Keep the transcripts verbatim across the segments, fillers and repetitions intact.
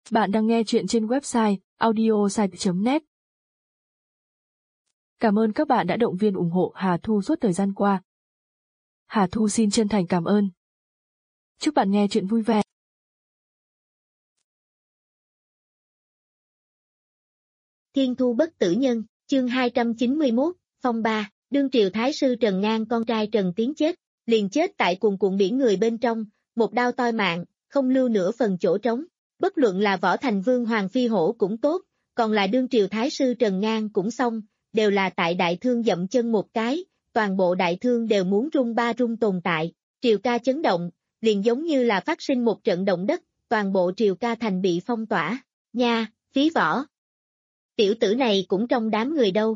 Bạn đang nghe chuyện trên website audiosite chấm net. Cảm ơn các bạn đã động viên ủng hộ Hà Thu suốt thời gian qua. Hà Thu xin chân thành cảm ơn. Chúc bạn nghe chuyện vui vẻ. Thiên thu bất tử nhân, chương hai trăm chín mươi mốt, phong ba, đương triều thái sư Trần Ngang con trai Trần Tiến chết, liền chết tại cuồn cuộn biển người bên trong, một đao toi mạng, không lưu nửa phần chỗ trống. Bất luận là Võ Thành Vương Hoàng Phi Hổ cũng tốt, còn là đương triều thái sư Trần Ngang cũng xong, đều là tại đại thương dậm chân một cái, toàn bộ đại thương đều muốn rung ba rung tồn tại, triều ca chấn động, liền giống như là phát sinh một trận động đất, toàn bộ triều ca thành bị phong tỏa, nha, Phí Võ. Tiểu tử này cũng trong đám người đâu.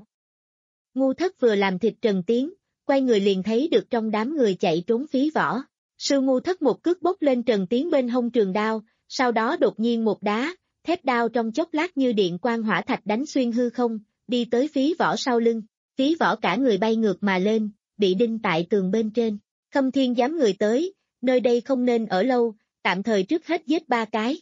Ngu Thất vừa làm thịt Trần Tiến, quay người liền thấy được trong đám người chạy trốn Phí Võ. Sư Ngu Thất một cước bốc lên Trần Tiến bên hông trường đao, sau đó đột nhiên một đá, thép đao trong chốc lát như điện quang hỏa thạch đánh xuyên hư không, đi tới Phí Võ sau lưng. Phí Võ cả người bay ngược mà lên, bị đinh tại tường bên trên. Khâm Thiên giám người tới, nơi đây không nên ở lâu, tạm thời trước hết giết ba cái.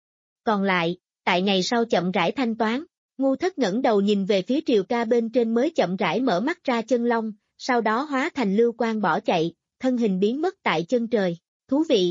Còn lại, tại ngày sau chậm rãi thanh toán. Ngu Thất ngẩng đầu nhìn về phía triều ca bên trên mới chậm rãi mở mắt ra chân long, sau đó hóa thành lưu quang bỏ chạy, thân hình biến mất tại chân trời. Thú vị.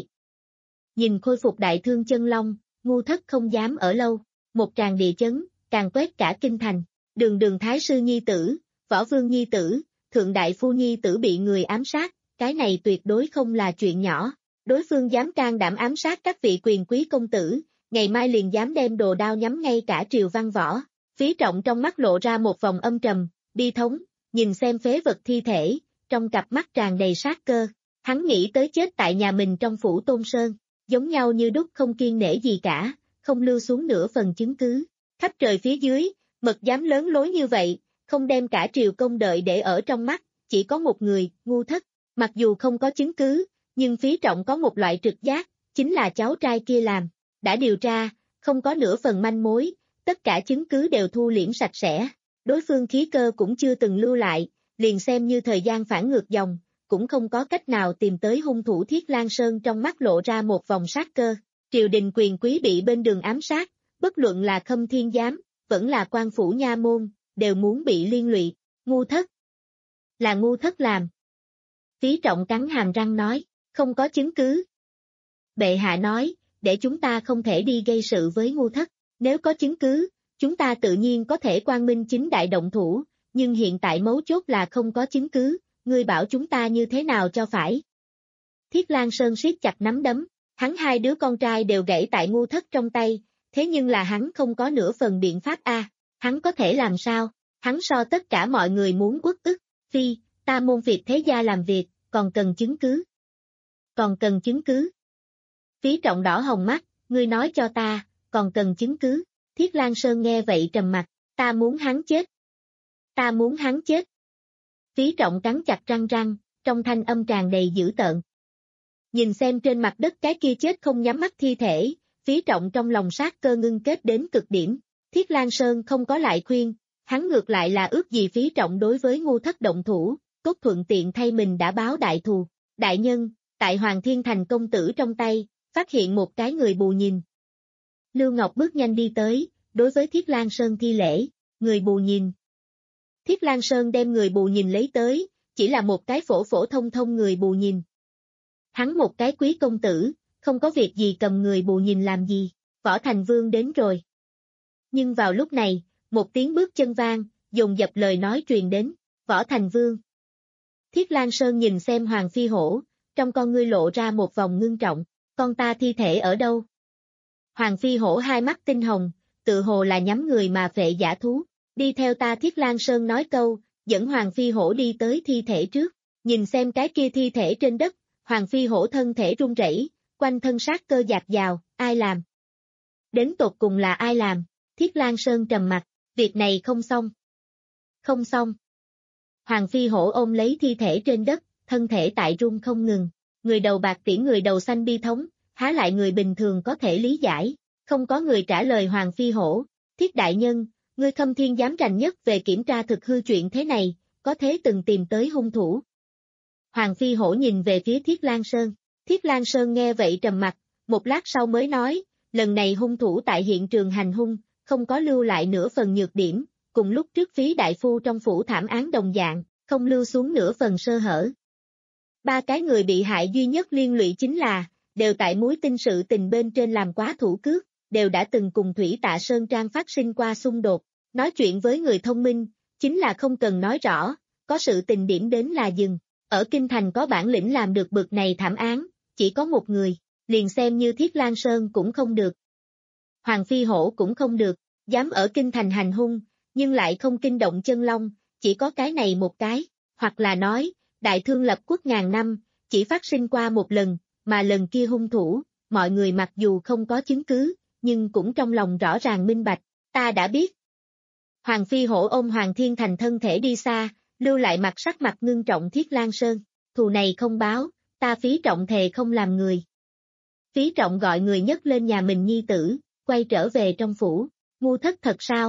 Nhìn khôi phục đại thương chân long, Ngu Thất không dám ở lâu. Một tràng địa chấn, càng quét cả kinh thành. Đường đường thái sư nhi tử, võ vương nhi tử, thượng đại phu nhi tử bị người ám sát, cái này tuyệt đối không là chuyện nhỏ. Đối phương dám can đảm ám sát các vị quyền quý công tử, ngày mai liền dám đem đồ đao nhắm ngay cả triều văn võ. Phí Trọng trong mắt lộ ra một vòng âm trầm, bi thống, nhìn xem phế vật thi thể, trong cặp mắt tràn đầy sát cơ. Hắn nghĩ tới chết tại nhà mình trong phủ Tôn Sơn, giống nhau như đúc không kiêng nể gì cả, không lưu xuống nửa phần chứng cứ. Khắp trời phía dưới, mật dám lớn lối như vậy, không đem cả triều công đợi để ở trong mắt, chỉ có một người, Ngu Thất. Mặc dù không có chứng cứ, nhưng Phí Trọng có một loại trực giác, chính là cháu trai kia làm. Đã điều tra, không có nửa phần manh mối, tất cả chứng cứ đều thu liễm sạch sẽ. Đối phương khí cơ cũng chưa từng lưu lại, liền xem như thời gian phản ngược dòng, cũng không có cách nào tìm tới hung thủ. Thiết Lang Sơn trong mắt lộ ra một vòng sát cơ. Triều đình quyền quý bị bên đường ám sát, bất luận là Khâm Thiên giám, vẫn là quan phủ nha môn, đều muốn bị liên lụy. Ngu Thất. Là Ngu Thất làm. Phí Trọng cắn hàm răng nói, không có chứng cứ. Bệ hạ nói, để chúng ta không thể đi gây sự với Ngu Thất. Nếu có chứng cứ, chúng ta tự nhiên có thể quang minh chính đại động thủ, nhưng hiện tại mấu chốt là không có chứng cứ, ngươi bảo chúng ta như thế nào cho phải. Thiết Lang Sơn siết chặt nắm đấm, hắn hai đứa con trai đều gãy tại Ngu Thất trong tay, thế nhưng là hắn không có nửa phần biện pháp a, à, hắn có thể làm sao, hắn so tất cả mọi người muốn uất ức, phi, ta môn việc thế gia làm việc, còn cần chứng cứ. Còn cần chứng cứ. Phí Trọng đỏ hồng mắt, ngươi nói cho ta, còn cần chứng cứ. Thiết Lang Sơn nghe vậy trầm mặt, ta muốn hắn chết. Ta muốn hắn chết. Phí Trọng cắn chặt răng răng, trong thanh âm tràn đầy dữ tợn. Nhìn xem trên mặt đất cái kia chết không nhắm mắt thi thể, Phí Trọng trong lòng sát cơ ngưng kết đến cực điểm. Thiết Lang Sơn không có lại khuyên, hắn ngược lại là ước gì Phí Trọng đối với Ngu Thất động thủ, tốt thuận tiện thay mình đã báo đại thù. Đại nhân, tại Hoàng Thiên Thành công tử trong tay, phát hiện một cái người bù nhìn. Lưu Ngọc bước nhanh đi tới, đối với Thiết Lang Sơn thi lễ, người bù nhìn. Thiết Lang Sơn đem người bù nhìn lấy tới, chỉ là một cái phổ phổ thông thông người bù nhìn. Hắn một cái quý công tử, không có việc gì cầm người bù nhìn làm gì, Võ Thành Vương đến rồi. Nhưng vào lúc này, một tiếng bước chân vang, dồn dập lời nói truyền đến, Võ Thành Vương. Thiết Lang Sơn nhìn xem Hoàng Phi Hổ, trong con ngươi lộ ra một vòng ngưng trọng, con ta thi thể ở đâu? Hoàng Phi Hổ hai mắt tinh hồng, tự hồ là nhắm người mà phệ giả thú, đi theo ta. Thiết Lang Sơn nói câu, dẫn Hoàng Phi Hổ đi tới thi thể trước, nhìn xem cái kia thi thể trên đất, Hoàng Phi Hổ thân thể run rẩy, quanh thân sát cơ dạt dào, ai làm? Đến tột cùng là ai làm? Thiết Lang Sơn trầm mặt, việc này không xong. Không xong. Hoàng Phi Hổ ôm lấy thi thể trên đất, thân thể tại run không ngừng, người đầu bạc tiễn người đầu xanh bi thống, há lại người bình thường có thể lý giải. Không có người trả lời Hoàng Phi Hổ. Thiết đại nhân, ngươi Khâm Thiên giám rành nhất về kiểm tra thực hư chuyện thế này, có thế từng tìm tới hung thủ? Hoàng Phi Hổ nhìn về phía Thiết Lang Sơn. Thiết Lang Sơn nghe vậy trầm mặt, một lát sau mới nói, lần này hung thủ tại hiện trường hành hung, không có lưu lại nửa phần nhược điểm, cùng lúc trước Phí đại phu trong phủ thảm án đồng dạng, không lưu xuống nửa phần sơ hở. Ba cái người bị hại duy nhất liên lụy chính là, đều tại mối tinh sự tình bên trên làm quá thủ cước, đều đã từng cùng Thủy Tạ Sơn Trang phát sinh qua xung đột. Nói chuyện với người thông minh, chính là không cần nói rõ, có sự tình điểm đến là dừng. Ở Kinh Thành có bản lĩnh làm được bực này thảm án, chỉ có một người, liền xem như Thiết Lan Sơn cũng không được. Hoàng Phi Hổ cũng không được, dám ở Kinh Thành hành hung, nhưng lại không kinh động chân long, chỉ có cái này một cái, hoặc là nói, đại thương lập quốc ngàn năm, chỉ phát sinh qua một lần, mà lần kia hung thủ, mọi người mặc dù không có chứng cứ, nhưng cũng trong lòng rõ ràng minh bạch, ta đã biết. Hoàng Phi Hổ ôm Hoàng Thiên Thành thân thể đi xa, lưu lại mặt sắc mặt ngưng trọng Thiết Lan Sơn, thù này không báo, ta Phí Trọng thề không làm người. Phí Trọng gọi người nhấc lên nhà mình nhi tử, quay trở về trong phủ, ngu thất thật sao?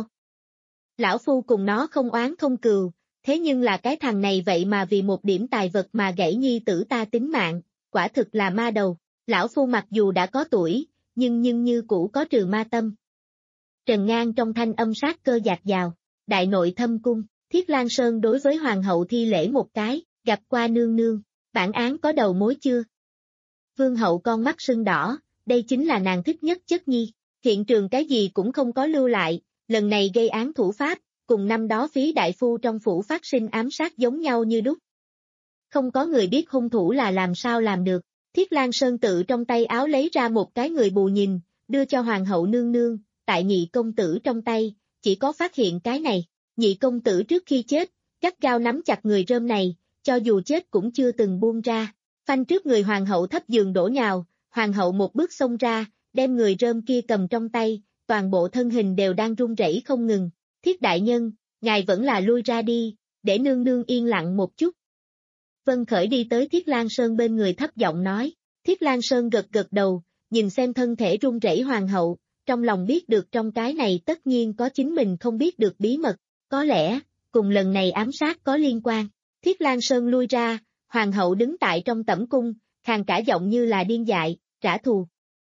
Lão Phu cùng nó không oán không cừu, thế nhưng là cái thằng này vậy mà vì một điểm tài vật mà gãy nhi tử ta tính mạng, quả thực là ma đầu, Lão Phu mặc dù đã có tuổi, nhưng nhưng như cũ có trừ ma tâm. Trần Ngang trong thanh âm sát cơ dạt dào, đại nội thâm cung, Thiết Lan Sơn đối với Hoàng hậu thi lễ một cái, gặp qua nương nương, bản án có đầu mối chưa? Vương hậu con mắt sưng đỏ, đây chính là nàng thích nhất chất nhi, hiện trường cái gì cũng không có lưu lại, lần này gây án thủ pháp, cùng năm đó Phí đại phu trong phủ phát sinh ám sát giống nhau như đúc. Không có người biết hung thủ là làm sao làm được, Thiết Lan Sơn tự trong tay áo lấy ra một cái người bù nhìn, đưa cho Hoàng hậu nương nương, tại nhị công tử trong tay, chỉ có phát hiện cái này, nhị công tử trước khi chết, gắt gao nắm chặt người rơm này, cho dù chết cũng chưa từng buông ra, phanh trước người Hoàng hậu thấp giường đổ nhào, Hoàng hậu một bước xông ra, đem người rơm kia cầm trong tay, toàn bộ thân hình đều đang run rẩy không ngừng, Thiết đại nhân, ngài vẫn là lui ra đi, để nương nương yên lặng một chút. Vân Khởi đi tới Thiết Lan Sơn bên người thấp giọng nói, Thiết Lan Sơn gật gật đầu, nhìn xem thân thể run rẩy Hoàng hậu, trong lòng biết được trong cái này tất nhiên có chính mình không biết được bí mật, có lẽ, cùng lần này ám sát có liên quan. Thiết Lan Sơn lui ra, Hoàng hậu đứng tại trong tẩm cung, khàn cả giọng như là điên dại, trả thù.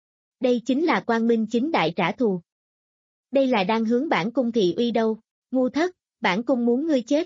Đây chính là quang minh chính đại trả thù. Đây là đang hướng bản cung thị uy đâu, ngu thất, bản cung muốn ngươi chết.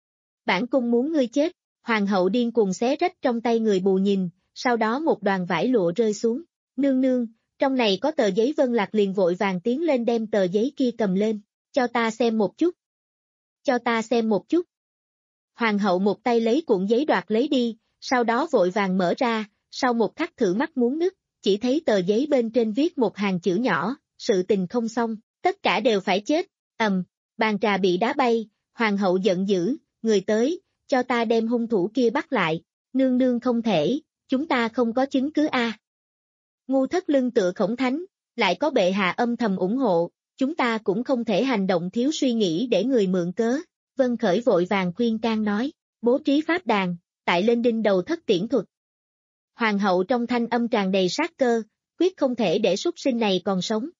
Bản cung muốn ngươi chết, Hoàng hậu điên cuồng xé rách trong tay người bù nhìn, sau đó một đoàn vải lụa rơi xuống, nương nương, trong này có tờ giấy. Vân Lạc liền vội vàng tiến lên đem tờ giấy kia cầm lên, cho ta xem một chút. Cho ta xem một chút. Hoàng hậu một tay lấy cuộn giấy đoạt lấy đi, sau đó vội vàng mở ra, sau một khắc thử mắt muốn nứt, chỉ thấy tờ giấy bên trên viết một hàng chữ nhỏ, sự tình không xong, tất cả đều phải chết, ầm, bàn trà bị đá bay, Hoàng hậu giận dữ, người tới, cho ta đem hung thủ kia bắt lại, nương nương không thể, chúng ta không có chứng cứ a. À. Ngu thất lưng tựa khổng thánh, lại có bệ hạ âm thầm ủng hộ, chúng ta cũng không thể hành động thiếu suy nghĩ để người mượn cớ. Vân Khởi vội vàng khuyên can nói, bố trí pháp đàn, tại lên đinh đầu thất tiễn thuật. Hoàng hậu trong thanh âm tràn đầy sát cơ, quyết không thể để súc sinh này còn sống.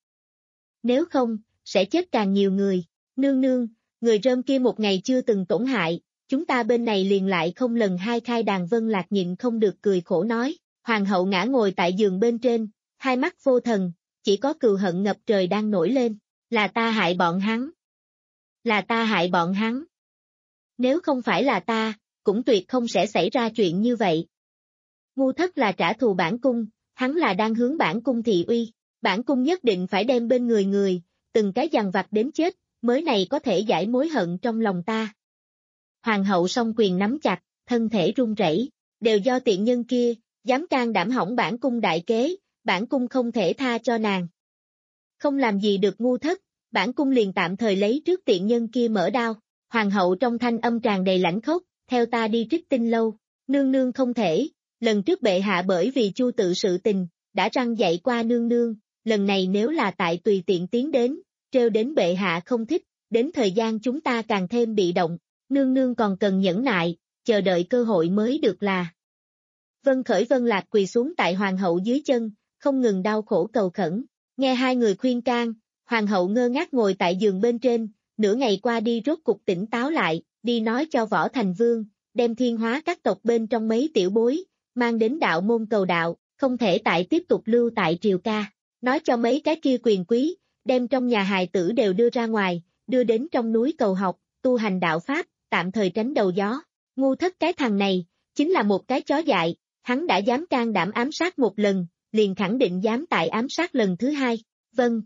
Nếu không, sẽ chết càng nhiều người, nương nương, người rơm kia một ngày chưa từng tổn hại, chúng ta bên này liền lại không lần hai khai đàn. Vân Lạc nhịn không được cười khổ nói, Hoàng hậu ngã ngồi tại giường bên trên, hai mắt vô thần, chỉ có cừu hận ngập trời đang nổi lên, là ta hại bọn hắn. Là ta hại bọn hắn. Nếu không phải là ta, cũng tuyệt không sẽ xảy ra chuyện như vậy. Ngu thất là trả thù bản cung, hắn là đang hướng bản cung thị uy, bản cung nhất định phải đem bên người người, từng cái dằn vặt đến chết, mới này có thể giải mối hận trong lòng ta. Hoàng hậu song quyền nắm chặt, thân thể run rẩy, đều do tiện nhân kia, dám can đảm hỏng bản cung đại kế, bản cung không thể tha cho nàng. Không làm gì được ngu thất, bản cung liền tạm thời lấy trước tiện nhân kia mở đao. Hoàng hậu trong thanh âm tràn đầy lãnh khốc, theo ta đi Trích Tinh lâu, nương nương không thể, lần trước bệ hạ bởi vì Chu tự sự tình, đã răn dạy qua nương nương, lần này nếu là tại tùy tiện tiến đến, trêu đến bệ hạ không thích, đến thời gian chúng ta càng thêm bị động, nương nương còn cần nhẫn nại, chờ đợi cơ hội mới được là. Vân Khởi Vân Lạc quỳ xuống tại Hoàng hậu dưới chân, không ngừng đau khổ cầu khẩn, nghe hai người khuyên can, Hoàng hậu ngơ ngác ngồi tại giường bên trên, nửa ngày qua đi rốt cục tỉnh táo lại, đi nói cho Võ Thành Vương, đem Thiên Hóa các tộc bên trong mấy tiểu bối, mang đến đạo môn cầu đạo, không thể tại tiếp tục lưu tại triều ca. nói cho mấy cái kia quyền quý, đem trong nhà hài tử đều đưa ra ngoài, đưa đến trong núi cầu học, tu hành đạo Pháp, tạm thời tránh đầu gió. Ngu Thất cái thằng này, chính là một cái chó dại, hắn đã dám can đảm ám sát một lần, liền khẳng định dám tại ám sát lần thứ hai. Vâng.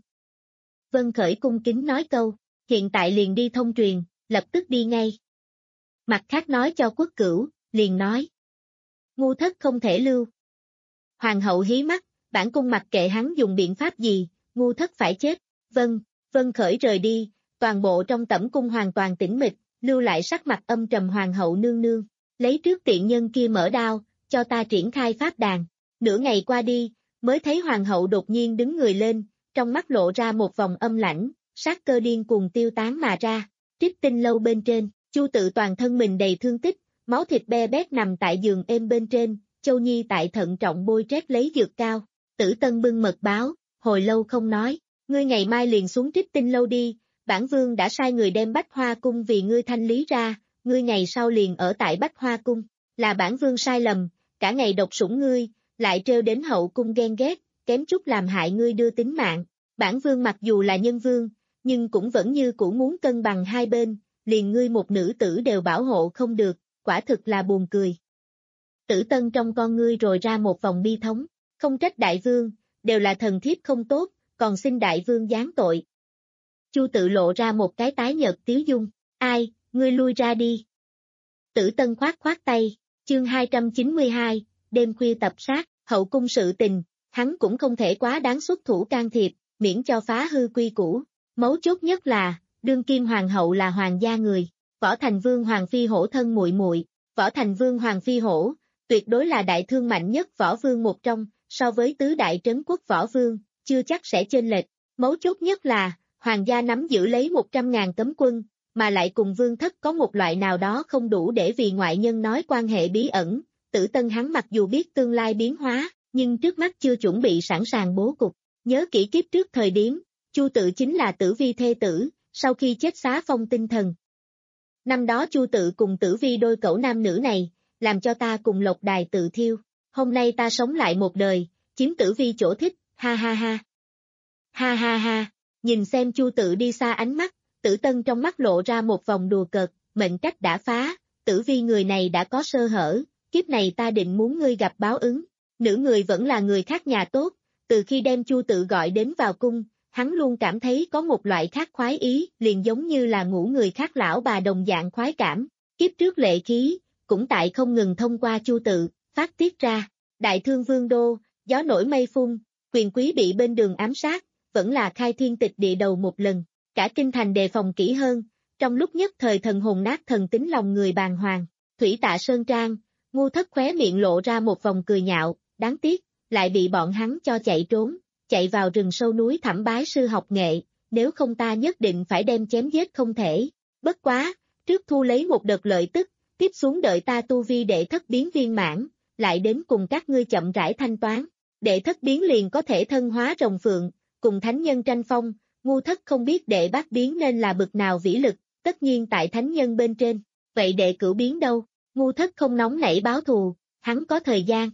Vân Khởi cung kính nói câu, hiện tại liền đi thông truyền, lập tức đi ngay. Mặt khác nói cho Quốc Cửu, liền nói. Ngu Thất không thể lưu. Hoàng hậu hí mắt, bản cung mặc kệ hắn dùng biện pháp gì, Ngu Thất phải chết. Vâng, Vân Khởi rời đi, toàn bộ trong tẩm cung hoàn toàn tĩnh mịch, lưu lại sắc mặt âm trầm hoàng hậu nương nương. Lấy trước tiện nhân kia mở đao, cho ta triển khai pháp đàn. Nửa ngày qua đi, mới thấy hoàng hậu đột nhiên đứng người lên, trong mắt lộ ra một vòng âm lãnh, sát cơ điên cuồng tiêu tán mà ra. Trích Tinh lâu bên trên, Chu Tự toàn thân mình đầy thương tích, máu thịt be bét nằm tại giường êm bên trên, Châu Nhi tại thận trọng bôi trét lấy dược cao. Tử Tân bưng mật báo, hồi lâu không nói, ngươi ngày mai liền xuống Trích Tinh lâu đi, bản vương đã sai người đem Bách Hoa cung vì ngươi thanh lý ra, ngươi ngày sau liền ở tại Bách Hoa cung, là bản vương sai lầm, cả ngày độc sủng ngươi, lại trêu đến hậu cung ghen ghét, kém chút làm hại ngươi đưa tính mạng. Bản vương mặc dù là nhân vương, nhưng cũng vẫn như cũ muốn cân bằng hai bên, liền ngươi một nữ tử đều bảo hộ không được, quả thực là buồn cười. Tử Tân trong con ngươi rồi ra một vòng bi thống, không trách đại vương, đều là thần thiếp không tốt, còn xin đại vương giáng tội. Chu Tự lộ ra một cái tái nhợt tiếu dung, ai, ngươi lui ra đi. Tử Tân khoát khoát tay, chương hai trăm chín mươi hai, đêm khuya tập sát, hậu cung sự tình, hắn cũng không thể quá đáng xuất thủ can thiệp, miễn cho phá hư quy củ. Mấu chốt nhất là, đương kim hoàng hậu là hoàng gia người, Võ Thành Vương Hoàng Phi Hổ thân muội muội, Võ Thành Vương Hoàng Phi Hổ, tuyệt đối là đại thương mạnh nhất võ vương một trong, so với tứ đại trấn quốc võ vương, chưa chắc sẽ chênh lệch. Mấu chốt nhất là, hoàng gia nắm giữ lấy một trăm ngàn cấm quân, mà lại cùng vương thất có một loại nào đó không đủ để vì ngoại nhân nói quan hệ bí ẩn. Tử Tân hắn mặc dù biết tương lai biến hóa, nhưng trước mắt chưa chuẩn bị sẵn sàng bố cục. Nhớ kỹ kiếp trước thời điểm, Chu Tự chính là Tử Vi thê tử, sau khi chết xá phong tinh thần. Năm đó Chu Tự cùng Tử Vi đôi cẩu nam nữ này, làm cho ta cùng lộc đài tự thiêu. Hôm nay ta sống lại một đời, chiếm Tử Vi chỗ thích, ha ha ha. Ha ha ha, nhìn xem Chu Tự đi xa ánh mắt, Tử Tân trong mắt lộ ra một vòng đùa cợt, mệnh cách đã phá, Tử Vi người này đã có sơ hở, kiếp này ta định muốn ngươi gặp báo ứng. Nữ người vẫn là người khác nhà tốt, từ khi đem Chu Tự gọi đến vào cung, hắn luôn cảm thấy có một loại khác khoái ý, liền giống như là ngủ người khác lão bà đồng dạng khoái cảm. Kiếp trước lệ khí, cũng tại không ngừng thông qua Chu Tự, phát tiết ra. Đại thương vương đô, gió nổi mây phun, quyền quý bị bên đường ám sát, vẫn là khai thiên tịch địa đầu một lần. Cả kinh thành đề phòng kỹ hơn, trong lúc nhất thời thần hồn nát thần tính lòng người bàng hoàng. Thủy Tạ Sơn Trang, Ngu Thất khóe miệng lộ ra một vòng cười nhạo, đáng tiếc, lại bị bọn hắn cho chạy trốn, chạy vào rừng sâu núi thẳm bái sư học nghệ, nếu không ta nhất định phải đem chém giết không thể. Bất quá, trước thu lấy một đợt lợi tức, tiếp xuống đợi ta tu vi đệ thất biến viên mãn, lại đến cùng các ngươi chậm rãi thanh toán. Đệ thất biến liền có thể thân hóa rồng phượng, cùng thánh nhân tranh phong. Ngu Thất không biết đệ bát biến nên là bực nào vĩ lực, tất nhiên tại thánh nhân bên trên. Vậy đệ cửu biến đâu? Ngu Thất không nóng nảy báo thù, hắn có thời gian.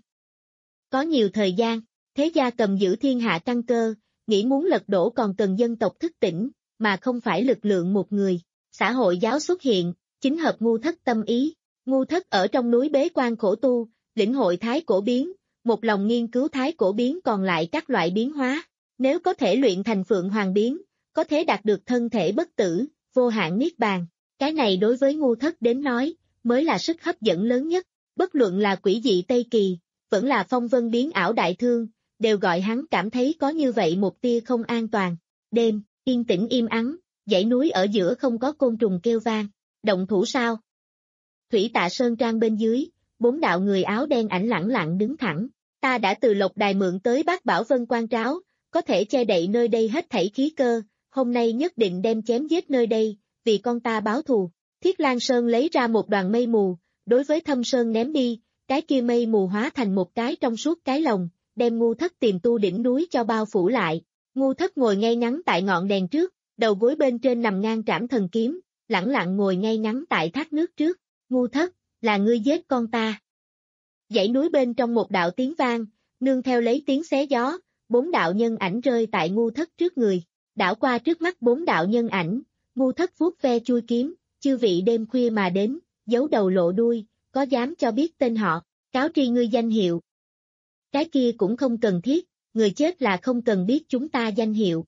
Có nhiều thời gian, thế gia cầm giữ thiên hạ căn cơ, nghĩ muốn lật đổ còn cần dân tộc thức tỉnh, mà không phải lực lượng một người. Xã hội giáo xuất hiện, chính hợp Ngu Thất tâm ý. Ngu Thất ở trong núi bế quan khổ tu, lĩnh hội thái cổ biến, một lòng nghiên cứu thái cổ biến còn lại các loại biến hóa. Nếu có thể luyện thành Phượng Hoàng biến, có thể đạt được thân thể bất tử, vô hạn niết bàn. Cái này đối với Ngu Thất đến nói, mới là sức hấp dẫn lớn nhất. Bất luận là quỷ dị Tây Kỳ, vẫn là phong vân biến ảo đại thương, đều gọi hắn cảm thấy có như vậy một tia không an toàn. Đêm, yên tĩnh im ắng, dãy núi ở giữa không có côn trùng kêu vang. Động thủ sao? Thủy Tạ Sơn Trang bên dưới, bốn đạo người áo đen ảnh lẳng lặng đứng thẳng. Ta đã từ lộc đài mượn tới Bát Bảo Vân Quan Tráo, có thể che đậy nơi đây hết thảy khí cơ, hôm nay nhất định đem chém giết nơi đây, vì con ta báo thù. Thiết Lan Sơn lấy ra một đoàn mây mù, đối với Thâm Sơn ném đi, cái kia mây mù hóa thành một cái trong suốt cái lồng, đem Ngu Thất tìm tu đỉnh núi cho bao phủ lại. Ngu Thất ngồi ngay ngắn tại ngọn đèn trước, đầu gối bên trên nằm ngang trảm thần kiếm, lẳng lặng ngồi ngay ngắn tại thác nước trước. Ngu Thất, là ngươi giết con ta. Dãy núi bên trong một đạo tiếng vang, nương theo lấy tiếng xé gió, bốn đạo nhân ảnh rơi tại ngu thất trước người, đảo qua trước mắt bốn đạo nhân ảnh, ngu thất vuốt ve chui kiếm, chư vị đêm khuya mà đến, giấu đầu lộ đuôi, có dám cho biết tên họ, cáo tri ngươi danh hiệu. Cái kia cũng không cần thiết, người chết là không cần biết chúng ta danh hiệu.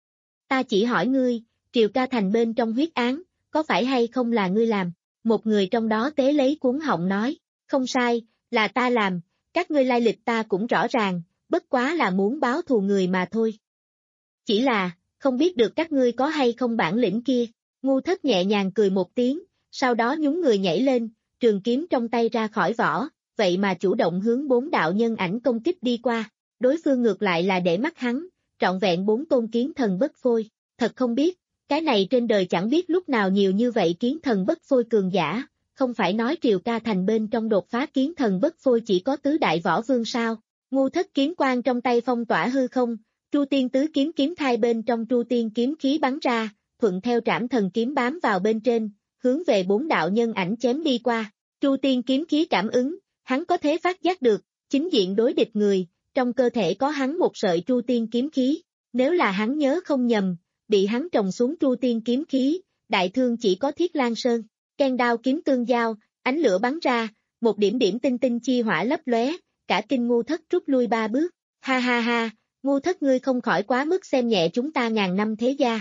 Ta chỉ hỏi ngươi, Triều Ca Thành bên trong huyết án, có phải hay không là ngươi làm? Một người trong đó tế lấy cuốn họng nói, không sai, là ta làm, các ngươi lai lịch ta cũng rõ ràng, bất quá là muốn báo thù người mà thôi. Chỉ là, không biết được các ngươi có hay không bản lĩnh kia, ngu thất nhẹ nhàng cười một tiếng, sau đó nhún người nhảy lên, trường kiếm trong tay ra khỏi vỏ, vậy mà chủ động hướng bốn đạo nhân ảnh công kích đi qua, đối phương ngược lại là để mắt hắn, trọn vẹn bốn tôn kiến thần bất phôi, thật không biết, cái này trên đời chẳng biết lúc nào nhiều như vậy kiến thần bất phôi cường giả, không phải nói Triều Ca Thành bên trong đột phá kiến thần bất phôi chỉ có tứ đại võ vương sao, ngu thất kiếm quang trong tay phong tỏa hư không, Tru Tiên tứ kiếm kiếm thai bên trong Tru Tiên kiếm khí bắn ra, thuận theo trảm thần kiếm bám vào bên trên, hướng về bốn đạo nhân ảnh chém đi qua, Tru Tiên kiếm khí cảm ứng, hắn có thể phát giác được, chính diện đối địch người, trong cơ thể có hắn một sợi Tru Tiên kiếm khí, nếu là hắn nhớ không nhầm, bị hắn trồng xuống Tru Tiên kiếm khí, đại thương chỉ có Thiết Lan Sơn, ken đao kiếm tương giao, ánh lửa bắn ra, một điểm điểm tinh tinh chi hỏa lấp lóe, cả kinh ngu thất rút lui ba bước, ha ha ha, ngu thất ngươi không khỏi quá mức xem nhẹ chúng ta ngàn năm thế gia.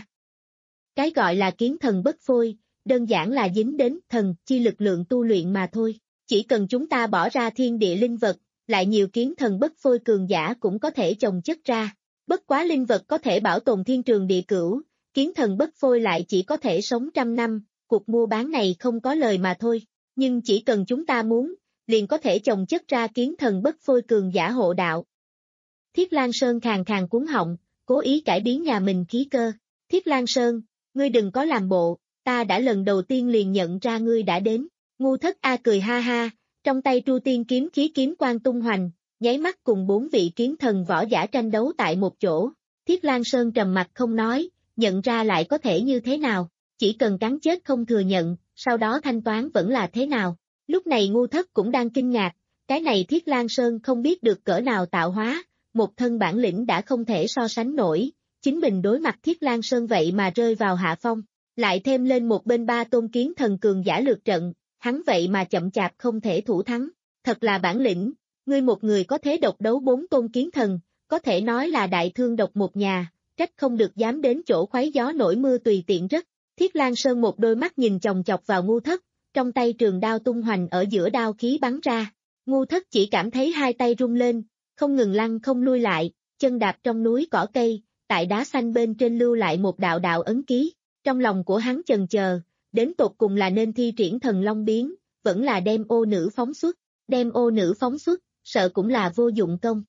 Cái gọi là kiến thần bất phôi, đơn giản là dính đến thần chi lực lượng tu luyện mà thôi, chỉ cần chúng ta bỏ ra thiên địa linh vật, lại nhiều kiến thần bất phôi cường giả cũng có thể chồng chất ra, bất quá linh vật có thể bảo tồn thiên trường địa cửu, kiến thần bất phôi lại chỉ có thể sống trăm năm, cuộc mua bán này không có lời mà thôi, nhưng chỉ cần chúng ta muốn, liền có thể chồng chất ra kiến thần bất phôi cường giả hộ đạo. Thiết Lan Sơn khàn khàn cuốn họng, cố ý cải biến nhà mình khí cơ, Thiết Lan Sơn, ngươi đừng có làm bộ, ta đã lần đầu tiên liền nhận ra ngươi đã đến, ngu thất A cười ha ha, trong tay Tru Tiên kiếm khí kiếm quang tung hoành, nháy mắt cùng bốn vị kiến thần võ giả tranh đấu tại một chỗ, Thiết Lan Sơn trầm mặt không nói, nhận ra lại có thể như thế nào, chỉ cần cắn chết không thừa nhận, sau đó thanh toán vẫn là thế nào, lúc này ngu thất cũng đang kinh ngạc, cái này Thiết Lan Sơn không biết được cỡ nào tạo hóa, một thân bản lĩnh đã không thể so sánh nổi, chính mình đối mặt Thiết Lan Sơn vậy mà rơi vào hạ phong, lại thêm lên một bên ba tôn kiến thần cường giả lượt trận, hắn vậy mà chậm chạp không thể thủ thắng, thật là bản lĩnh, ngươi một người có thể độc đấu bốn tôn kiến thần, có thể nói là đại thương độc một nhà, trách không được dám đến chỗ khoáy gió nổi mưa tùy tiện rất, Thiết Lan Sơn một đôi mắt nhìn chòng chọc vào ngu thất, trong tay trường đao tung hoành ở giữa đao khí bắn ra, ngu thất chỉ cảm thấy hai tay rung lên, không ngừng lăn không lui lại, chân đạp trong núi cỏ cây, tại đá xanh bên trên lưu lại một đạo đạo ấn ký, trong lòng của hắn chần chờ, đến tột cùng là nên thi triển thần long biến, vẫn là đem ô nữ phóng xuất, đem ô nữ phóng xuất, sợ cũng là vô dụng công.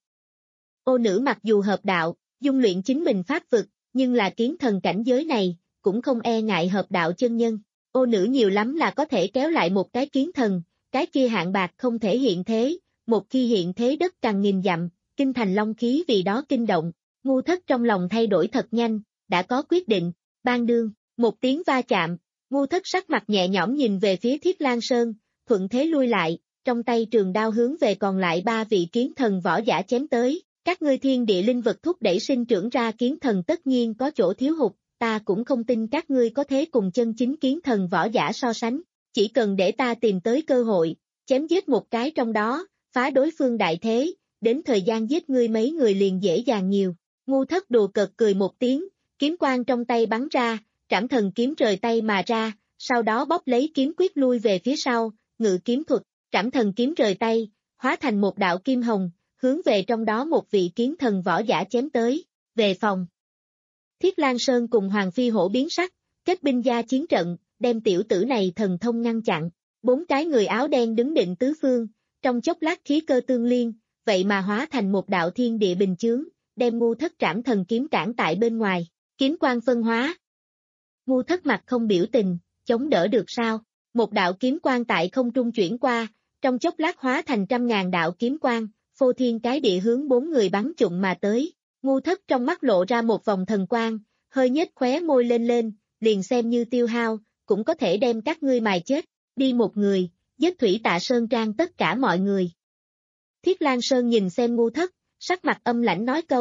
Ô nữ mặc dù hợp đạo, dung luyện chính mình pháp vực, nhưng là kiến thần cảnh giới này, cũng không e ngại hợp đạo chân nhân, ô nữ nhiều lắm là có thể kéo lại một cái kiến thần, cái kia hạng bạc không thể hiện thế, một khi hiện thế đất càng nghìn dặm, kinh thành long khí vì đó kinh động, ngu thất trong lòng thay đổi thật nhanh, đã có quyết định, ban đương, một tiếng va chạm, ngu thất sắc mặt nhẹ nhõm nhìn về phía Thiết Lan Sơn, thuận thế lui lại, trong tay trường đao hướng về còn lại ba vị kiến thần võ giả chém tới, các ngươi thiên địa linh vật thúc đẩy sinh trưởng ra kiến thần tất nhiên có chỗ thiếu hụt, ta cũng không tin các ngươi có thể cùng chân chính kiến thần võ giả so sánh, chỉ cần để ta tìm tới cơ hội, chém giết một cái trong đó, phá đối phương đại thế, đến thời gian giết ngươi mấy người liền dễ dàng nhiều. Ngu thất đùa cợt cười một tiếng, kiếm quang trong tay bắn ra, trảm thần kiếm rời tay mà ra, sau đó bóp lấy kiếm quyết lui về phía sau, ngự kiếm thuật, trảm thần kiếm rời tay, hóa thành một đạo kim hồng, hướng về trong đó một vị kiến thần võ giả chém tới, về phòng. Thiết Lan Sơn cùng Hoàng Phi hổ biến sắc, kết binh gia chiến trận, đem tiểu tử này thần thông ngăn chặn, bốn cái người áo đen đứng định tứ phương, trong chốc lát khí cơ tương liên, vậy mà hóa thành một đạo thiên địa bình chướng, đem ngu thất trảm thần kiếm cản tại bên ngoài, kiếm quang phân hóa. Ngu thất mặt không biểu tình, chống đỡ được sao, một đạo kiếm quang tại không trung chuyển qua, trong chốc lát hóa thành trăm ngàn đạo kiếm quang, phô thiên cái địa hướng bốn người bắn trụng mà tới, ngu thất trong mắt lộ ra một vòng thần quang, hơi nhếch khóe môi lên lên, liền xem như tiêu hao, cũng có thể đem các ngươi mài chết, đi một người, giết Thủy Tạ Sơn Trang tất cả mọi người. Thiết Lan Sơn nhìn xem ngu thất, sắc mặt âm lãnh nói câu,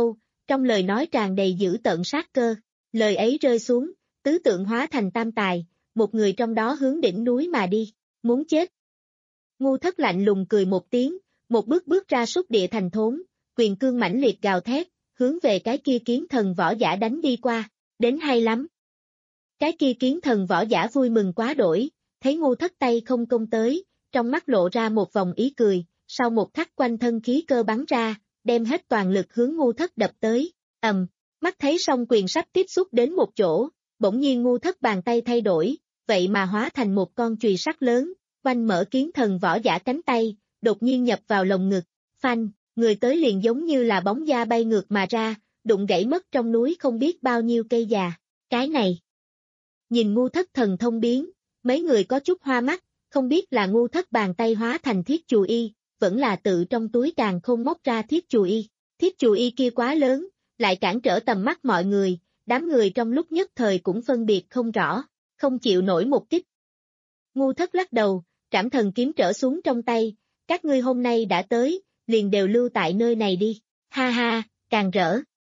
trong lời nói tràn đầy dữ tợn sát cơ. Lời ấy rơi xuống, tứ tượng hóa thành tam tài, một người trong đó hướng đỉnh núi mà đi, muốn chết. Ngu Thất lạnh lùng cười một tiếng, một bước bước ra xúc địa thành thốn, quyền cương mãnh liệt gào thét, hướng về cái kia kiến thần võ giả đánh đi qua, đến hay lắm. Cái kia kiến thần võ giả vui mừng quá đổi, thấy Ngu Thất tay không công tới, trong mắt lộ ra một vòng ý cười, sau một khắc quanh thân khí cơ bắn ra, đem hết toàn lực hướng Ngu Thất đập tới, ầm, mắt thấy song quyền sắp tiếp xúc đến một chỗ, bỗng nhiên Ngu Thất bàn tay thay đổi, vậy mà hóa thành một con chùy sắt lớn, quanh mở kiến thần võ giả cánh tay, đột nhiên nhập vào lồng ngực, phanh, người tới liền giống như là bóng da bay ngược mà ra, đụng gãy mất trong núi không biết bao nhiêu cây già, cái này. Nhìn Ngu Thất thần thông biến, mấy người có chút hoa mắt, không biết là Ngu Thất bàn tay hóa thành thiết chù y, vẫn là tự trong túi càng không móc ra thiết chù y. Thiết chù y kia quá lớn, lại cản trở tầm mắt mọi người, đám người trong lúc nhất thời cũng phân biệt không rõ, không chịu nổi một kích. Ngu Thất lắc đầu, trảm thần kiếm trở xuống trong tay, các ngươi hôm nay đã tới, liền đều lưu tại nơi này đi, ha ha, càng rỡ.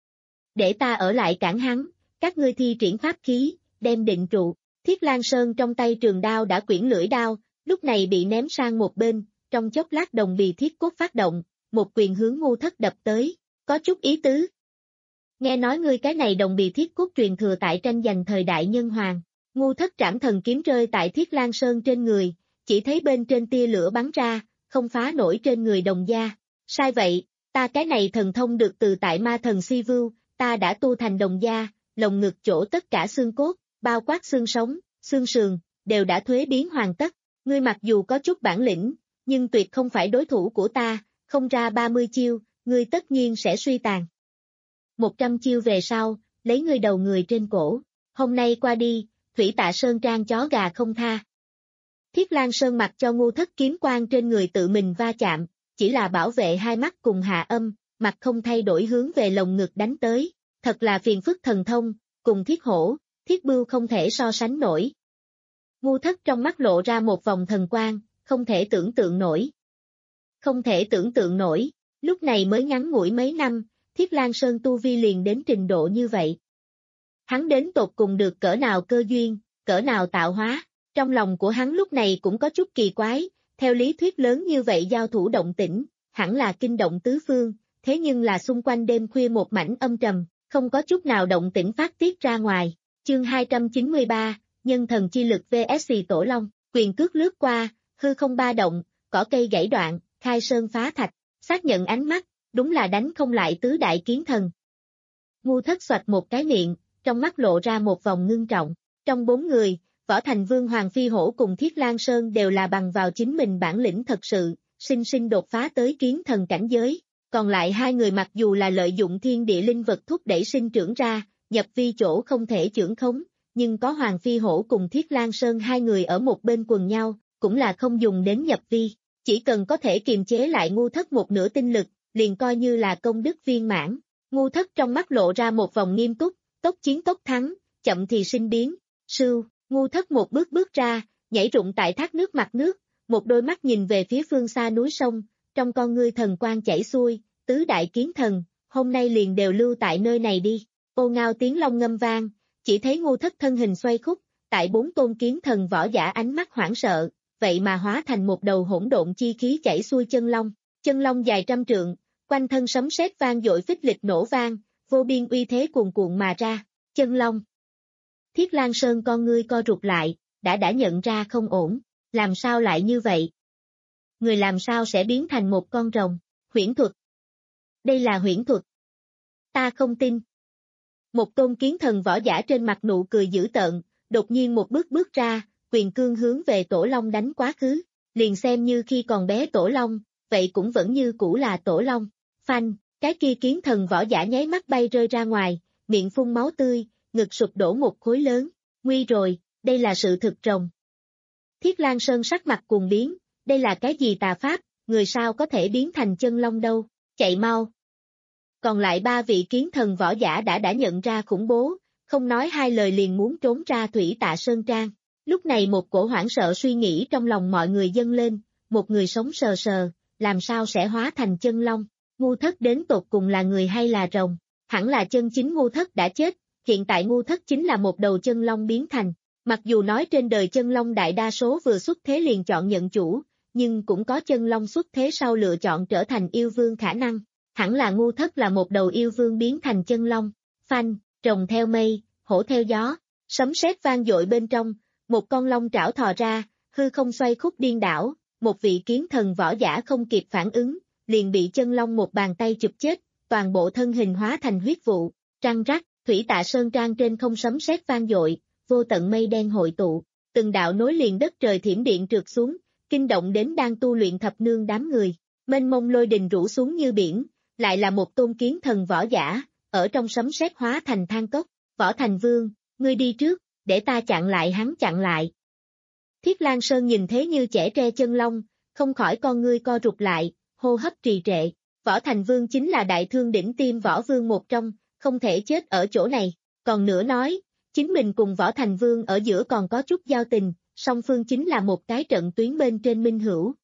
Để ta ở lại cản hắn, các ngươi thi triển pháp khí, đem định trụ. Thiết Lan Sơn trong tay trường đao đã quyển lưỡi đao, lúc này bị ném sang một bên, trong chốc lát đồng bì thiết cốt phát động, một quyền hướng Ngu Thất đập tới, có chút ý tứ. Nghe nói ngươi cái này đồng bì thiết cốt truyền thừa tại tranh giành thời đại nhân hoàng, Ngu Thất trảm thần kiếm rơi tại Thiết Lan Sơn trên người, chỉ thấy bên trên tia lửa bắn ra, không phá nổi trên người đồng gia. Sai vậy, ta cái này thần thông được từ tại ma thần Si Vưu, ta đã tu thành đồng gia, lồng ngực chỗ tất cả xương cốt, bao quát xương sống, xương sườn, đều đã thuế biến hoàn tất. Ngươi mặc dù có chút bản lĩnh, nhưng tuyệt không phải đối thủ của ta, không ra ba mươi chiêu, ngươi tất nhiên sẽ suy tàn. một trăm chiêu về sau, lấy ngươi đầu người trên cổ, hôm nay qua đi, Thủy Tạ Sơn Trang chó gà không tha. Thiết Lan Sơn mặc cho Ngu Thất kiếm quang trên người tự mình va chạm, chỉ là bảo vệ hai mắt cùng hạ âm, mặt không thay đổi hướng về lồng ngực đánh tới, thật là phiền phức thần thông, cùng Thiết Hổ, Thiết Bưu không thể so sánh nổi. Ngu Thất trong mắt lộ ra một vòng thần quang, không thể tưởng tượng nổi. Không thể tưởng tượng nổi, lúc này mới ngắn ngủi mấy năm, Thiết Lan Sơn tu vi liền đến trình độ như vậy. Hắn đến tột cùng được cỡ nào cơ duyên, cỡ nào tạo hóa, trong lòng của hắn lúc này cũng có chút kỳ quái, theo lý thuyết lớn như vậy giao thủ động tĩnh, hẳn là kinh động tứ phương, thế nhưng là xung quanh đêm khuya một mảnh âm trầm, không có chút nào động tĩnh phát tiết ra ngoài. Chương hai trăm chín mươi ba, Nhân thần chi lực vs Tổ Long, quyền cước lướt qua, hư không ba động, cỏ cây gãy đoạn, khai sơn phá thạch, xác nhận ánh mắt, đúng là đánh không lại tứ đại kiến thần. Ngu Thất xoạch một cái miệng, trong mắt lộ ra một vòng ngưng trọng, trong bốn người, Võ Thành Vương Hoàng Phi Hổ cùng Thiết Lan Sơn đều là bằng vào chính mình bản lĩnh thật sự, sinh sinh đột phá tới kiến thần cảnh giới, còn lại hai người mặc dù là lợi dụng thiên địa linh vật thúc đẩy sinh trưởng ra, nhập vi chỗ không thể chưởng khống, nhưng có Hoàng Phi Hổ cùng Thiết Lan Sơn hai người ở một bên quần nhau, cũng là không dùng đến nhập vi, chỉ cần có thể kiềm chế lại Ngu Thất một nửa tinh lực, liền coi như là công đức viên mãn. Ngu Thất trong mắt lộ ra một vòng nghiêm túc, tốc chiến tốc thắng, chậm thì sinh biến, sưu, Ngu Thất một bước bước ra, nhảy rụng tại thác nước mặt nước, một đôi mắt nhìn về phía phương xa núi sông, trong con ngươi thần quang chảy xuôi, tứ đại kiến thần, hôm nay liền đều lưu tại nơi này đi. Ô ngao tiếng long ngâm vang, chỉ thấy Ngu Thất thân hình xoay khúc, tại bốn tôn kiến thần võ giả ánh mắt hoảng sợ, vậy mà hóa thành một đầu hỗn độn chi khí chảy xuôi chân long, chân long dài trăm trượng, quanh thân sấm sét vang dội phích lịch nổ vang, vô biên uy thế cuồn cuộn mà ra, chân long. Thiết Lan Sơn con ngươi co rụt lại, đã đã nhận ra không ổn, làm sao lại như vậy? Người làm sao sẽ biến thành một con rồng, huyễn thuật? Đây là huyễn thuật. Ta không tin. Một tôn kiến thần võ giả trên mặt nụ cười dữ tợn, đột nhiên một bước bước ra, quyền cương hướng về Tổ Long đánh quá khứ, liền xem như khi còn bé Tổ Long, vậy cũng vẫn như cũ là Tổ Long. Phanh, cái kia kiến thần võ giả nháy mắt bay rơi ra ngoài, miệng phun máu tươi, ngực sụp đổ một khối lớn, nguy rồi, đây là sự thực rồng. Thiết Lan Sơn sắc mặt cuồng biến, đây là cái gì tà pháp, người sao có thể biến thành chân long đâu, chạy mau. Còn lại ba vị kiến thần võ giả đã đã nhận ra khủng bố, không nói hai lời liền muốn trốn ra Thủy Tạ Sơn Trang. Lúc này một cổ hoảng sợ suy nghĩ trong lòng mọi người dâng lên, một người sống sờ sờ, làm sao sẽ hóa thành chân long, Ngu Thất đến tột cùng là người hay là rồng, hẳn là chân chính ngu thất đã chết, hiện tại ngu thất chính là một đầu chân long biến thành. Mặc dù nói trên đời chân long đại đa số vừa xuất thế liền chọn nhận chủ, nhưng cũng có chân long xuất thế sau lựa chọn trở thành yêu vương khả năng. Hẳn là ngu thất là một đầu yêu vương biến thành chân long. Phanh, rồng theo mây, hổ theo gió, sấm sét vang dội bên trong, một con long trảo thò ra, hư không xoay khúc điên đảo, một vị kiến thần võ giả không kịp phản ứng, liền bị chân long một bàn tay chụp chết, toàn bộ thân hình hóa thành huyết vụ, trăng rắc, thủy tạ sơn trang trên không sấm sét vang dội, vô tận mây đen hội tụ, từng đạo nối liền đất trời thiểm điện trượt xuống, kinh động đến đang tu luyện thập nương đám người, mênh mông lôi đình rủ xuống như biển, lại là một tôn kiến thần võ giả, ở trong sấm sét hóa thành than cốc, Võ Thành Vương, ngươi đi trước, để ta chặn lại hắn chặn lại. Thiết Lang Sơn nhìn thế như chẻ tre chân long, không khỏi con ngươi co rụt lại, hô hấp trì trệ, Võ Thành Vương chính là đại thương đỉnh tiêm võ vương một trong, không thể chết ở chỗ này, còn nữa nói, chính mình cùng Võ Thành Vương ở giữa còn có chút giao tình, song phương chính là một cái trận tuyến bên trên minh hữu.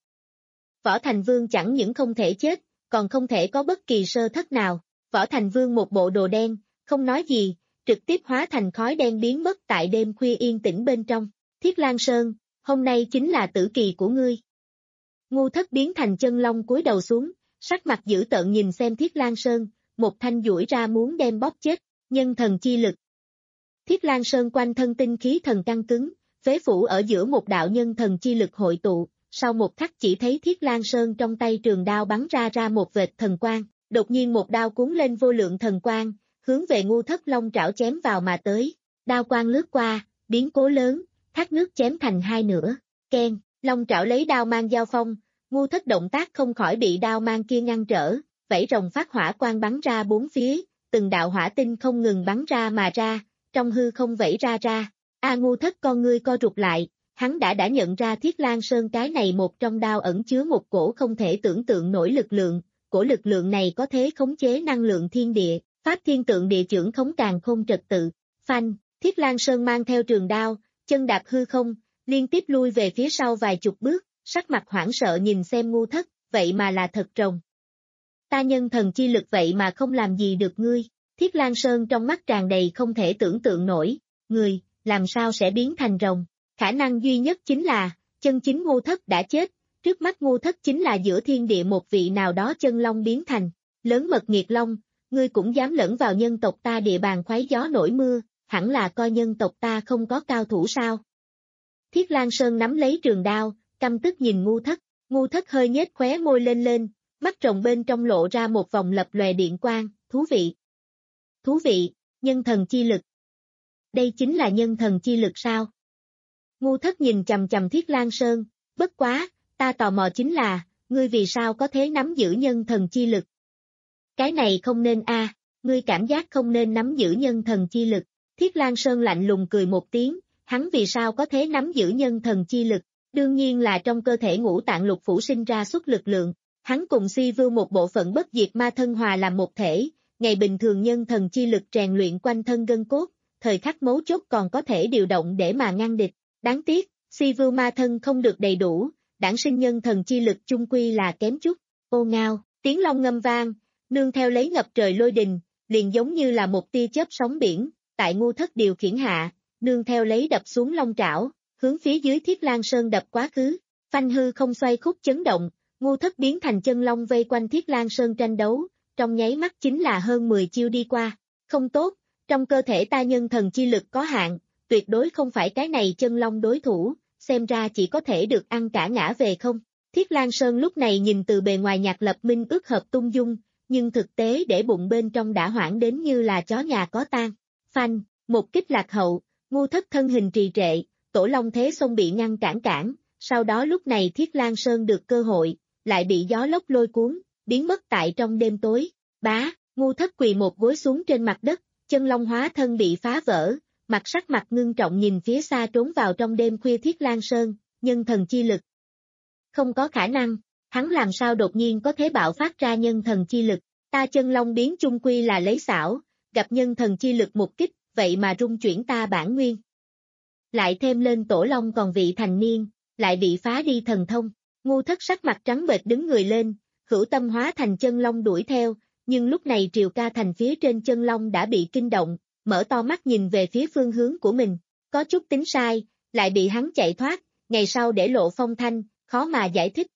Võ Thành Vương chẳng những không thể chết, còn không thể có bất kỳ sơ thất nào, Võ Thành Vương một bộ đồ đen, không nói gì, trực tiếp hóa thành khói đen biến mất tại đêm khuya yên tĩnh bên trong. Thiết Lang Sơn, hôm nay chính là tử kỳ của ngươi. Ngu thất biến thành chân long cúi đầu xuống, sắc mặt dữ tợn nhìn xem Thiết Lang Sơn, một thanh duỗi ra muốn đem bóp chết, nhân thần chi lực. Thiết Lang Sơn quanh thân tinh khí thần căng cứng, phế phủ ở giữa một đạo nhân thần chi lực hội tụ, sau một khắc chỉ thấy Thiết Lang Sơn trong tay trường đao bắn ra ra một vệt thần quang, đột nhiên một đao cuốn lên vô lượng thần quang, hướng về ngu thất long trảo chém vào mà tới, đao quang lướt qua, biến cố lớn, thác nước chém thành hai nửa, keng, long trảo lấy đao mang giao phong, ngu thất động tác không khỏi bị đao mang kia ngăn trở, vảy rồng phát hỏa quang bắn ra bốn phía, từng đạo hỏa tinh không ngừng bắn ra mà ra, trong hư không vẫy ra ra, a ngu thất con ngươi co rụt lại, hắn đã đã nhận ra Thiết Lang Sơn cái này một trong đao ẩn chứa một cổ không thể tưởng tượng nổi lực lượng, cổ lực lượng này có thể khống chế năng lượng thiên địa, pháp thiên tượng địa chưởng khống càn khôn trật tự, phanh, Thiết Lang Sơn mang theo trường đao, chân đạp hư không, liên tiếp lui về phía sau vài chục bước, sắc mặt hoảng sợ nhìn xem ngu thất, vậy mà là thật rồng. Ta nhân thần chi lực vậy mà không làm gì được ngươi, Thiết Lang Sơn trong mắt tràn đầy không thể tưởng tượng nổi, người, làm sao sẽ biến thành rồng, khả năng duy nhất chính là, chân chính ngu thất đã chết, trước mắt ngu thất chính là giữa thiên địa một vị nào đó chân long biến thành, lớn mật nghiệt long, ngươi cũng dám lẫn vào nhân tộc ta địa bàn khoái gió nổi mưa, hẳn là coi nhân tộc ta không có cao thủ sao. Thiết Lang Sơn nắm lấy trường đao, căm tức nhìn ngu thất, ngu thất hơi nhếch khóe môi lên lên, mắt rồng bên trong lộ ra một vòng lập lòe điện quang, thú vị. Thú vị, nhân thần chi lực. Đây chính là nhân thần chi lực sao? Ngu thất nhìn chầm chầm Thiết Lang Sơn, bất quá, ta tò mò chính là, ngươi vì sao có thể nắm giữ nhân thần chi lực? Cái này không nên a, à, ngươi cảm giác không nên nắm giữ nhân thần chi lực. Thiết Lang Sơn lạnh lùng cười một tiếng, hắn vì sao có thể nắm giữ nhân thần chi lực? Đương nhiên là trong cơ thể ngũ tạng lục phủ sinh ra xuất lực lượng. Hắn cùng Si Vưu một bộ phận bất diệt ma thân hòa làm một thể, ngày bình thường nhân thần chi lực rèn luyện quanh thân gân cốt, thời khắc mấu chốt còn có thể điều động để mà ngăn địch. Đáng tiếc, Si Vưu ma thân không được đầy đủ, đản sinh nhân thần chi lực chung quy là kém chút. Ô ngao, tiếng long ngâm vang, nương theo lấy ngập trời lôi đình, liền giống như là một tia chớp sóng biển, tại ngu thất điều khiển hạ, nương theo lấy đập xuống long trảo, hướng phía dưới Thiết Lang Sơn đập quá khứ, phanh hư không xoay khúc chấn động, ngu thất biến thành chân long vây quanh Thiết Lang Sơn tranh đấu, trong nháy mắt chính là hơn mười chiêu đi qua, không tốt, trong cơ thể ta nhân thần chi lực có hạn, tuyệt đối không phải cái này chân long đối thủ, xem ra chỉ có thể được ăn cả ngã về không. Thiết Lang Sơn lúc này nhìn từ bề ngoài nhạc lập minh ước hợp tung dung, nhưng thực tế để bụng bên trong đã hoảng đến như là chó nhà có tang. Phanh, một kích lạc hậu, ngu thất thân hình trì trệ, tổ long thế xông bị ngăn cản cản, sau đó lúc này Thiết Lang Sơn được cơ hội, lại bị gió lốc lôi cuốn, biến mất tại trong đêm tối. Bá, ngu thất quỳ một gối xuống trên mặt đất, chân long hóa thân bị phá vỡ, mặt sắc mặt ngưng trọng nhìn phía xa trốn vào trong đêm khuya Thiết Lang Sơn, nhân thần chi lực. Không có khả năng, hắn làm sao đột nhiên có thể bạo phát ra nhân thần chi lực, ta chân long biến chung quy là lấy xảo, gặp nhân thần chi lực một kích, vậy mà rung chuyển ta bản nguyên. Lại thêm lên tổ long còn vị thành niên, lại bị phá đi thần thông, ngu thất sắc mặt trắng bệch đứng người lên, hữu tâm hóa thành chân long đuổi theo, nhưng lúc này Triều Ca Thành phía trên chân long đã bị kinh động, mở to mắt nhìn về phía phương hướng của mình, có chút tính sai, lại bị hắn chạy thoát, ngày sau để lộ phong thanh, khó mà giải thích.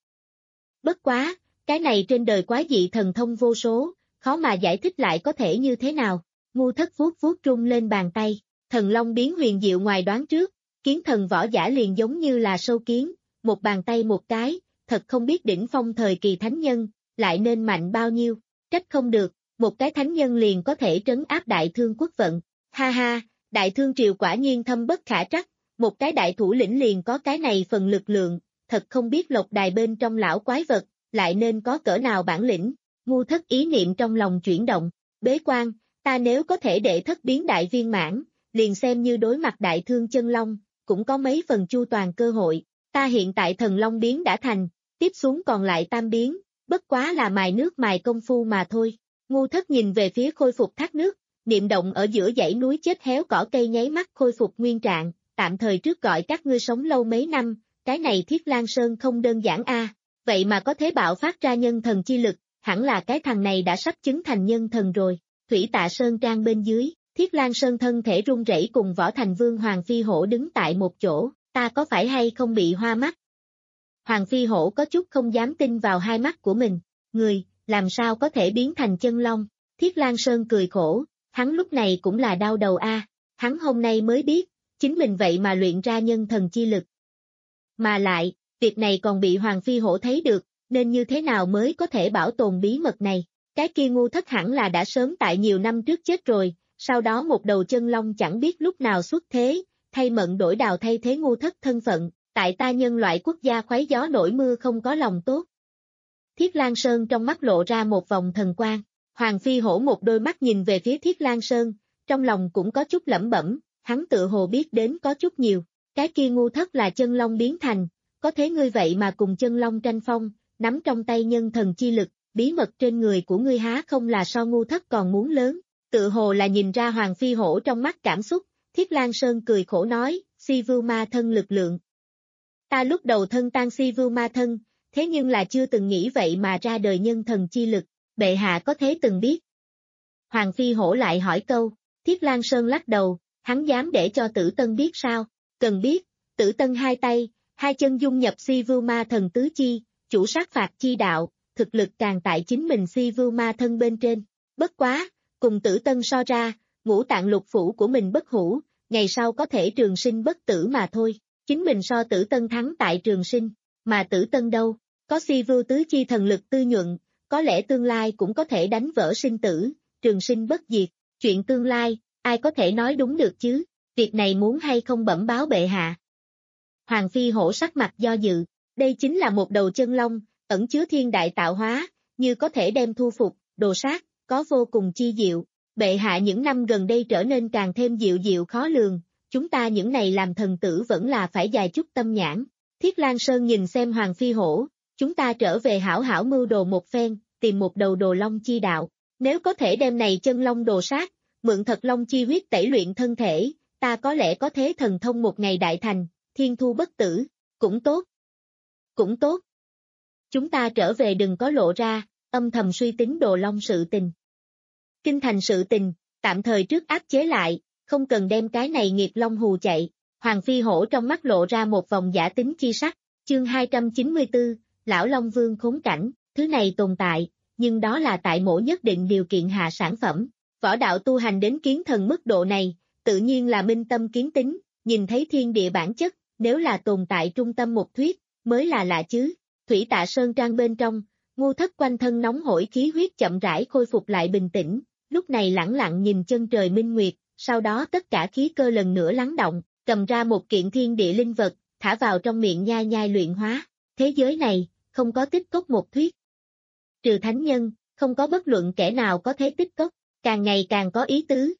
Bất quá, cái này trên đời quá dị thần thông vô số, khó mà giải thích lại có thể như thế nào, ngu thất vuốt vuốt trung lên bàn tay, thần long biến huyền diệu ngoài đoán trước, kiến thần võ giả liền giống như là sâu kiến, một bàn tay một cái, thật không biết đỉnh phong thời kỳ thánh nhân, lại nên mạnh bao nhiêu, trách không được, một cái thánh nhân liền có thể trấn áp đại thương quốc vận, ha ha, đại thương triều quả nhiên thâm bất khả trắc, một cái đại thủ lĩnh liền có cái này phần lực lượng, thật không biết lộc đài bên trong lão quái vật, lại nên có cỡ nào bản lĩnh, ngu thất ý niệm trong lòng chuyển động, bế quan, ta nếu có thể để thất biến đại viên mãn, liền xem như đối mặt đại thương chân long, cũng có mấy phần chu toàn cơ hội, ta hiện tại thần long biến đã thành, tiếp xuống còn lại tam biến, bất quá là mài nước mài công phu mà thôi, ngu thất nhìn về phía khôi phục thác nước, niệm động ở giữa dãy núi chết héo cỏ cây nháy mắt khôi phục nguyên trạng, tạm thời trước gọi các ngươi sống lâu mấy năm, cái này Thiết Lang Sơn không đơn giản a, vậy mà có thế bạo phát ra nhân thần chi lực, hẳn là cái thằng này đã sắp chứng thành nhân thần rồi, Thủy Tạ Sơn Trang bên dưới, Thiết Lang Sơn thân thể run rẩy cùng Võ Thành Vương Hoàng Phi Hổ đứng tại một chỗ, ta có phải hay không bị hoa mắt? Hoàng Phi Hổ có chút không dám tin vào hai mắt của mình, người, làm sao có thể biến thành chân long, Thiết Lang Sơn cười khổ, hắn lúc này cũng là đau đầu a, hắn hôm nay mới biết, chính mình vậy mà luyện ra nhân thần chi lực. Mà lại, việc này còn bị Hoàng Phi Hổ thấy được, nên như thế nào mới có thể bảo tồn bí mật này, cái kia ngu thất hẳn là đã sớm tại nhiều năm trước chết rồi, sau đó một đầu chân long chẳng biết lúc nào xuất thế, thay mận đổi đào thay thế ngu thất thân phận, tại ta nhân loại quốc gia khoái gió nổi mưa không có lòng tốt. Thiết Lang Sơn trong mắt lộ ra một vòng thần quang, Hoàng Phi Hổ một đôi mắt nhìn về phía Thiết Lang Sơn, trong lòng cũng có chút lẩm bẩm, hắn tự hồ biết đến có chút nhiều, cái kia ngu thất là chân long biến thành, có thế ngươi vậy mà cùng chân long tranh phong, nắm trong tay nhân thần chi lực, bí mật trên người của ngươi há không là so ngu thất còn muốn lớn, tự hồ là nhìn ra Hoàng Phi Hổ trong mắt cảm xúc, Thiết Lang Sơn cười khổ nói, si vưu ma thân lực lượng. Ta lúc đầu thân tan si vưu ma thân, thế nhưng là chưa từng nghĩ vậy mà ra đời nhân thần chi lực, bệ hạ có thế từng biết. Hoàng Phi Hổ lại hỏi câu, Thiết Lang Sơn lắc đầu, hắn dám để cho Tử Tân biết sao, cần biết, Tử Tân hai tay, hai chân dung nhập si vưu ma thần tứ chi, chủ sát phạt chi đạo, thực lực càng tại chính mình si vưu ma thân bên trên, bất quá, cùng Tử Tân so ra, ngũ tạng lục phủ của mình bất hủ, ngày sau có thể trường sinh bất tử mà thôi, chính mình so Tử Tân thắng tại trường sinh, mà Tử Tân đâu, có si vưu tứ chi thần lực tư nhuận, có lẽ tương lai cũng có thể đánh vỡ sinh tử, trường sinh bất diệt, chuyện tương lai, ai có thể nói đúng được chứ, việc này muốn hay không bẩm báo bệ hạ. Hoàng Phi Hổ sắc mặt do dự, đây chính là một đầu chân long, ẩn chứa thiên đại tạo hóa, như có thể đem thu phục, đồ sát, có vô cùng chi diệu, bệ hạ những năm gần đây trở nên càng thêm diệu diệu khó lường, chúng ta những này làm thần tử vẫn là phải dài chút tâm nhãn. Thiết Lang Sơn nhìn xem Hoàng Phi Hổ, chúng ta trở về hảo hảo mưu đồ một phen, tìm một đầu đồ long chi đạo, nếu có thể đem này chân long đồ sát, mượn thật long chi huyết tẩy luyện thân thể, ta có lẽ có thế thần thông một ngày đại thành, thiên thu bất tử, cũng tốt. Cũng tốt. Chúng ta trở về đừng có lộ ra, âm thầm suy tính đồ long sự tình. Kinh thành sự tình, tạm thời trước áp chế lại, không cần đem cái này nghiệp long hù chạy. Hoàng Phi Hổ trong mắt lộ ra một vòng giả tính chi sắc, chương hai trăm chín mươi tư, Lão Long Vương khốn cảnh, thứ này tồn tại, nhưng đó là tại mỗi nhất định điều kiện hạ sản phẩm. Võ đạo tu hành đến kiến thần mức độ này, tự nhiên là minh tâm kiến tính, nhìn thấy thiên địa bản chất, nếu là tồn tại trung tâm một thuyết, mới là lạ chứ. Thủy Tạ Sơn Trang bên trong, ngu thất quanh thân nóng hổi khí huyết chậm rãi khôi phục lại bình tĩnh, lúc này lẳng lặng nhìn chân trời minh nguyệt, sau đó tất cả khí cơ lần nữa lắng động, cầm ra một kiện thiên địa linh vật, thả vào trong miệng nhai nhai luyện hóa. Thế giới này, không có tích cốc một thuyết. Trừ thánh nhân, không có bất luận kẻ nào có thế tích cốc, càng ngày càng có ý tứ.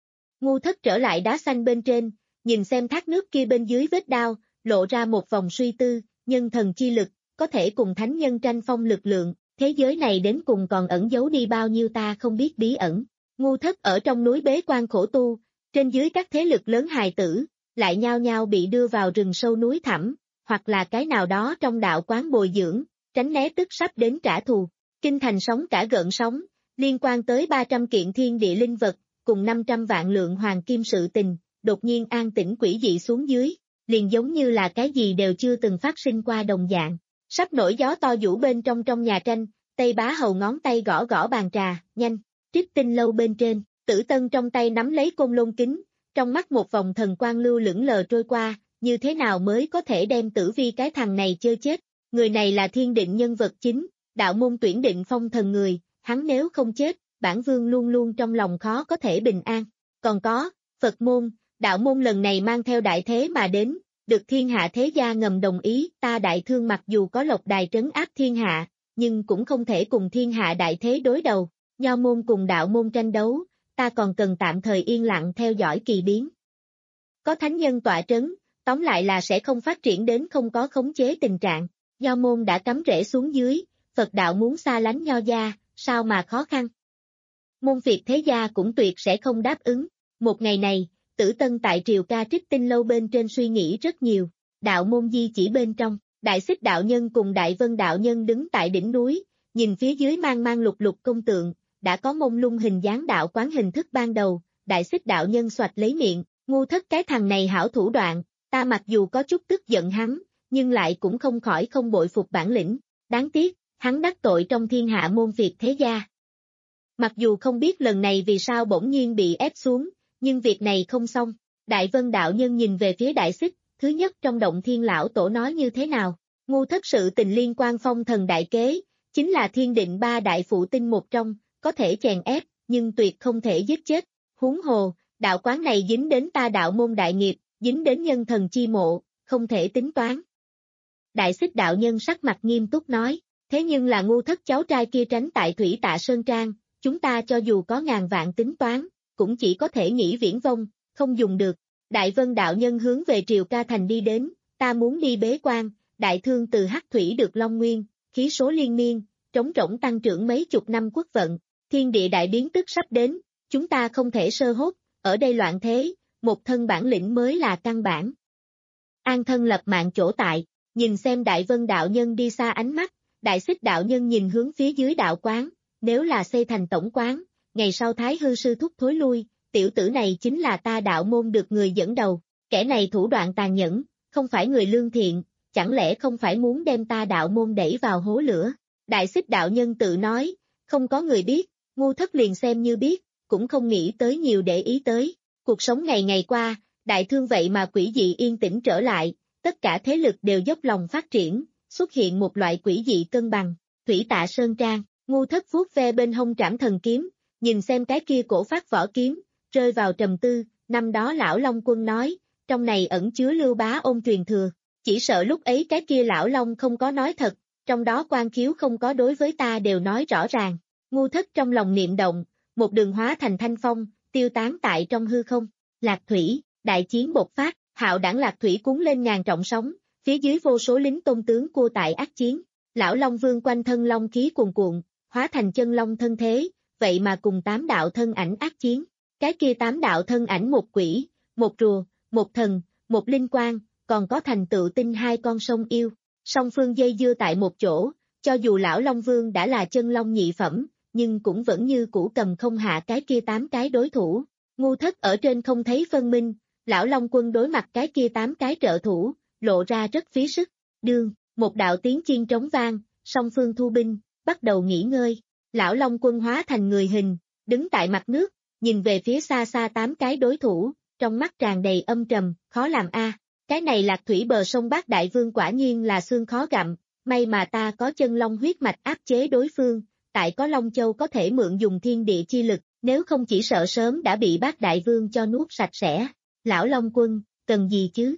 Ngu thất trở lại đá xanh bên trên, nhìn xem thác nước kia bên dưới vết đao, lộ ra một vòng suy tư, nhân thần chi lực, có thể cùng thánh nhân tranh phong lực lượng, thế giới này đến cùng còn ẩn giấu đi bao nhiêu ta không biết bí ẩn. Ngu thất ở trong núi bế quan khổ tu, trên dưới các thế lực lớn hài tử, lại nhao nhao bị đưa vào rừng sâu núi thẳm, hoặc là cái nào đó trong đạo quán bồi dưỡng, tránh né tức sắp đến trả thù. Kinh thành sóng cả gợn sóng, liên quan tới ba trăm kiện thiên địa linh vật, cùng năm trăm vạn lượng hoàng kim sự tình, đột nhiên an tĩnh quỷ dị xuống dưới, liền giống như là cái gì đều chưa từng phát sinh qua đồng dạng. Sắp nổi gió to vũ bên trong trong nhà tranh, Tây Bá Hầu ngón tay gõ gõ bàn trà, nhanh, Trích Tinh lâu bên trên, Tử Tân trong tay nắm lấy côn lôn kính, trong mắt một vòng thần quang lưu lững lờ trôi qua, như thế nào mới có thể đem Tử Vi cái thằng này chơi chết, người này là thiên định nhân vật chính, đạo môn tuyển định phong thần người, hắn nếu không chết, bản vương luôn luôn trong lòng khó có thể bình an. Còn có, Phật môn, đạo môn lần này mang theo đại thế mà đến, được thiên hạ thế gia ngầm đồng ý, ta đại thương mặc dù có lộc đài trấn áp thiên hạ, nhưng cũng không thể cùng thiên hạ đại thế đối đầu, nho môn cùng đạo môn tranh đấu, ta còn cần tạm thời yên lặng theo dõi kỳ biến. Có thánh nhân tọa trấn, tóm lại là sẽ không phát triển đến không có khống chế tình trạng, nho môn đã cắm rễ xuống dưới, Phật đạo muốn xa lánh nho gia, sao mà khó khăn. Môn Việt thế gia cũng tuyệt sẽ không đáp ứng, một ngày này, Tử Tân tại Triều Ca Trích Tinh lâu bên trên suy nghĩ rất nhiều, đạo môn di chỉ bên trong, Đại Xích đạo nhân cùng Đại Vân đạo nhân đứng tại đỉnh núi, nhìn phía dưới mang mang lục lục công tượng, đã có mông lung hình dáng đạo quán hình thức ban đầu, Đại Xích đạo nhân xoạch lấy miệng, ngu thất cái thằng này hảo thủ đoạn, ta mặc dù có chút tức giận hắn, nhưng lại cũng không khỏi không bội phục bản lĩnh, đáng tiếc, hắn đắc tội trong thiên hạ môn Việt thế gia. Mặc dù không biết lần này vì sao bỗng nhiên bị ép xuống, nhưng việc này không xong, Đại Vân đạo nhân nhìn về phía Đại Xích, thứ nhất trong động thiên lão tổ nói như thế nào, ngu thất sự tình liên quan phong thần đại kế, chính là thiên định ba đại phụ tinh một trong, có thể chèn ép, nhưng tuyệt không thể giết chết, huống hồ, đạo quán này dính đến ta đạo môn đại nghiệp, dính đến nhân thần chi mộ, không thể tính toán. Đại Xích đạo nhân sắc mặt nghiêm túc nói, thế nhưng là ngu thất cháu trai kia tránh tại Thủy Tạ Sơn Trang, chúng ta cho dù có ngàn vạn tính toán, cũng chỉ có thể nghĩ viễn vông, không dùng được. Đại Vân đạo nhân hướng về Triều Ca Thành đi đến, ta muốn đi bế quan, đại thương từ Hắc Thủy được Long Nguyên, khí số liên miên, trống rỗng tăng trưởng mấy chục năm quốc vận, thiên địa đại biến tức sắp đến, chúng ta không thể sơ hốt, ở đây loạn thế, một thân bản lĩnh mới là căn bản. An thân lập mạng chỗ tại, nhìn xem Đại Vân đạo nhân đi xa ánh mắt, Đại Xích đạo nhân nhìn hướng phía dưới đạo quán, nếu là xây thành tổng quán, ngày sau Thái hư sư thúc thối lui, tiểu tử này chính là ta đạo môn được người dẫn đầu, kẻ này thủ đoạn tàn nhẫn, không phải người lương thiện, chẳng lẽ không phải muốn đem ta đạo môn đẩy vào hố lửa. Đại Xích đạo nhân tự nói, không có người biết, ngu thất liền xem như biết, cũng không nghĩ tới nhiều để ý tới, cuộc sống ngày ngày qua, đại thương vậy mà quỷ dị yên tĩnh trở lại, tất cả thế lực đều dốc lòng phát triển, xuất hiện một loại quỷ dị cân bằng, Thủy Tạ Sơn Trang, ngu thất vuốt ve bên hông trảm thần kiếm, nhìn xem cái kia cổ phát vỏ kiếm, rơi vào trầm tư, năm đó lão Long Quân nói, trong này ẩn chứa Lưu Bá Ôn truyền thừa, chỉ sợ lúc ấy cái kia lão Long không có nói thật, trong đó quan khiếu không có đối với ta đều nói rõ ràng, ngu thất trong lòng niệm động, một đường hóa thành thanh phong, tiêu tán tại trong hư không, Lạc Thủy, đại chiến bộc phát, hạo đảng Lạc Thủy cuốn lên ngàn trọng sóng, phía dưới vô số lính tôn tướng cua tại ác chiến, lão Long Vương quanh thân long khí cuồn cuộn, hóa thành chân long thân thế, vậy mà cùng tám đạo thân ảnh ác chiến. Cái kia tám đạo thân ảnh một quỷ, một rùa, một thần, một linh quang, còn có thành tựu tinh hai con sông yêu. Song phương dây dưa tại một chỗ, cho dù lão Long Vương đã là chân long nhị phẩm, nhưng cũng vẫn như cũ cầm không hạ cái kia tám cái đối thủ. Ngu thất ở trên không thấy phân minh, lão Long Quân đối mặt cái kia tám cái trợ thủ, lộ ra rất phí sức. Đương, một đạo tiếng chiên trống vang, song phương thu binh, bắt đầu nghỉ ngơi. Lão Long Quân hóa thành người hình, đứng tại mặt nước, nhìn về phía xa xa tám cái đối thủ, trong mắt tràn đầy âm trầm, khó làm a. Cái này Lạc Thủy bờ sông Bát Đại Vương quả nhiên là xương khó gặm, may mà ta có chân long huyết mạch áp chế đối phương, tại có Long Châu có thể mượn dùng thiên địa chi lực, nếu không chỉ sợ sớm đã bị Bát Đại Vương cho nuốt sạch sẽ. Lão Long Quân, cần gì chứ?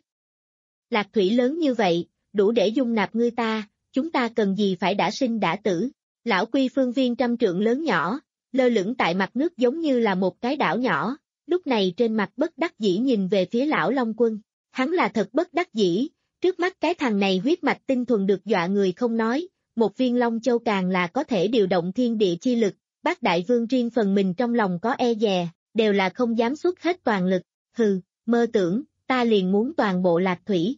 Lạc Thủy lớn như vậy, đủ để dung nạp ngươi ta, chúng ta cần gì phải đã sinh đã tử. Lão Quy phương viên trăm trượng lớn nhỏ, lơ lửng tại mặt nước giống như là một cái đảo nhỏ, lúc này trên mặt bất đắc dĩ nhìn về phía lão Long Quân. Hắn là thật bất đắc dĩ, trước mắt cái thằng này huyết mạch tinh thuần được dọa người không nói, một viên Long Châu càng là có thể điều động thiên địa chi lực, Bát Đại Vương riêng phần mình trong lòng có e dè, đều là không dám xuất hết toàn lực, hừ, mơ tưởng, ta liền muốn toàn bộ Lạc Thủy.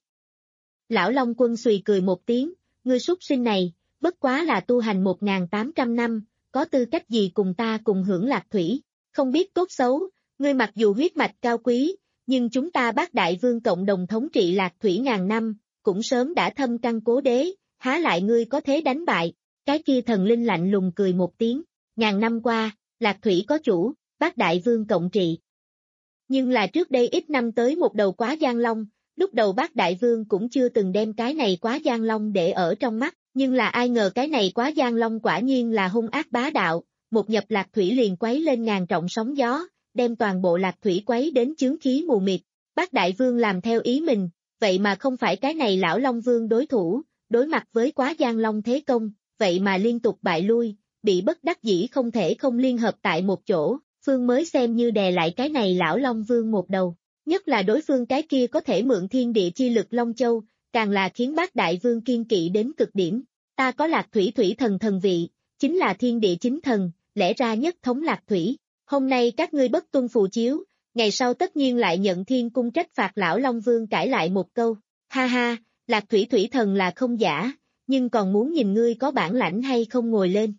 Lão Long Quân xùy cười một tiếng, ngươi súc sinh này, bất quá là tu hành một nghìn tám trăm năm, có tư cách gì cùng ta cùng hưởng lạc thủy, không biết tốt xấu, ngươi mặc dù huyết mạch cao quý, nhưng chúng ta bát đại vương cộng đồng thống trị lạc thủy ngàn năm, cũng sớm đã thâm căn cố đế, há lại ngươi có thế đánh bại, cái kia thần linh lạnh lùng cười một tiếng, ngàn năm qua, lạc thủy có chủ, bát đại vương cộng trị. Nhưng là trước đây ít năm tới một đầu Quá Giang Long, lúc đầu bát đại vương cũng chưa từng đem cái này Quá Giang Long để ở trong mắt, nhưng là ai ngờ cái này Quá Giang Long quả nhiên là hung ác bá đạo, một nhập lạc thủy liền quấy lên ngàn trọng sóng gió, đem toàn bộ lạc thủy quấy đến chướng khí mù mịt, bát đại vương làm theo ý mình, vậy mà không phải cái này lão Long Vương đối thủ, đối mặt với Quá Giang Long thế công, vậy mà liên tục bại lui, bị bất đắc dĩ không thể không liên hợp tại một chỗ, phương mới xem như đè lại cái này lão Long Vương một đầu, nhất là đối phương cái kia có thể mượn thiên địa chi lực Long Châu, càng là khiến bát đại vương kiên kỵ đến cực điểm, ta có lạc thủy thủy thần thần vị, chính là thiên địa chính thần, lẽ ra nhất thống lạc thủy, hôm nay các ngươi bất tuân phù chiếu, ngày sau tất nhiên lại nhận thiên cung trách phạt lão Long Vương cãi lại một câu, ha ha, lạc thủy thủy thần là không giả, nhưng còn muốn nhìn ngươi có bản lãnh hay không ngồi lên.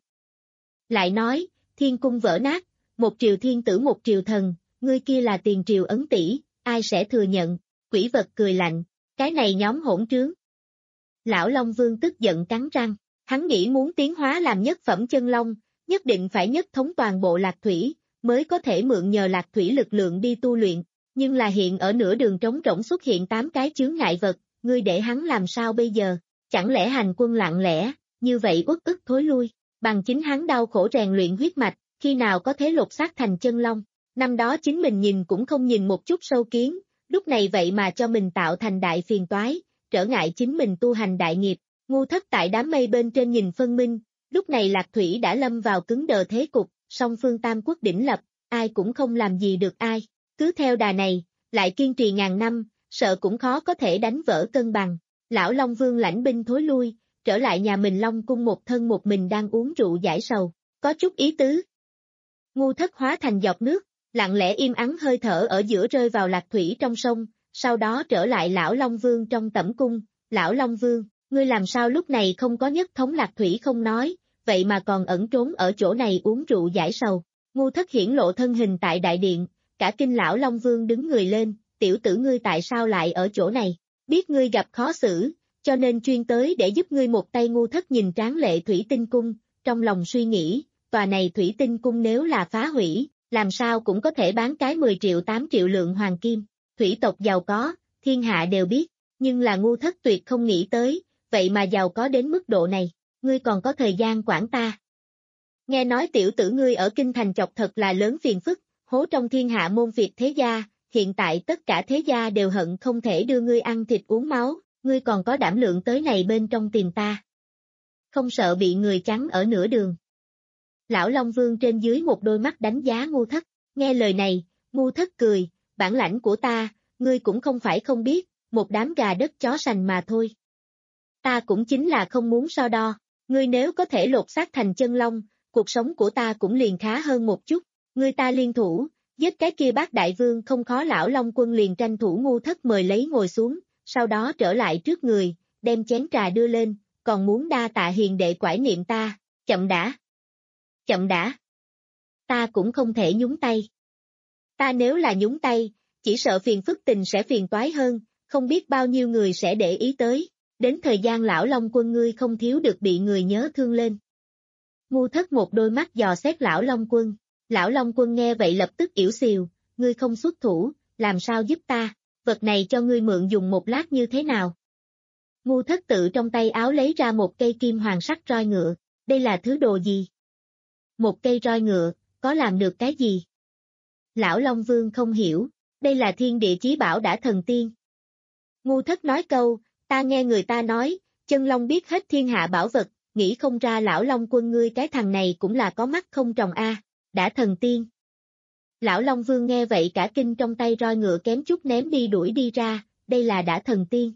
Lại nói, thiên cung vỡ nát, một triều thiên tử một triều thần, ngươi kia là tiền triều ấn tỷ, ai sẽ thừa nhận, quỷ vật cười lạnh, cái này nhóm hỗn trướng. Lão Long Vương tức giận cắn răng, hắn nghĩ muốn tiến hóa làm nhất phẩm chân long, nhất định phải nhất thống toàn bộ lạc thủy, mới có thể mượn nhờ lạc thủy lực lượng đi tu luyện, nhưng là hiện ở nửa đường trống rỗng xuất hiện tám cái chướng ngại vật, ngươi để hắn làm sao bây giờ, chẳng lẽ hành quân lặng lẽ, như vậy uất ức thối lui, bằng chính hắn đau khổ rèn luyện huyết mạch, khi nào có thể lột xác thành chân long, năm đó chính mình nhìn cũng không nhìn một chút sâu kiến, lúc này vậy mà cho mình tạo thành đại phiền toái, trở ngại chính mình tu hành đại nghiệp, ngu thất tại đám mây bên trên nhìn phân minh, lúc này lạc thủy đã lâm vào cứng đờ thế cục, song phương tam quốc đỉnh lập, ai cũng không làm gì được ai, cứ theo đà này, lại kiên trì ngàn năm, sợ cũng khó có thể đánh vỡ cân bằng, lão Long Vương lãnh binh thối lui, trở lại nhà mình Long cung một thân một mình đang uống rượu giải sầu, có chút ý tứ. Ngu thất hóa thành giọt nước, lặng lẽ im ắng hơi thở ở giữa rơi vào lạc thủy trong sông, sau đó trở lại lão Long Vương trong tẩm cung, lão Long Vương, ngươi làm sao lúc này không có nhất thống lạc thủy không nói, vậy mà còn ẩn trốn ở chỗ này uống rượu giải sầu, ngu thất hiển lộ thân hình tại đại điện, cả kinh lão Long Vương đứng người lên, tiểu tử ngươi tại sao lại ở chỗ này, biết ngươi gặp khó xử, cho nên chuyên tới để giúp ngươi một tay. Ngu thất nhìn tráng lệ thủy tinh cung, trong lòng suy nghĩ, tòa này thủy tinh cung nếu là phá hủy, làm sao cũng có thể bán cái mười triệu tám triệu lượng hoàng kim, thủy tộc giàu có, thiên hạ đều biết, nhưng là ngu thất tuyệt không nghĩ tới, vậy mà giàu có đến mức độ này, ngươi còn có thời gian quản ta. Nghe nói tiểu tử ngươi ở kinh thành chọc thật là lớn phiền phức, hố trong thiên hạ môn Việt thế gia, hiện tại tất cả thế gia đều hận không thể đưa ngươi ăn thịt uống máu, ngươi còn có đảm lượng tới này bên trong tìm ta. Không sợ bị người chắn ở nửa đường. Lão Long Vương trên dưới một đôi mắt đánh giá ngu thất, nghe lời này, ngu thất cười, bản lãnh của ta, ngươi cũng không phải không biết, một đám gà đất chó sành mà thôi. Ta cũng chính là không muốn so đo, ngươi nếu có thể lột xác thành chân long, cuộc sống của ta cũng liền khá hơn một chút, ngươi ta liên thủ, giết cái kia bát đại vương không khó. Lão Long Quân liền tranh thủ ngu thất mời lấy ngồi xuống, sau đó trở lại trước người, đem chén trà đưa lên, còn muốn đa tạ hiền đệ quải niệm ta, chậm đã. Chậm đã. Ta cũng không thể nhúng tay. Ta nếu là nhúng tay, chỉ sợ phiền phức tình sẽ phiền toái hơn, không biết bao nhiêu người sẽ để ý tới, đến thời gian lão Long Quân ngươi không thiếu được bị người nhớ thương lên. Ngu thất một đôi mắt dò xét lão Long Quân, lão Long Quân nghe vậy lập tức yểu xìu, ngươi không xuất thủ, làm sao giúp ta, vật này cho ngươi mượn dùng một lát như thế nào. Ngu thất tự trong tay áo lấy ra một cây kim hoàng sắc roi ngựa, đây là thứ đồ gì? Một cây roi ngựa, có làm được cái gì? Lão Long Vương không hiểu, đây là thiên địa chí bảo đã thần tiên. Ngu thất nói câu, ta nghe người ta nói, chân long biết hết thiên hạ bảo vật, nghĩ không ra lão Long Quân ngươi cái thằng này cũng là có mắt không tròng a, đã thần tiên. Lão Long Vương nghe vậy cả kinh, trong tay roi ngựa kém chút ném đi đuổi đi ra, đây là đã thần tiên.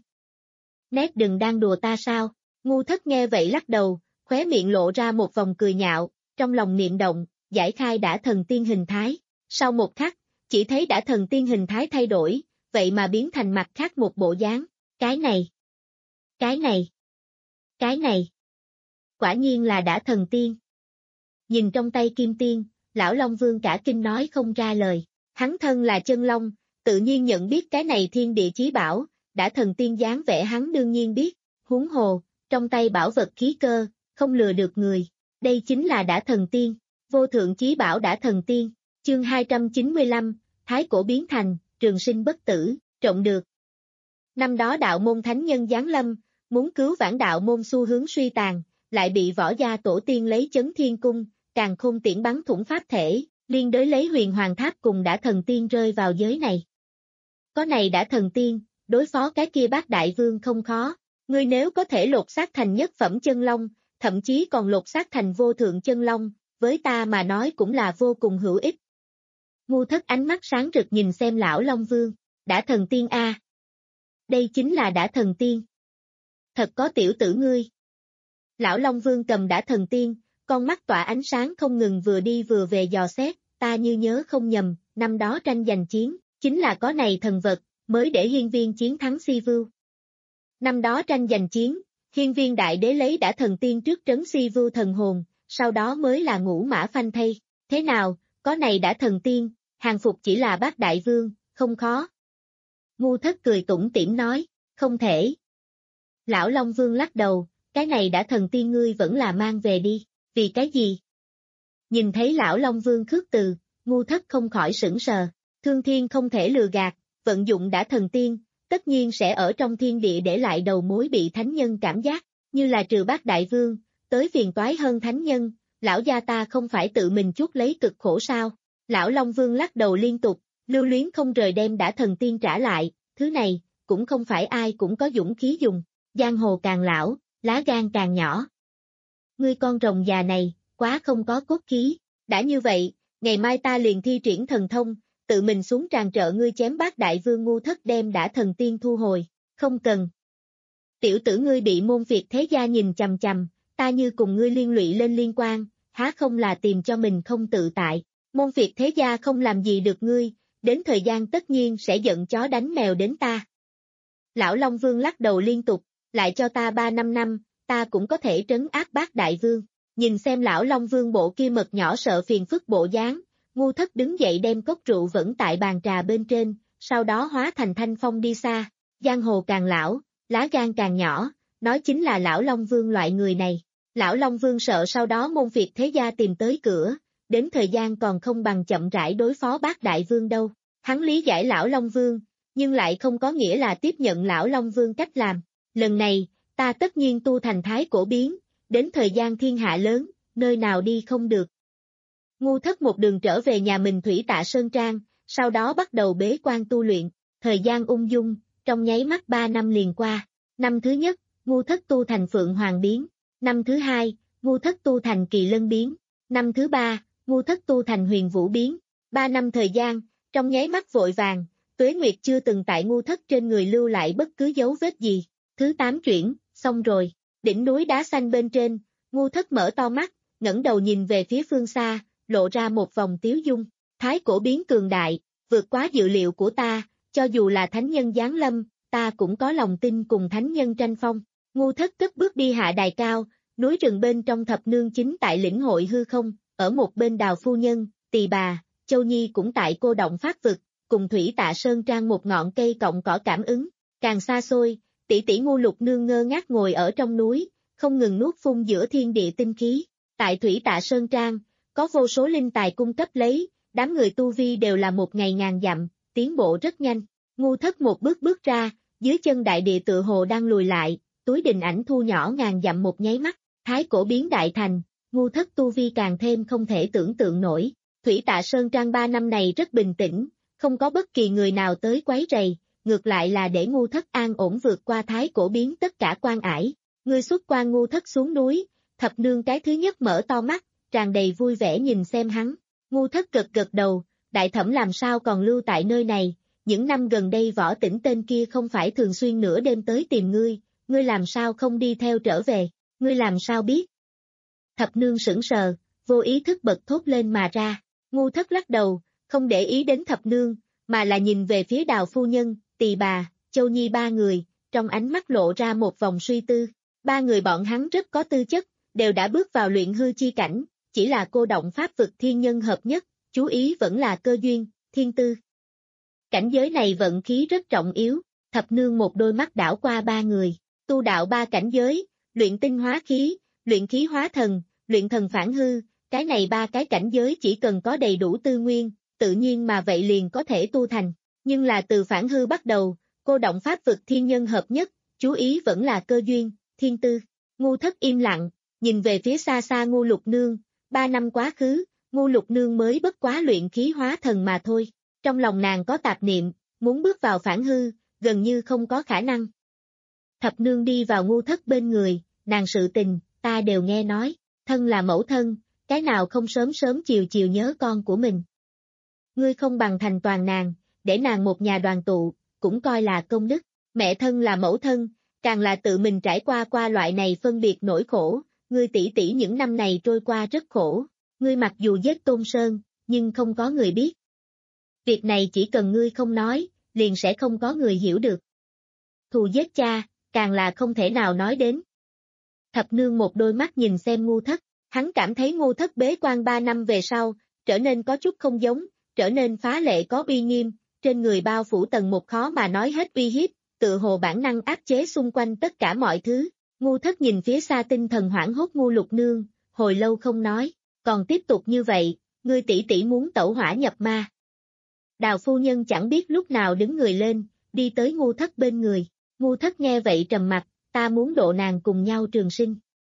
Nét đừng đang đùa ta sao, ngu thất nghe vậy lắc đầu, khóe miệng lộ ra một vòng cười nhạo, trong lòng niệm động, giải khai đã thần tiên hình thái, sau một khắc, chỉ thấy đã thần tiên hình thái thay đổi, vậy mà biến thành mặt khác một bộ dáng, cái này, cái này, cái này, quả nhiên là đã thần tiên. Nhìn trong tay kim tiên, lão Long Vương cả kinh nói không ra lời. Hắn thân là chân long, tự nhiên nhận biết cái này thiên địa chí bảo, đã thần tiên dáng vẻ hắn đương nhiên biết, huống hồ, trong tay bảo vật khí cơ, không lừa được người. Đây chính là đã thần tiên, vô thượng chí bảo đã thần tiên. Chương hai trăm chín mươi lăm, Thái cổ biến thành, trường sinh bất tử, trọng được. Năm đó đạo môn thánh nhân giáng lâm, muốn cứu vãn đạo môn xu hướng suy tàn, lại bị võ gia tổ tiên lấy chấn thiên cung, càn khôn tiễn bắn thủng pháp thể, liên đới lấy huyền hoàng tháp cùng đã thần tiên rơi vào giới này. Có này đã thần tiên, đối phó cái kia bát đại vương không khó, ngươi nếu có thể lột xác thành nhất phẩm chân long, thậm chí còn lột xác thành vô thượng chân long, với ta mà nói cũng là vô cùng hữu ích. Ngu Thất ánh mắt sáng rực nhìn xem lão Long Vương, đã thần tiên a. À. Đây chính là đã thần tiên. Thật có tiểu tử ngươi. Lão Long Vương cầm đã thần tiên, con mắt tỏa ánh sáng không ngừng vừa đi vừa về dò xét, ta như nhớ không nhầm, năm đó tranh giành chiến, chính là có này thần vật, mới để hiên viên chiến thắng Si Vưu. Năm đó tranh giành chiến, hiên viên đại đế lấy đã thần tiên trước trấn Si Vưu thần hồn, sau đó mới là ngũ mã phanh thây, thế nào, có này đã thần tiên, hàng phục chỉ là bát đại vương, không khó. Ngu Thất cười tủm tỉm nói, không thể. Lão Long Vương lắc đầu, cái này đã thần tiên ngươi vẫn là mang về đi, vì cái gì? Nhìn thấy lão Long Vương khước từ, Ngu Thất không khỏi sững sờ, thương thiên không thể lừa gạt, vận dụng đã thần tiên, tất nhiên sẽ ở trong thiên địa để lại đầu mối bị thánh nhân cảm giác, như là trừ bát đại vương, tới phiền toái hơn thánh nhân, lão gia ta không phải tự mình chuốc lấy cực khổ sao? Lão Long Vương lắc đầu liên tục, lưu luyến không rời đem đã thần tiên trả lại, thứ này, cũng không phải ai cũng có dũng khí dùng, giang hồ càng lão, lá gan càng nhỏ. Ngươi con rồng già này, quá không có cốt khí, đã như vậy, ngày mai ta liền thi triển thần thông, tự mình xuống tràng trợ ngươi chém bát đại vương. Ngu Thất đem đã thần tiên thu hồi, không cần. Tiểu tử ngươi bị môn phiệt thế gia nhìn chằm chằm, ta như cùng ngươi liên lụy lên liên quan, há không là tìm cho mình không tự tại, môn phiệt thế gia không làm gì được ngươi, đến thời gian tất nhiên sẽ giận chó đánh mèo đến ta. Lão Long Vương lắc đầu liên tục, lại cho ta ba năm năm, ta cũng có thể trấn áp bát đại vương. Nhìn xem lão Long Vương bộ kia mật nhỏ sợ phiền phức bộ dáng, Ngu Thất đứng dậy đem cốc rượu vẫn tại bàn trà bên trên, sau đó hóa thành thanh phong đi xa. Giang hồ càng lão, lá gan càng nhỏ, nói chính là lão Long Vương loại người này. Lão Long Vương sợ sau đó môn phiệt thế gia tìm tới cửa, đến thời gian còn không bằng chậm rãi đối phó bát đại vương đâu. Hắn lý giải lão Long Vương, nhưng lại không có nghĩa là tiếp nhận lão Long Vương cách làm. Lần này, ta tất nhiên tu thành thái cổ biến, đến thời gian thiên hạ lớn, nơi nào đi không được. Ngu Thất một đường trở về nhà mình Thủy Tạ Sơn Trang, sau đó bắt đầu bế quan tu luyện, thời gian ung dung, trong nháy mắt ba năm liền qua. Năm thứ nhất, Ngu Thất tu thành Phượng Hoàng biến, năm thứ hai, Ngu Thất tu thành Kỳ Lân biến, năm thứ ba, Ngu Thất tu thành Huyền Vũ biến. Ba năm thời gian, trong nháy mắt vội vàng, tuế nguyệt chưa từng tại Ngu Thất trên người lưu lại bất cứ dấu vết gì. Thứ tám chuyển, xong rồi, đỉnh núi đá xanh bên trên, Ngu Thất mở to mắt, ngẩng đầu nhìn về phía phương xa, lộ ra một vòng tiếu dung. Thái cổ biến cường đại, vượt quá dự liệu của ta, cho dù là thánh nhân giáng lâm, ta cũng có lòng tin cùng thánh nhân tranh phong. Ngu Thất cất bước đi hạ đài cao, núi rừng bên trong thập nương chính tại lĩnh hội hư không, ở một bên Đào phu nhân, Tỳ bà, Châu Nhi cũng tại cô động pháp vực, cùng Thủy Tạ Sơn Trang một ngọn cây cọng cỏ cảm ứng. Càng xa xôi, tỷ tỷ Ngu Lục Nương ngơ ngác ngồi ở trong núi, không ngừng nuốt phun giữa thiên địa tinh khí. Tại Thủy Tạ Sơn Trang, có vô số linh tài cung cấp lấy, đám người tu vi đều là một ngày ngàn dặm, tiến bộ rất nhanh. Ngu Thất một bước bước ra, dưới chân đại địa tựa hồ đang lùi lại, túi đình ảnh thu nhỏ ngàn dặm một nháy mắt, thái cổ biến đại thành, Ngu Thất tu vi càng thêm không thể tưởng tượng nổi. Thủy Tạ Sơn Trang ba năm này rất bình tĩnh, không có bất kỳ người nào tới quấy rầy, ngược lại là để Ngu Thất an ổn vượt qua thái cổ biến tất cả quan ải. Ngươi xuất quan. Ngu Thất xuống núi, thập nương cái thứ nhất mở to mắt, tràn đầy vui vẻ nhìn xem hắn. Ngu Thất gật gật đầu, đại thẩm làm sao còn lưu tại nơi này, những năm gần đây Võ Tĩnh tên kia không phải thường xuyên nửa đêm tới tìm ngươi, ngươi làm sao không đi theo trở về, ngươi làm sao biết? Thập nương sững sờ, vô ý thức bật thốt lên mà ra. Ngu Thất lắc đầu, không để ý đến thập nương, mà là nhìn về phía Đào phu nhân, Tỳ bà, Châu Nhi ba người, trong ánh mắt lộ ra một vòng suy tư. Ba người bọn hắn rất có tư chất, đều đã bước vào luyện hư chi cảnh, chỉ là cô động pháp vực thiên nhân hợp nhất, chú ý vẫn là cơ duyên, thiên tư. Cảnh giới này vận khí rất trọng yếu, thập nương một đôi mắt đảo qua ba người, tu đạo ba cảnh giới, luyện tinh hóa khí, luyện khí hóa thần, luyện thần phản hư, cái này ba cái cảnh giới chỉ cần có đầy đủ tư nguyên, tự nhiên mà vậy liền có thể tu thành, nhưng là từ phản hư bắt đầu, cô động pháp vực thiên nhân hợp nhất, chú ý vẫn là cơ duyên, thiên tư. Ngu Thất im lặng, nhìn về phía xa xa Ngu Lục Nương, ba năm quá khứ, Ngu Lục Nương mới bất quá luyện khí hóa thần mà thôi, trong lòng nàng có tạp niệm, muốn bước vào phản hư, gần như không có khả năng. Thập nương đi vào Ngu Thất bên người, nàng sự tình, ta đều nghe nói, thân là mẫu thân, cái nào không sớm sớm chiều chiều nhớ con của mình. Ngươi không bằng thành toàn nàng, để nàng một nhà đoàn tụ, cũng coi là công đức, mẹ thân là mẫu thân, càng là tự mình trải qua qua loại này phân biệt nỗi khổ, ngươi tỷ tỷ những năm này trôi qua rất khổ, ngươi mặc dù giết Tôn Sơn, nhưng không có người biết. Việc này chỉ cần ngươi không nói, liền sẽ không có người hiểu được. Thù giết cha, càng là không thể nào nói đến. Thập nương một đôi mắt nhìn xem Ngu Thất, hắn cảm thấy Ngu Thất bế quan ba năm về sau, trở nên có chút không giống, trở nên phá lệ có uy nghiêm, trên người bao phủ tầng một khó mà nói hết uy hiếp, tự hồ bản năng áp chế xung quanh tất cả mọi thứ. Ngu Thất nhìn phía xa tinh thần hoảng hốt Ngu Lục Nương, hồi lâu không nói, còn tiếp tục như vậy, ngươi tỷ tỷ muốn tẩu hỏa nhập ma. Đào phu nhân chẳng biết lúc nào đứng người lên, đi tới Ngu Thất bên người, Ngu Thất nghe vậy trầm mặt, ta muốn độ nàng cùng nhau trường sinh.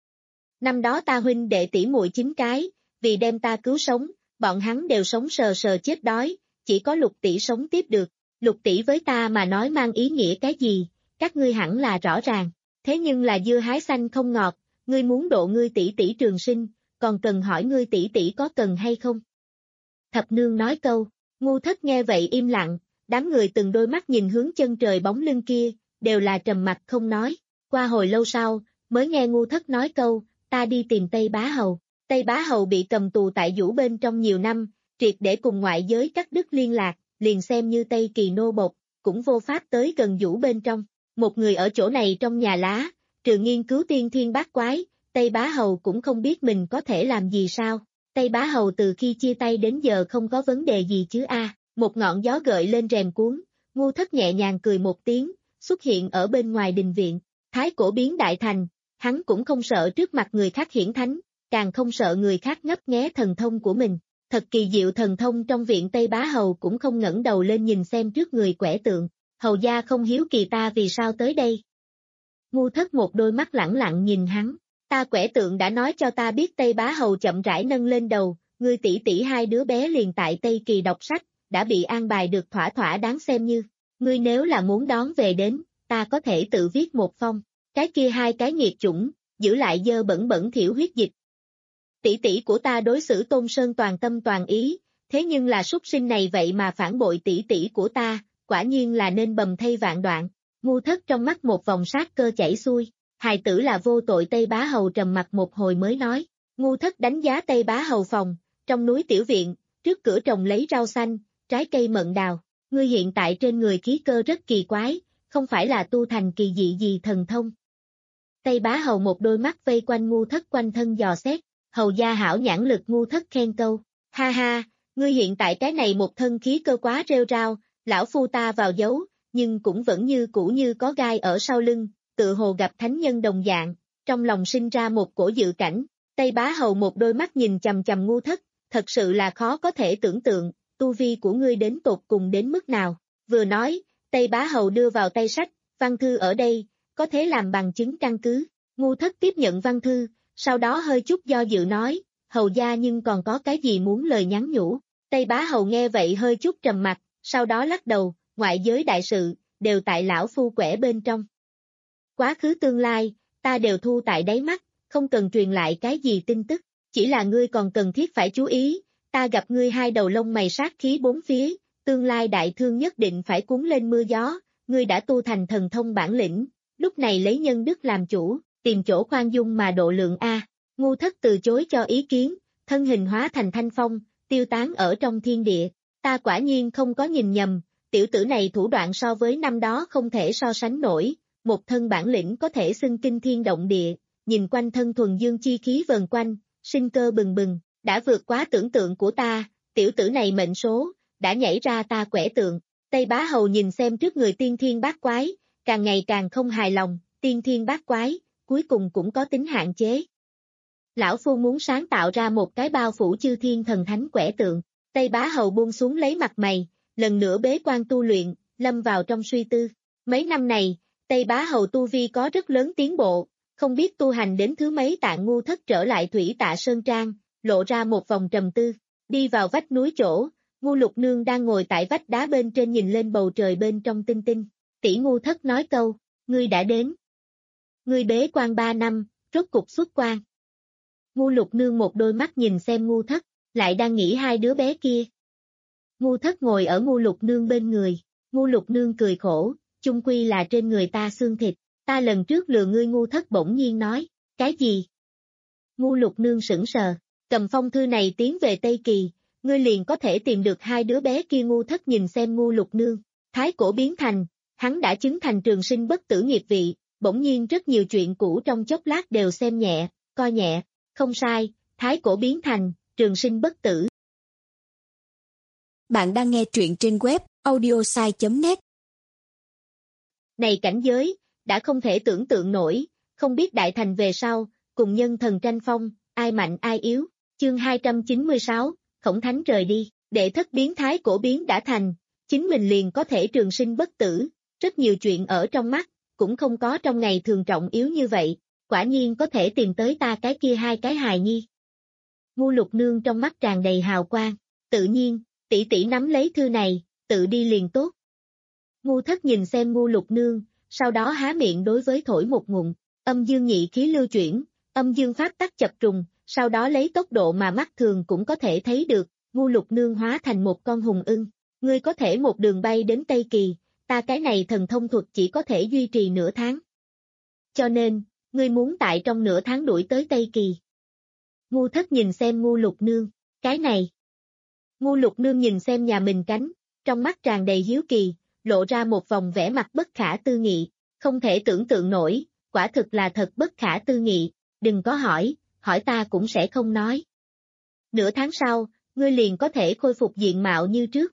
Năm đó ta huynh đệ tỷ muội chín cái, vì đem ta cứu sống, bọn hắn đều sống sờ sờ chết đói, chỉ có Lục tỷ sống tiếp được, Lục tỷ với ta mà nói mang ý nghĩa cái gì, các ngươi hẳn là rõ ràng, thế nhưng là dưa hái xanh không ngọt, ngươi muốn độ ngươi tỷ tỷ trường sinh, còn cần hỏi ngươi tỷ tỷ có cần hay không. Thập nương nói câu, Ngu Thất nghe vậy im lặng, đám người từng đôi mắt nhìn hướng chân trời bóng lưng kia, đều là trầm mặt không nói, qua hồi lâu sau, mới nghe Ngu Thất nói câu, ta đi tìm Tây Bá Hầu, Tây Bá Hầu bị cầm tù tại Vũ bên trong nhiều năm, triệt để cùng ngoại giới cắt đứt liên lạc, liền xem như Tây Kỳ nô bộc, cũng vô pháp tới gần Vũ bên trong, một người ở chỗ này trong nhà lá, trừ nghiên cứu tiên thiên bát quái, Tây Bá Hầu cũng không biết mình có thể làm gì sao. Tây Bá Hầu từ khi chia tay đến giờ không có vấn đề gì chứ a. À. Một ngọn gió gợi lên rèm cuốn, Ngu Thất nhẹ nhàng cười một tiếng, xuất hiện ở bên ngoài đình viện, thái cổ biến đại thành, hắn cũng không sợ trước mặt người khác hiển thánh, càng không sợ người khác ngấp nghé thần thông của mình. Thật kỳ diệu thần thông trong viện Tây Bá Hầu cũng không ngẩng đầu lên nhìn xem trước người quẻ tượng, hầu gia không hiếu kỳ ta vì sao tới đây. Ngu Thất một đôi mắt lẳng lặng nhìn hắn. Ta quẻ tượng đã nói cho ta biết Tây Bá Hầu chậm rãi nâng lên đầu, ngươi tỷ tỷ hai đứa bé liền tại Tây Kỳ đọc sách, đã bị an bài được thỏa thỏa đáng xem như, ngươi nếu là muốn đón về đến, ta có thể tự viết một phong, cái kia hai cái nghiệt chủng, giữ lại dơ bẩn bẩn thiểu huyết dịch. Tỷ tỷ của ta đối xử Tôn Sơn toàn tâm toàn ý, thế nhưng là súc sinh này vậy mà phản bội tỷ tỷ của ta, quả nhiên là nên bầm thây vạn đoạn. Ngu Thất trong mắt một vòng sát cơ chảy xuôi. Hài tử là vô tội. Tây Bá Hầu trầm mặt một hồi mới nói, Ngu Thất đánh giá Tây Bá Hầu phòng, trong núi tiểu viện, trước cửa trồng lấy rau xanh, trái cây mận đào, ngươi hiện tại trên người khí cơ rất kỳ quái, không phải là tu thành kỳ dị gì thần thông. Tây Bá Hầu một đôi mắt vây quanh Ngu Thất quanh thân dò xét, hầu gia hảo nhãn lực. Ngu Thất khen câu, ha ha, ngươi hiện tại cái này một thân khí cơ quá rêu rao, lão phu ta vào giấu, nhưng cũng vẫn như cũ như có gai ở sau lưng. Tự hồ gặp thánh nhân đồng dạng, trong lòng sinh ra một cổ dự cảnh, Tây Bá Hầu một đôi mắt nhìn chằm chằm Ngu Thất, thật sự là khó có thể tưởng tượng, tu vi của ngươi đến tột cùng đến mức nào. Vừa nói, Tây Bá Hầu đưa vào tay sách, văn thư ở đây, có thể làm bằng chứng căn cứ. Ngu Thất tiếp nhận văn thư, sau đó hơi chút do dự nói, hầu gia nhưng còn có cái gì muốn lời nhắn nhủ. Tây Bá Hầu nghe vậy hơi chút trầm mặt, sau đó lắc đầu, ngoại giới đại sự, đều tại lão phu quẻ bên trong. Quá khứ tương lai, ta đều thu tại đáy mắt, không cần truyền lại cái gì tin tức, chỉ là ngươi còn cần thiết phải chú ý, ta gặp ngươi hai đầu lông mày sát khí bốn phía, tương lai đại thương nhất định phải cuốn lên mưa gió, ngươi đã tu thành thần thông bản lĩnh, lúc này lấy nhân đức làm chủ, tìm chỗ khoan dung mà độ lượng A. Ngu Thất từ chối cho ý kiến, thân hình hóa thành thanh phong, tiêu tán ở trong thiên địa, ta quả nhiên không có nhìn nhầm, tiểu tử này thủ đoạn so với năm đó không thể so sánh nổi. Một thân bản lĩnh có thể xưng kinh thiên động địa, nhìn quanh thân thuần dương chi khí vần quanh, sinh cơ bừng bừng, đã vượt quá tưởng tượng của ta, tiểu tử này mệnh số, đã nhảy ra ta quẻ tượng. Tây Bá Hầu nhìn xem trước người tiên thiên bát quái, càng ngày càng không hài lòng, tiên thiên bát quái, cuối cùng cũng có tính hạn chế. Lão Phu muốn sáng tạo ra một cái bao phủ chư thiên thần thánh quẻ tượng. Tây Bá Hầu buông xuống lấy mặt mày, lần nữa bế quan tu luyện, lâm vào trong suy tư. Mấy năm này, Tây Bá Hầu tu vi có rất lớn tiến bộ, không biết tu hành đến thứ mấy Tạ Ngu Thất trở lại Thủy Tạ Sơn Trang, lộ ra một vòng trầm tư, đi vào vách núi chỗ, Ngu Lục Nương đang ngồi tại vách đá bên trên nhìn lên bầu trời bên trong tinh tinh. Tỷ Ngu Thất nói câu, ngươi đã đến. Ngươi bế quan ba năm, rốt cục xuất quan. Ngu Lục Nương một đôi mắt nhìn xem Ngu Thất, lại đang nghĩ hai đứa bé kia. Ngu Thất ngồi ở Ngu Lục Nương bên người, Ngu Lục Nương cười khổ, chung quy là trên người ta xương thịt, ta lần trước lừa ngươi. Ngu Thất bỗng nhiên nói, cái gì? Ngu Lục Nương sững sờ, cầm phong thư này tiến về Tây Kỳ, ngươi liền có thể tìm được hai đứa bé kia. Ngu Thất nhìn xem Ngu Lục Nương, thái cổ biến thành, hắn đã chứng thành trường sinh bất tử nghiệp vị, bỗng nhiên rất nhiều chuyện cũ trong chốc lát đều xem nhẹ, coi nhẹ, không sai, thái cổ biến thành, trường sinh bất tử. Bạn đang nghe truyện trên web audiosai chấm net. Này cảnh giới, đã không thể tưởng tượng nổi, không biết đại thành về sau, cùng nhân thần tranh phong, ai mạnh ai yếu. Chương hai trăm chín mươi sáu, Khổng Thánh rời đi, đệ thất biến thái cổ biến đã thành, chính mình liền có thể trường sinh bất tử, rất nhiều chuyện ở trong mắt, cũng không có trong ngày thường trọng yếu như vậy, quả nhiên có thể tìm tới ta cái kia hai cái hài nhi. Ngu Lục Nương trong mắt tràn đầy hào quang, tự nhiên, tỷ tỷ nắm lấy thư này, tự đi liền tốt. Ngu Thất nhìn xem Ngu Lục Nương, sau đó há miệng đối với thổi một ngụm, âm dương nhị khí lưu chuyển, âm dương pháp tắc chập trùng, sau đó lấy tốc độ mà mắt thường cũng có thể thấy được, Ngu Lục Nương hóa thành một con hùng ưng, ngươi có thể một đường bay đến Tây Kỳ, ta cái này thần thông thuật chỉ có thể duy trì nửa tháng. Cho nên, ngươi muốn tại trong nửa tháng đuổi tới Tây Kỳ. Ngu Thất nhìn xem Ngu Lục Nương, cái này. Ngu Lục Nương nhìn xem nhà mình cánh, trong mắt tràn đầy hiếu kỳ, lộ ra một vòng vẻ mặt bất khả tư nghị, không thể tưởng tượng nổi, quả thực là thật bất khả tư nghị, đừng có hỏi, hỏi ta cũng sẽ không nói. Nửa tháng sau, ngươi liền có thể khôi phục diện mạo như trước.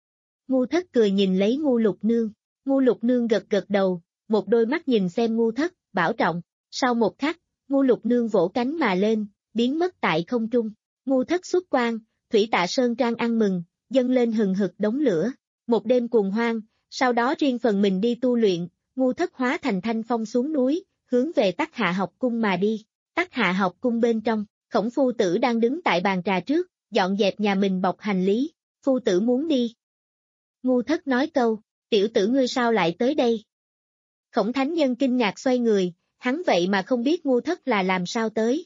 Ngu Thất cười nhìn lấy Ngu Lục Nương, Ngu Lục Nương gật gật đầu, một đôi mắt nhìn xem Ngu Thất, bảo trọng, sau một khắc, Ngu Lục Nương vỗ cánh mà lên, biến mất tại không trung, Ngu Thất xuất quan, Thủy Tạ Sơn Trang ăn mừng, dâng lên hừng hực đống lửa, một đêm cuồng hoang, sau đó riêng phần mình đi tu luyện, Ngu Thất hóa thành thanh phong xuống núi, hướng về Tắc Hạ học cung mà đi. Tắc Hạ học cung bên trong, Khổng phu tử đang đứng tại bàn trà trước, dọn dẹp nhà mình bọc hành lý, phu tử muốn đi. Ngu Thất nói câu, tiểu tử ngươi sao lại tới đây? Khổng Thánh Nhân kinh ngạc xoay người, hắn vậy mà không biết Ngu Thất là làm sao tới.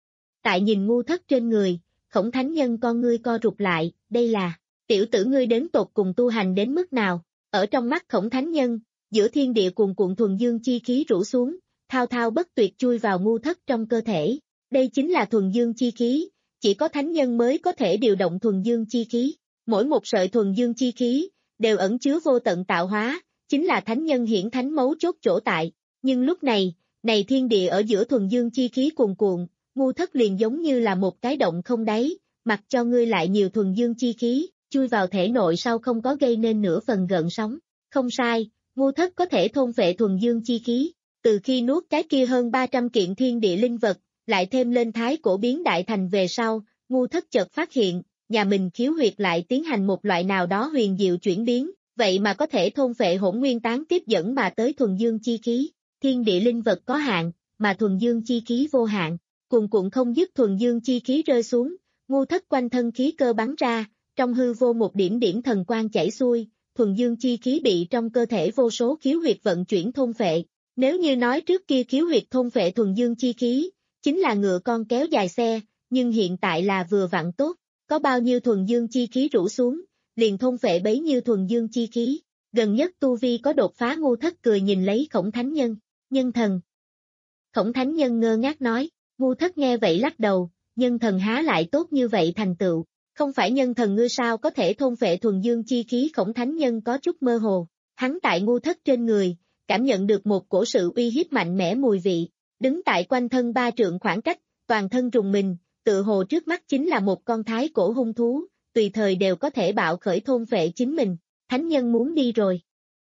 Tại nhìn Ngu Thất trên người, Khổng Thánh Nhân con ngươi co rụt lại, đây là, tiểu tử ngươi đến tột cùng tu hành đến mức nào? Ở trong mắt Khổng Thánh Nhân, giữa thiên địa cuồn cuộn thuần dương chi khí rủ xuống, thao thao bất tuyệt chui vào Ngu Thất trong cơ thể. Đây chính là thuần dương chi khí, chỉ có thánh nhân mới có thể điều động thuần dương chi khí. Mỗi một sợi thuần dương chi khí, đều ẩn chứa vô tận tạo hóa, chính là thánh nhân hiển thánh mấu chốt chỗ tại. Nhưng lúc này, này thiên địa ở giữa thuần dương chi khí cuồn cuộn, Ngu Thất liền giống như là một cái động không đáy, mặc cho ngươi lại nhiều thuần dương chi khí, chui vào thể nội sau không có gây nên nửa phần gợn sóng. Không sai, Ngu Thất có thể thôn phệ thuần dương chi khí, từ khi nuốt cái kia hơn ba trăm kiện thiên địa linh vật, lại thêm lên thái cổ biến đại thành về sau, Ngu Thất chợt phát hiện, nhà mình khiếu huyệt lại tiến hành một loại nào đó huyền diệu chuyển biến, vậy mà có thể thôn phệ hỗn nguyên tán tiếp dẫn mà tới thuần dương chi khí. Thiên địa linh vật có hạn, mà thuần dương chi khí vô hạn, cuồn cuộn không dứt thuần dương chi khí rơi xuống, Ngu Thất quanh thân khí cơ bắn ra, trong hư vô một điểm điểm thần quang chảy xuôi, thuần dương chi khí bị trong cơ thể vô số khiếu huyệt vận chuyển thôn phệ. Nếu như nói trước kia khiếu huyệt thôn phệ thuần dương chi khí, chính là ngựa con kéo dài xe, nhưng hiện tại là vừa vặn tốt, có bao nhiêu thuần dương chi khí rủ xuống, liền thôn phệ bấy nhiêu thuần dương chi khí. Gần nhất tu vi có đột phá. Ngu Thất cười nhìn lấy Khổng Thánh Nhân, nhân thần. Khổng Thánh Nhân ngơ ngác nói, Ngu Thất nghe vậy lắc đầu, nhân thần há lại tốt như vậy thành tựu, không phải nhân thần ngươi sao có thể thôn phệ thuần dương chi khí? Khổng Thánh Nhân có chút mơ hồ, hắn tại Ngu Thất trên người, cảm nhận được một cổ sự uy hiếp mạnh mẽ mùi vị, đứng tại quanh thân ba trượng khoảng cách, toàn thân rùng mình, tự hồ trước mắt chính là một con thái cổ hung thú, tùy thời đều có thể bạo khởi thôn phệ chính mình. Thánh nhân muốn đi rồi.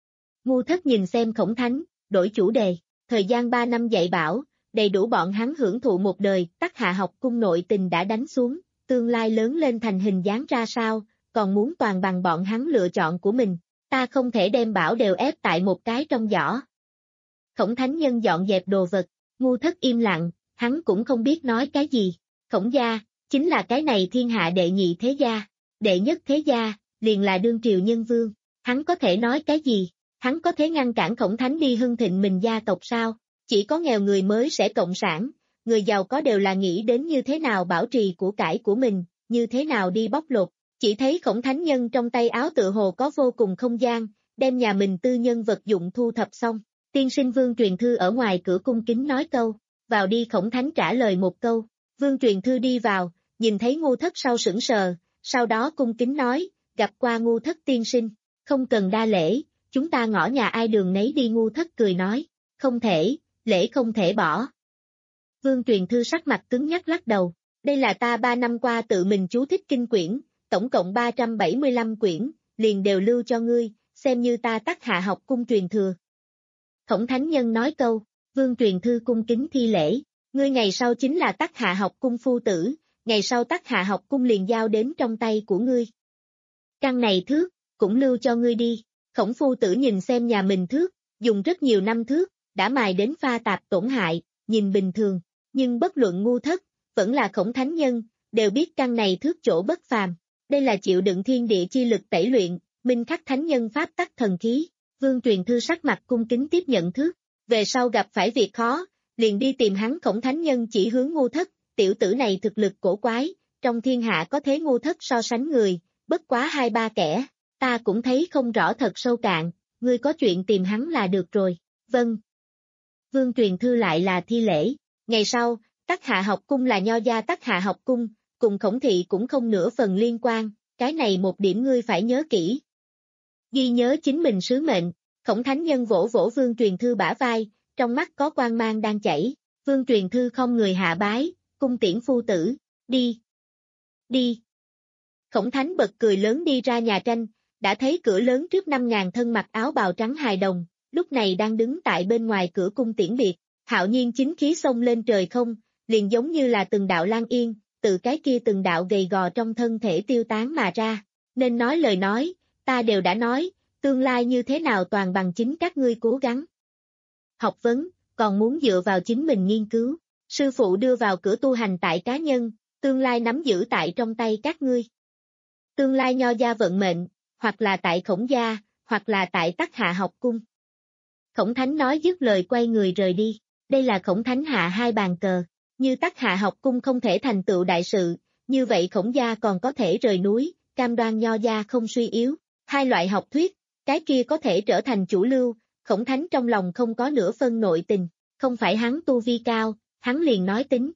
Ngu Thất nhìn xem Khổng Thánh, đổi chủ đề, thời gian ba năm dạy bảo, đầy đủ bọn hắn hưởng thụ một đời, Tắc Hạ học cung nội tình đã đánh xuống, tương lai lớn lên thành hình dáng ra sao, còn muốn toàn bằng bọn hắn lựa chọn của mình, ta không thể đem bảo đều ép tại một cái trong giỏ. Khổng Thánh nhân dọn dẹp đồ vật, Ngu Thất im lặng, hắn cũng không biết nói cái gì. Khổng gia, chính là cái này thiên hạ đệ nhị thế gia, đệ nhất thế gia, liền là đương triều nhân vương, hắn có thể nói cái gì, hắn có thể ngăn cản Khổng Thánh đi hưng thịnh mình gia tộc sao, chỉ có nghèo người mới sẽ cộng sản, người giàu có đều là nghĩ đến như thế nào bảo trì của cải của mình, như thế nào đi bóc lột, chỉ thấy Khổng Thánh nhân trong tay áo tự hồ có vô cùng không gian, đem nhà mình tư nhân vật dụng thu thập xong, tiên sinh Vương Truyền Thư ở ngoài cửa cung kính nói câu, vào đi. Khổng Thánh trả lời một câu. Vương Truyền Thư đi vào, nhìn thấy Ngu Thất sau sững sờ, sau đó cung kính nói, gặp qua Ngu Thất tiên sinh, không cần đa lễ, chúng ta ngõ nhà ai đường nấy đi. Ngu Thất cười nói, không thể, lễ không thể bỏ. Vương Truyền Thư sắc mặt cứng nhắc lắc đầu, đây là ta ba năm qua tự mình chú thích kinh quyển, tổng cộng ba trăm bảy mươi lăm quyển, liền đều lưu cho ngươi, xem như ta Tắc Hạ học cung truyền thừa. Khổng Thánh nhân nói câu, Vương Truyền Thư cung kính thi lễ. Ngươi ngày sau chính là Tắc Hạ học cung phu tử, ngày sau Tắc Hạ học cung liền giao đến trong tay của ngươi. Căn này thước, cũng lưu cho ngươi đi. Khổng phu tử nhìn xem nhà mình thước, dùng rất nhiều năm thước, đã mài đến pha tạp tổn hại, nhìn bình thường, nhưng bất luận Ngu Thất, vẫn là Khổng Thánh nhân, đều biết căn này thước chỗ bất phàm. Đây là chịu đựng thiên địa chi lực tẩy luyện, minh khắc thánh nhân pháp tắc thần khí. Vương Truyền Thư sắc mặt cung kính tiếp nhận thước, về sau gặp phải việc khó, liền đi tìm hắn. Khổng Thánh nhân chỉ hướng Ngu Thất, tiểu tử này thực lực cổ quái, trong thiên hạ có thế Ngu Thất so sánh người, bất quá hai ba kẻ, ta cũng thấy không rõ thật sâu cạn, ngươi có chuyện tìm hắn là được rồi, vâng. Vương Truyền Thư lại là thi lễ, ngày sau, Tắc Hạ học cung là nho gia Tắc Hạ học cung, cùng Khổng thị cũng không nửa phần liên quan, cái này một điểm ngươi phải nhớ kỹ. Ghi nhớ chính mình sứ mệnh. Khổng Thánh nhân vỗ vỗ Vương Truyền Thư bả vai, trong mắt có quang mang đang chảy. Vương Truyền Thư không người hạ bái, cung tiễn phu tử, đi, đi. Khổng Thánh bật cười lớn đi ra nhà tranh, đã thấy cửa lớn trước năm ngàn thân mặc áo bào trắng hài đồng, lúc này đang đứng tại bên ngoài cửa cung tiễn biệt. Hạo nhiên chính khí xông lên trời không, liền giống như là từng đạo lan yên, từ cái kia từng đạo gầy gò trong thân thể tiêu tán mà ra. Nên nói lời nói, ta đều đã nói, tương lai như thế nào toàn bằng chính các ngươi cố gắng. Học vấn, còn muốn dựa vào chính mình nghiên cứu. Sư phụ đưa vào cửa tu hành tại cá nhân, tương lai nắm giữ tại trong tay các ngươi. Tương lai nho gia vận mệnh, hoặc là tại Khổng gia, hoặc là tại Tắc Hạ học cung. Khổng Thánh nói dứt lời quay người rời đi. Đây là Khổng Thánh hạ hai bàn cờ. Như Tắc Hạ học cung không thể thành tựu đại sự, như vậy Khổng gia còn có thể rời núi, cam đoan nho gia không suy yếu. Hai loại học thuyết, cái kia có thể trở thành chủ lưu. Khổng Thánh trong lòng không có nửa phân nội tình, không phải hắn tu vi cao, hắn liền nói tính.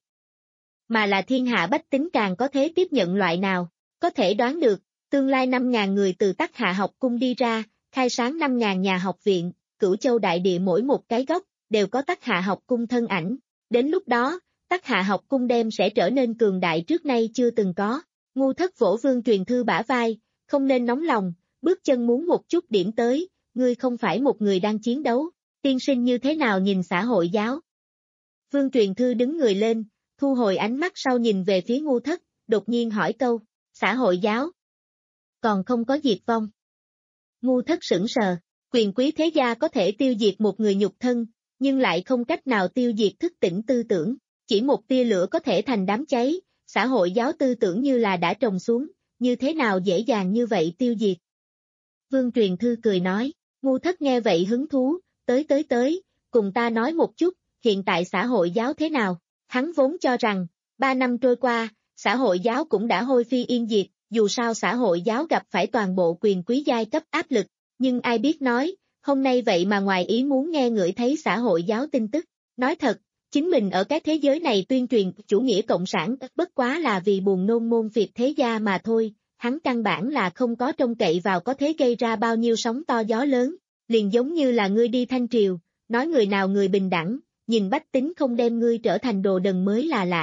Mà là thiên hạ bách tính càng có thể tiếp nhận loại nào, có thể đoán được, tương lai năm ngàn người từ Tắc Hạ học cung đi ra, khai sáng năm ngàn nhà học viện, cửu châu đại địa mỗi một cái góc, đều có Tắc Hạ học cung thân ảnh. Đến lúc đó, Tắc Hạ học cung đem sẽ trở nên cường đại trước nay chưa từng có. Ngu Thất vỗ Vương Truyền Thư bả vai, không nên nóng lòng, bước chân muốn một chút điểm tới, ngươi không phải một người đang chiến đấu, tiên sinh như thế nào nhìn xã hội giáo. Vương Truyền Thư đứng người lên, thu hồi ánh mắt sau nhìn về phía Ngu Thất, đột nhiên hỏi câu, xã hội giáo, còn không có diệt vong. Ngu Thất sững sờ, quyền quý thế gia có thể tiêu diệt một người nhục thân, nhưng lại không cách nào tiêu diệt thức tỉnh tư tưởng, chỉ một tia lửa có thể thành đám cháy, xã hội giáo tư tưởng như là đã trồng xuống, như thế nào dễ dàng như vậy tiêu diệt. Vương Truyền Thư cười nói, Ngu Thất nghe vậy hứng thú, tới tới tới, cùng ta nói một chút, hiện tại xã hội giáo thế nào, hắn vốn cho rằng, ba năm trôi qua, xã hội giáo cũng đã hôi phi yên diệt, dù sao xã hội giáo gặp phải toàn bộ quyền quý giai cấp áp lực, nhưng ai biết nói, hôm nay vậy mà ngoài ý muốn nghe ngửi thấy xã hội giáo tin tức, nói thật, chính mình ở cái thế giới này tuyên truyền chủ nghĩa cộng sản bất quá là vì buồn nôn môn Việt thế gia mà thôi. Hắn căn bản là không có trông cậy vào có thể gây ra bao nhiêu sóng to gió lớn, liền giống như là ngươi đi Thanh Triều, nói người nào người bình đẳng, nhìn bách tính không đem ngươi trở thành đồ đần mới là lạ.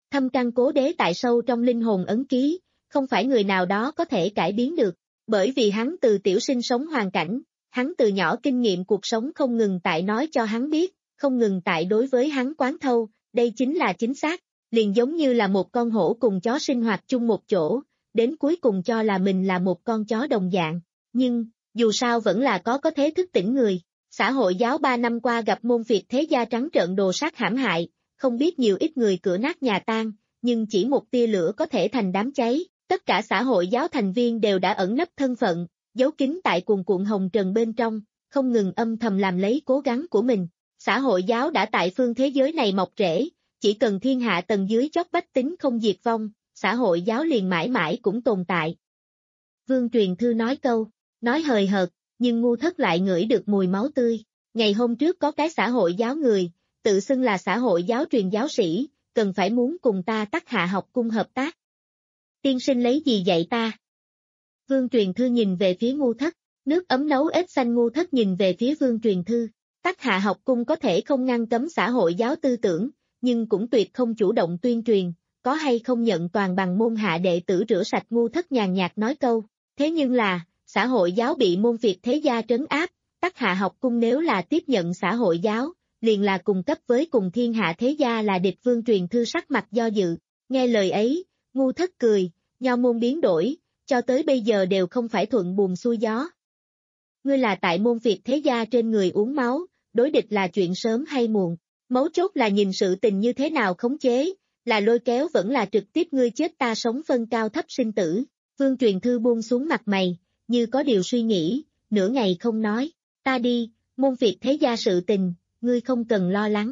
thâm căn cố đế tại sâu trong linh hồn ấn ký, không phải người nào đó có thể cải biến được, bởi vì hắn từ tiểu sinh sống hoàn cảnh, hắn từ nhỏ kinh nghiệm cuộc sống không ngừng tại nói cho hắn biết, không ngừng tại đối với hắn quán thâu, đây chính là chính xác, liền giống như là một con hổ cùng chó sinh hoạt chung một chỗ, đến cuối cùng cho là mình là một con chó đồng dạng, nhưng, dù sao vẫn là có có thế thức tỉnh người, xã hội giáo ba năm qua gặp môn phiệt thế gia trắng trợn đồ sát hãm hại, không biết nhiều ít người cửa nát nhà tan, nhưng chỉ một tia lửa có thể thành đám cháy, tất cả xã hội giáo thành viên đều đã ẩn nấp thân phận, giấu kín tại cuồn cuộn hồng trần bên trong, không ngừng âm thầm làm lấy cố gắng của mình. Xã hội giáo đã tại phương thế giới này mọc rễ, chỉ cần thiên hạ tầng dưới chót bách tính không diệt vong, xã hội giáo liền mãi mãi cũng tồn tại. Vương Truyền Thư nói câu, nói hời hợt, nhưng ngu thất lại ngửi được mùi máu tươi. Ngày hôm trước có cái xã hội giáo người, tự xưng là xã hội giáo truyền giáo sĩ, cần phải muốn cùng ta Tắc Hạ học cung hợp tác. Tiên sinh lấy gì dạy ta? Vương Truyền Thư nhìn về phía ngu thất, nước ấm nấu ếch xanh. Ngu thất nhìn về phía Vương Truyền Thư. Tắc Hạ học cung có thể không ngăn cấm xã hội giáo tư tưởng, nhưng cũng tuyệt không chủ động tuyên truyền, có hay không nhận toàn bằng môn hạ đệ tử rửa sạch. Ngu thất nhàn nhạt nói câu, thế nhưng là, xã hội giáo bị môn phiệt thế gia trấn áp, Tắc Hạ học cung nếu là tiếp nhận xã hội giáo, liền là cùng cấp với cùng thiên hạ thế gia là địch. Vương Truyền Thư sắc mặt do dự, nghe lời ấy, ngu thất cười, nho môn biến đổi, cho tới bây giờ đều không phải thuận buồm xuôi gió. Ngươi là tại môn phiệt thế gia trên người uống máu, đối địch là chuyện sớm hay muộn, mấu chốt là nhìn sự tình như thế nào khống chế, là lôi kéo vẫn là trực tiếp ngươi chết ta sống phân cao thấp sinh tử. Vương Truyền Thư buông xuống mặt mày, như có điều suy nghĩ, nửa ngày không nói, ta đi, môn phiệt thế gia sự tình, ngươi không cần lo lắng.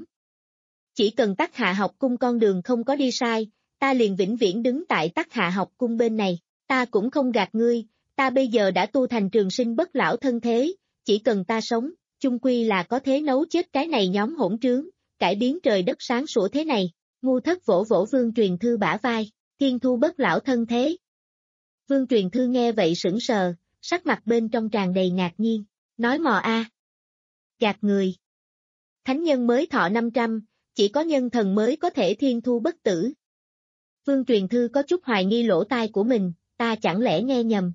Chỉ cần Tắc Hạ học cung con đường không có đi sai, ta liền vĩnh viễn đứng tại Tắc Hạ học cung bên này, ta cũng không gạt ngươi, ta bây giờ đã tu thành trường sinh bất lão thân thế, chỉ cần ta sống, chung quy là có thế nấu chết cái này nhóm hỗn trướng, cải biến trời đất sáng sủa thế này. Ngu thất vỗ vỗ Vương Truyền Thư bả vai, thiên thu bất lão thân thế. Vương Truyền Thư nghe vậy sững sờ, sắc mặt bên trong tràn đầy ngạc nhiên, nói mò a, à. Gạt người. Thánh nhân mới thọ năm trăm, chỉ có nhân thần mới có thể thiên thu bất tử. Vương Truyền Thư có chút hoài nghi lỗ tai của mình, ta chẳng lẽ nghe nhầm?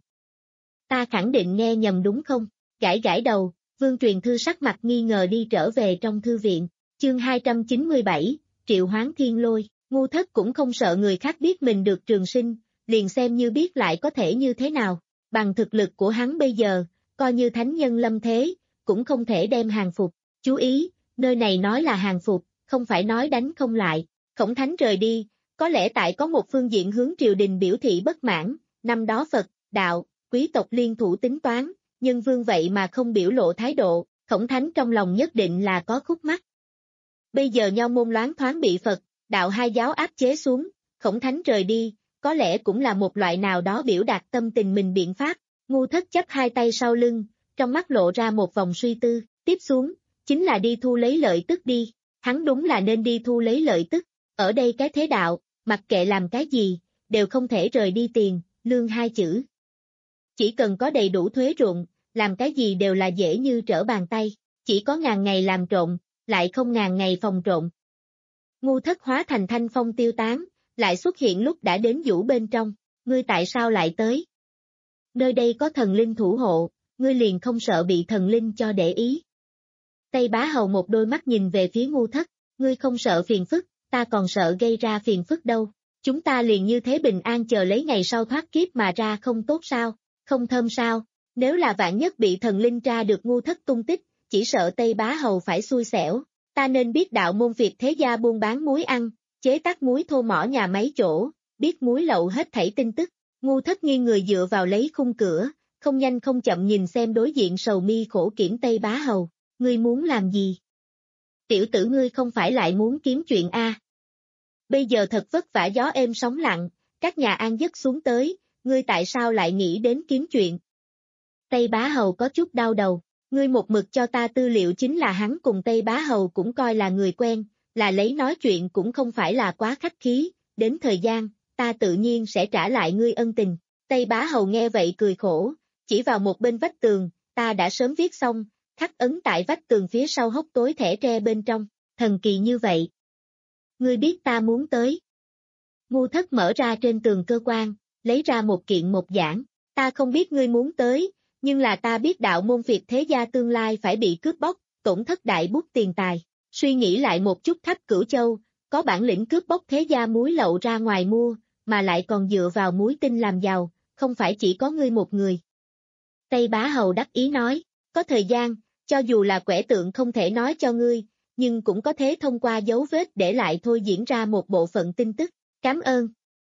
Ta khẳng định nghe nhầm đúng không? Gãi gãi đầu, Vương Truyền Thư sắc mặt nghi ngờ đi trở về trong thư viện. Chương hai trăm chín mươi bảy, Triệu Hoán Thiên Lôi. Ngu thất cũng không sợ người khác biết mình được trường sinh, liền xem như biết lại có thể như thế nào. Bằng thực lực của hắn bây giờ, coi như thánh nhân lâm thế, cũng không thể đem hàng phục. Chú ý, nơi này nói là hàng phục, không phải nói đánh không lại. Khổng thánh rời đi, có lẽ tại có một phương diện hướng triều đình biểu thị bất mãn, năm đó Phật, đạo, quý tộc liên thủ tính toán, nhưng vương vậy mà không biểu lộ thái độ, khổng thánh trong lòng nhất định là có khúc mắc. Bây giờ nho môn loáng thoáng bị Phật, đạo hai giáo áp chế xuống, khổng thánh rời đi, có lẽ cũng là một loại nào đó biểu đạt tâm tình mình biện pháp. Ngu thất chấp hai tay sau lưng, trong mắt lộ ra một vòng suy tư, tiếp xuống, chính là đi thu lấy lợi tức đi, hắn đúng là nên đi thu lấy lợi tức, ở đây cái thế đạo, mặc kệ làm cái gì, đều không thể rời đi tiền, lương hai chữ. Chỉ cần có đầy đủ thuế ruộng, làm cái gì đều là dễ như trở bàn tay, chỉ có ngàn ngày làm trộn, lại không ngàn ngày phòng trộn. Ngu thất hóa thành thanh phong tiêu tán, lại xuất hiện lúc đã đến vũ bên trong, ngươi tại sao lại tới? Nơi đây có thần linh thủ hộ, ngươi liền không sợ bị thần linh cho để ý. Tây Bá Hầu một đôi mắt nhìn về phía ngu thất, ngươi không sợ phiền phức, ta còn sợ gây ra phiền phức đâu, chúng ta liền như thế bình an chờ lấy ngày sau thoát kiếp mà ra không tốt sao, không thơm sao, nếu là vạn nhất bị thần linh tra được ngu thất tung tích, chỉ sợ Tây Bá Hầu phải xui xẻo, ta nên biết đạo môn Việt thế gia buôn bán muối ăn, chế tác muối thô mỏ nhà máy chỗ, biết muối lậu hết thảy tin tức. Ngu thất nghiêng người dựa vào lấy khung cửa, không nhanh không chậm nhìn xem đối diện sầu mi khổ kiểm Tây Bá Hầu, ngươi muốn làm gì? Tiểu tử ngươi không phải lại muốn kiếm chuyện a? À? Bây giờ thật vất vả gió êm sóng lặng, các nhà an giấc xuống tới, ngươi tại sao lại nghĩ đến kiếm chuyện? Tây Bá Hầu có chút đau đầu, ngươi một mực cho ta tư liệu chính là hắn cùng Tây Bá Hầu cũng coi là người quen, là lấy nói chuyện cũng không phải là quá khách khí, đến thời gian, ta tự nhiên sẽ trả lại ngươi ân tình. Tây Bá Hầu nghe vậy cười khổ, chỉ vào một bên vách tường, ta đã sớm viết xong, khắc ấn tại vách tường phía sau hốc tối thẻ tre bên trong, thần kỳ như vậy. Ngươi biết ta muốn tới. Ngu Thất mở ra trên tường cơ quan, lấy ra một kiện một giảng. Ta không biết ngươi muốn tới, nhưng là ta biết đạo môn Việt thế gia tương lai phải bị cướp bóc, tổn thất đại bút tiền tài. Suy nghĩ lại một chút khắp Cửu Châu, có bản lĩnh cướp bóc thế gia muối lậu ra ngoài mua, mà lại còn dựa vào muối tinh làm giàu, không phải chỉ có ngươi một người. Tây Bá Hầu đắc ý nói, có thời gian, cho dù là quẻ tượng không thể nói cho ngươi, nhưng cũng có thể thông qua dấu vết để lại thôi diễn ra một bộ phận tin tức. Cảm ơn.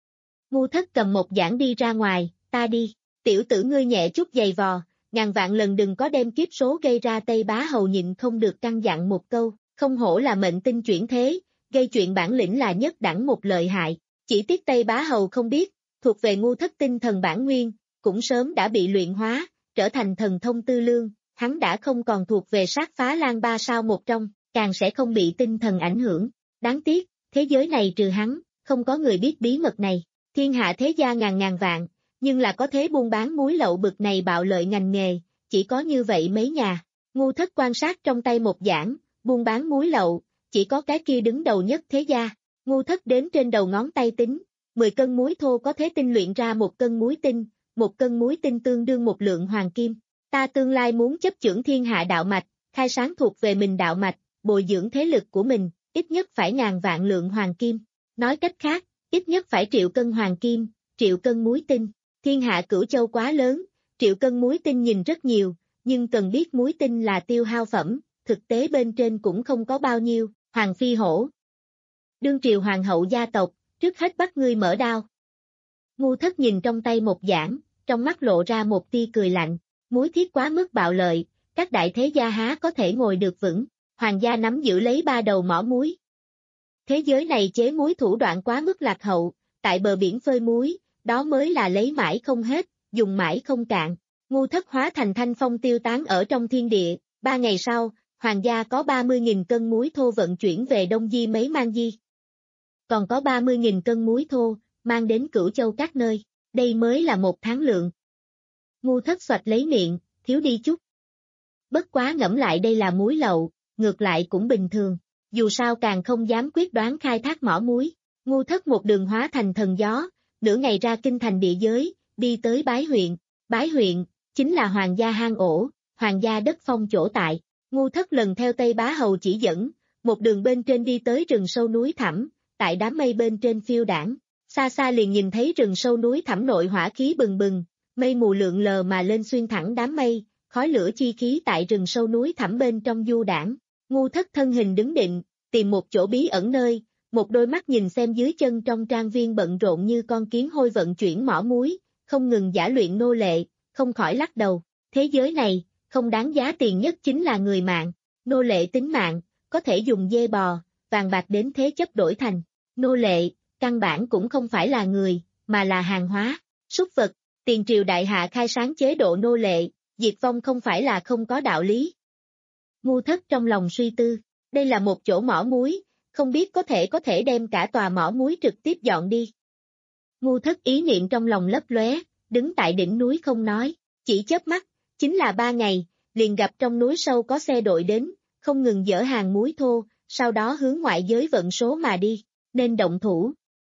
Ngu Thất cầm một giảng đi ra ngoài, ta đi, tiểu tử ngươi nhẹ chút giày vò, ngàn vạn lần đừng có đem kiếp số gây ra. Tây Bá Hầu nhịn không được căn dặn một câu, không hổ là mệnh tinh chuyển thế, gây chuyện bản lĩnh là nhất đẳng một lợi hại. Chỉ tiếc Tây Bá Hầu không biết, thuộc về Ngu Thất tinh thần bản nguyên, cũng sớm đã bị luyện hóa, trở thành thần thông tư lương, hắn đã không còn thuộc về sát phá lan ba sao một trong, càng sẽ không bị tinh thần ảnh hưởng. Đáng tiếc, thế giới này trừ hắn, không có người biết bí mật này. Thiên hạ thế gia ngàn ngàn vạn, nhưng là có thế buôn bán muối lậu bực này bạo lợi ngành nghề, chỉ có như vậy mấy nhà. Ngu Thất quan sát trong tay một giảng, buôn bán muối lậu, chỉ có cái kia đứng đầu nhất thế gia. Ngu Thất đến trên đầu ngón tay tính, mười cân muối thô có thế tinh luyện ra một cân muối tinh, một cân muối tinh tương đương một lượng hoàng kim. Ta tương lai muốn chấp chưởng thiên hạ đạo mạch, khai sáng thuộc về mình đạo mạch, bồi dưỡng thế lực của mình, ít nhất phải ngàn vạn lượng hoàng kim. Nói cách khác, ít nhất phải triệu cân hoàng kim, triệu cân muối tinh. Thiên hạ Cửu Châu quá lớn, triệu cân muối tinh nhìn rất nhiều, nhưng cần biết muối tinh là tiêu hao phẩm, thực tế bên trên cũng không có bao nhiêu. Hoàng Phi hổ. Đương triều hoàng hậu gia tộc, trước hết bắt ngươi mở đao. Ngu Thất nhìn trong tay một giảng, trong mắt lộ ra một tia cười lạnh. Muối thiết quá mức bạo lợi, các đại thế gia há có thể ngồi được vững. Hoàng gia nắm giữ lấy ba đầu mỏ muối. Thế giới này chế muối thủ đoạn quá mức lạc hậu, tại bờ biển phơi muối, đó mới là lấy mãi không hết, dùng mãi không cạn. Ngu Thất hóa thành thanh phong tiêu tán ở trong thiên địa, ba ngày sau, hoàng gia có ba mươi nghìn cân muối thô vận chuyển về Đông Di mấy mang di. Còn có ba mươi nghìn cân muối thô, mang đến Cửu Châu các nơi, đây mới là một tháng lượng. Ngu Thất xoạch lấy miệng, thiếu đi chút. Bất quá ngẫm lại đây là muối lậu, ngược lại cũng bình thường, dù sao càng không dám quyết đoán khai thác mỏ muối. Ngu Thất một đường hóa thành thần gió, nửa ngày ra kinh thành địa giới, đi tới Bái huyện. Bái huyện, chính là hoàng gia hang ổ, hoàng gia đất phong chỗ tại. Ngu Thất lần theo Tây Bá Hầu chỉ dẫn, một đường bên trên đi tới rừng sâu núi thẳm, tại đám mây bên trên phiêu đảng. Xa xa liền nhìn thấy rừng sâu núi thẳm nội hỏa khí bừng bừng, mây mù lượn lờ mà lên xuyên thẳng đám mây, khói lửa chi khí tại rừng sâu núi thẳm bên trong du đảng. Ngu Thất thân hình đứng định, tìm một chỗ bí ẩn nơi, một đôi mắt nhìn xem dưới chân trong trang viên bận rộn như con kiến hôi vận chuyển mỏ muối, không ngừng giả luyện nô lệ, không khỏi lắc đầu. Thế giới này, không đáng giá tiền nhất chính là người mạng, nô lệ tính mạng, có thể dùng dê bò, vàng bạc đến thế chấp đổi thành. Nô lệ, căn bản cũng không phải là người, mà là hàng hóa, súc vật. Tiền triều đại hạ khai sáng chế độ nô lệ, diệt vong không phải là không có đạo lý. Ngu Thất trong lòng suy tư, đây là một chỗ mỏ muối, không biết có thể có thể đem cả tòa mỏ muối trực tiếp dọn đi. Ngu Thất ý niệm trong lòng lấp lóe, đứng tại đỉnh núi không nói, chỉ chớp mắt, chính là ba ngày, liền gặp trong núi sâu có xe đội đến, không ngừng dỡ hàng muối thô, sau đó hướng ngoại giới vận số mà đi, nên động thủ.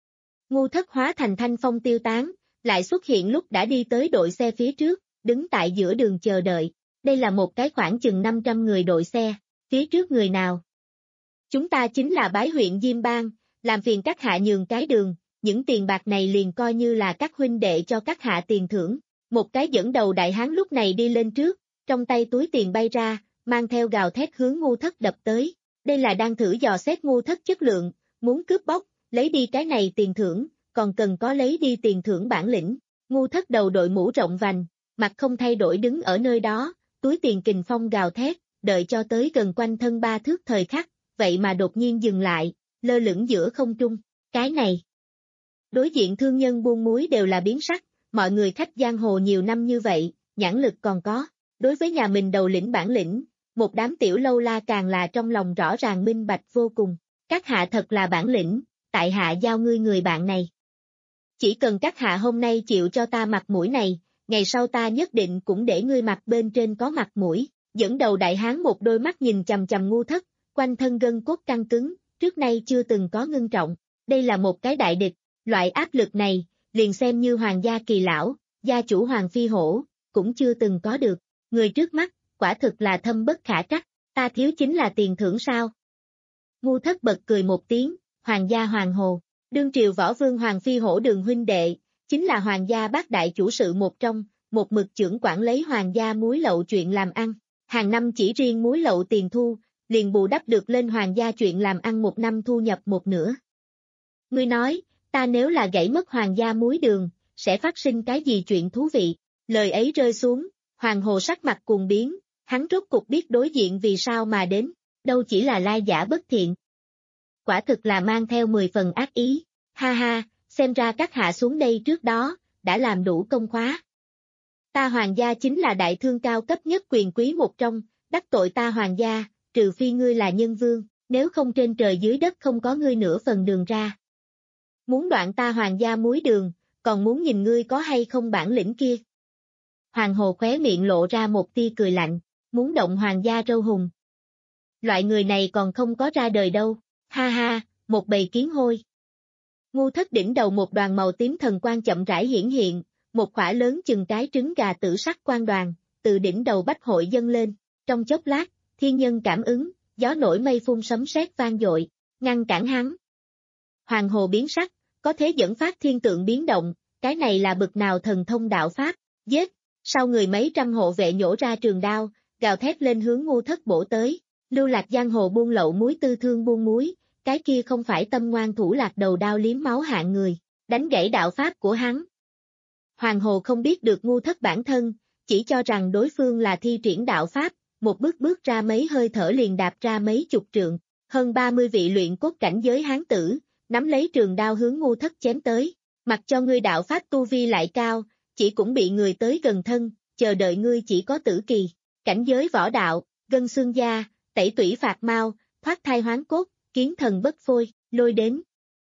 Ngu Thất hóa thành thanh phong tiêu tán, lại xuất hiện lúc đã đi tới đội xe phía trước, đứng tại giữa đường chờ đợi. Đây là một cái khoảng chừng năm trăm người đội xe, phía trước người nào? Chúng ta chính là Bái huyện Diêm Bang, làm phiền các hạ nhường cái đường, những tiền bạc này liền coi như là các huynh đệ cho các hạ tiền thưởng. Một cái dẫn đầu đại hán lúc này đi lên trước, trong tay túi tiền bay ra, mang theo gào thét hướng Ngu Thất đập tới. Đây là đang thử dò xét Ngu Thất chất lượng, muốn cướp bóc, lấy đi cái này tiền thưởng, còn cần có lấy đi tiền thưởng bản lĩnh. Ngu Thất đầu đội mũ rộng vành, mặt không thay đổi đứng ở nơi đó, túi tiền kình phong gào thét, đợi cho tới gần quanh thân ba thước thời khắc, vậy mà đột nhiên dừng lại, lơ lửng giữa không trung. Cái này, đối diện thương nhân buôn muối đều là biến sắc, mọi người khách giang hồ nhiều năm như vậy, nhãn lực còn có, đối với nhà mình đầu lĩnh bản lĩnh, một đám tiểu lâu la càng là trong lòng rõ ràng minh bạch vô cùng. Các hạ thật là bản lĩnh, tại hạ giao ngươi người bạn này. Chỉ cần các hạ hôm nay chịu cho ta mặt mũi này, ngày sau ta nhất định cũng để ngươi mặt bên trên có mặt mũi. Dẫn đầu đại hán một đôi mắt nhìn chằm chằm Ngu Thất, quanh thân gân cốt căng cứng, trước nay chưa từng có ngưng trọng. Đây là một cái đại địch, Loại áp lực này, liền xem như hoàng gia kỳ lão, gia chủ Hoàng Phi Hổ, cũng chưa từng có được. Người trước mắt, quả thực là thâm bất khả trắc, ta thiếu chính là tiền thưởng sao? Ngu Thất bật cười một tiếng, hoàng gia Hoàng Hồ, đương triều võ vương Hoàng Phi Hổ Đường huynh đệ, chính là hoàng gia bát đại chủ sự một trong, một mực trưởng quản lấy hoàng gia muối lậu chuyện làm ăn. Hàng năm chỉ riêng muối lậu tiền thu, liền bù đắp được lên hoàng gia chuyện làm ăn một năm thu nhập một nửa. Ngươi nói, ta nếu là gãy mất hoàng gia muối đường, sẽ phát sinh cái gì chuyện thú vị? Lời ấy rơi xuống, Hoàng Hồ sắc mặt cuồng biến, hắn rốt cục biết đối diện vì sao mà đến, đâu chỉ là lai giả bất thiện. Quả thực là mang theo mười phần ác ý, ha ha, xem ra các hạ xuống đây trước đó, đã làm đủ công khóa. Ta hoàng gia chính là đại thương cao cấp nhất quyền quý một trong, đắc tội ta hoàng gia, trừ phi ngươi là nhân vương, nếu không trên trời dưới đất không có ngươi nửa phần đường ra. Muốn đoạn ta hoàng gia muối đường, còn muốn nhìn ngươi có hay không bản lĩnh kia. Hoàng Hồ khóe miệng lộ ra một tia cười lạnh, muốn động hoàng gia râu hùng. Loại người này còn không có ra đời đâu, ha ha, một bầy kiến hôi. Ngu Thất đỉnh đầu một đoàn màu tím thần quang chậm rãi hiển hiện, một quả lớn chừng cái trứng gà tử sắc quang đoàn, từ đỉnh đầu bách hội dâng lên, trong chốc lát, thiên nhân cảm ứng, gió nổi mây phun sấm sét vang dội, ngăn cản hắn. Hoàng Hồ biến sắc, có thế dẫn phát thiên tượng biến động, cái này là bực nào thần thông đạo pháp, giết, sau người mấy trăm hộ vệ nhổ ra trường đao, gào thét lên hướng Ngu Thất bổ tới, lưu lạc giang hồ buôn lậu muối tư thương buôn muối, cái kia không phải tâm ngoan thủ lạc đầu đao liếm máu hạng người, đánh gãy đạo pháp của hắn. Hoàng Hồ không biết được Ngu Thất bản thân, chỉ cho rằng đối phương là thi triển đạo pháp, một bước bước ra mấy hơi thở liền đạp ra mấy chục trượng, hơn ba mươi vị luyện cốt cảnh giới hán tử, nắm lấy trường đao hướng Ngu Thất chém tới, mặc cho ngươi đạo pháp tu vi lại cao, chỉ cũng bị người tới gần thân, chờ đợi ngươi chỉ có tử kỳ, cảnh giới võ đạo, gân xương da, tẩy tủy phạt mau, thoát thai hoán cốt, kiến thần bất phôi, lôi đến.